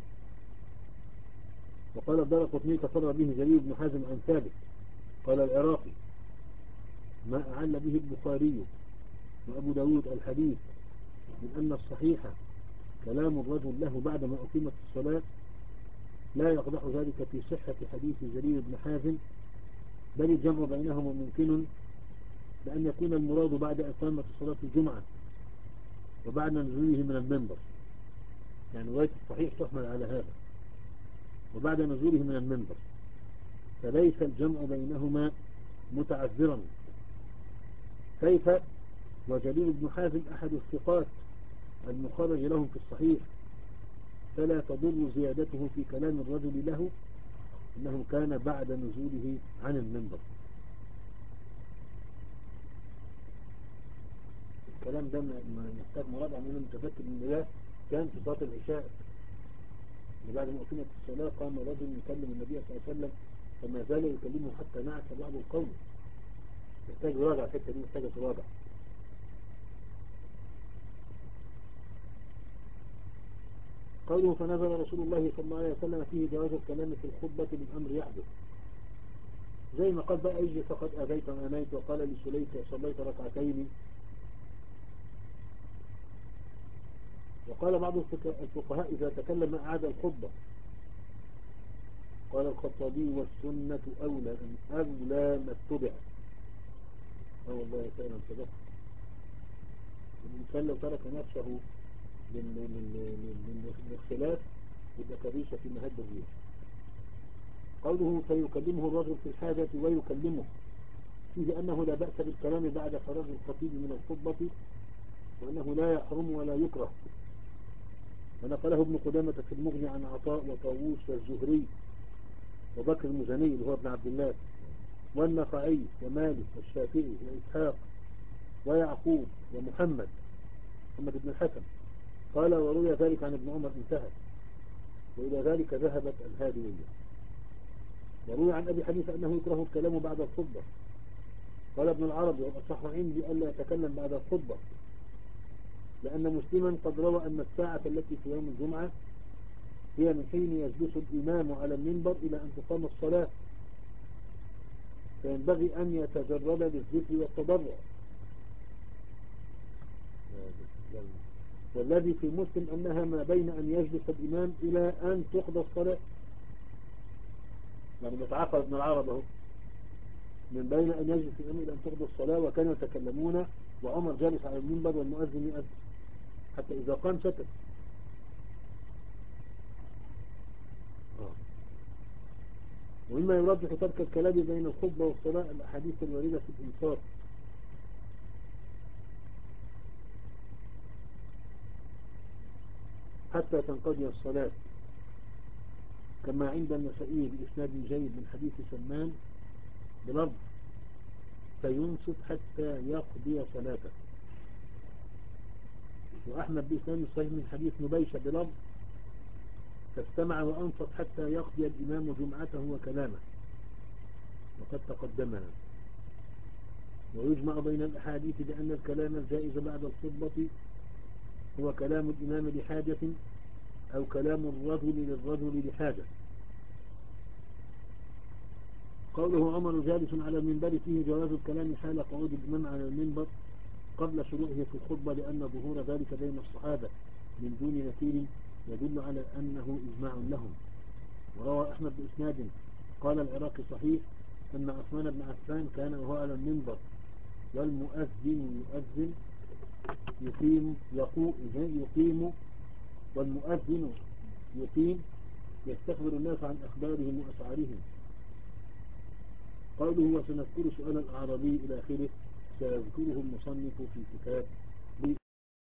وقال الدارقطني تفرد به جرير بن حازم عن ثابت. قال العراقي ما أعل به البخاري وأبو داود الحديث من أن الصحيح كلام الرجل له بعدما أقيمت الصلاة لا يقدح ذلك في صحة حديث جرير بن حازم، بل الجمع بينهما ممكن بأن يكون المراد بعد إقامة صلاة الجمعة وبعد نزوله من المنبر، يعني رواية الصحيح تحمل على هذا، وبعد نزوله من المنبر، فليس الجمع بينهما متعذرا. كيف وجرير بن حازم أحد الثقات المخرج لهم في الصحيح، فلا تضر زيادته في كلام الرجل له إنه كان بعد نزوله عن المنبر. الكلام ده محتاج مراجعة، من متذكر ان ده كان في صلاة العشاء، بعد ما أقيمت الصلاة قام رجل يكلم النبي صلى الله عليه وسلم فما زال يكلمه حتى نعس بعض القوم. محتاج يراجع الحتة دي، محتاج تراجع. قوله فنزل رسول الله صلى الله عليه وسلم فيه جواز الكلام في الخطبة بالأمر يحدث، زي ما قال بقى اجي فقد أذيت وأنيت، وقال لسليك صليت ركعتين وقال بعض الفقهاء إذا تكلم أعاد الخطبة. قال الخطابي والسنة أولى أولى ما اتبع. اه والله فعلا صدق. الإنسان لو ترك نفسه للاختلاف يبقى كبيشة في مهد الريح. قوله فيكلمه الرجل في الحاجة ويكلمه فيه أنه لا بأس بالكلام بعد فراغ الخطيب من الخطبة، وأنه لا يحرم ولا يكره. ونقله ابن قدامة في المغني عن عطاء وطاووس والزهري وبكر المزني اللي هو ابن عبد الله والنخعي ومالك والشافعي وإسحاق ويعقوب ومحمد محمد بن الحسن. قال وروي ذلك عن ابن عمر انتهى، وإلى ذلك ذهبت الهادوية. وروي عن أبي حنيفة أنه يكره الكلام بعد الخطبة. قال ابن العربي والأصح عندي ألا يتكلم بعد الخطبة، لأن مسلما قد روى أن الساعة التي في يوم الجمعة هي من حين يجلس الإمام على المنبر إلى أن تقام الصلاة، فينبغي أن يتجرد للذكر والتضرع. والذي في مسلم أنها ما بين أن يجلس الإمام إلى أن تقضى الصلاة، يعني متعاقب ابن العرب اهو من بين أن يجلس الإمام إلى أن تقضى الصلاة، وكانوا يتكلمون وعمر جالس على المنبر والمؤذن يؤذن حتى إذا قام سكت. ومما يرجح ترك الكلام بين الخطبة والصلاة الأحاديث الواردة في الإنصات حتى تنقضي الصلاة، كما عند النسائي بإسناد جيد من حديث سلمان بلفظ فينصت حتى يقضي صلاته، وأحمد بإسناد صحيح من حديث نبيشة بلفظ فاستمع وأنصت حتى يقضي الإمام جمعته وكلامه، وقد تقدمنا. ويجمع بين الأحاديث بأن الكلام الجائز بعد الخطبة هو كلام الإمام لحاجة أو كلام الرجل للرجل لحاجة. قوله عمر جالس على المنبر فيه جواز الكلام حال قعود الإمام على المنبر قبل شروعه في الخطبة، لأن ظهور ذلك بين الصحابة من دون نكير يدل على أنه إجماع لهم. وروى أحمد بإسناد قال العراقي صحيح أن عثمان بن عفان كان وهو على المنبر والمؤذن يؤذن يقيم يقيم والمؤذن يقيم يستخبر الناس عن أخبارهم وأسعارهم. قوله وسنذكر سؤال الأعرابي إلى آخره سيذكره المصنف في كتاب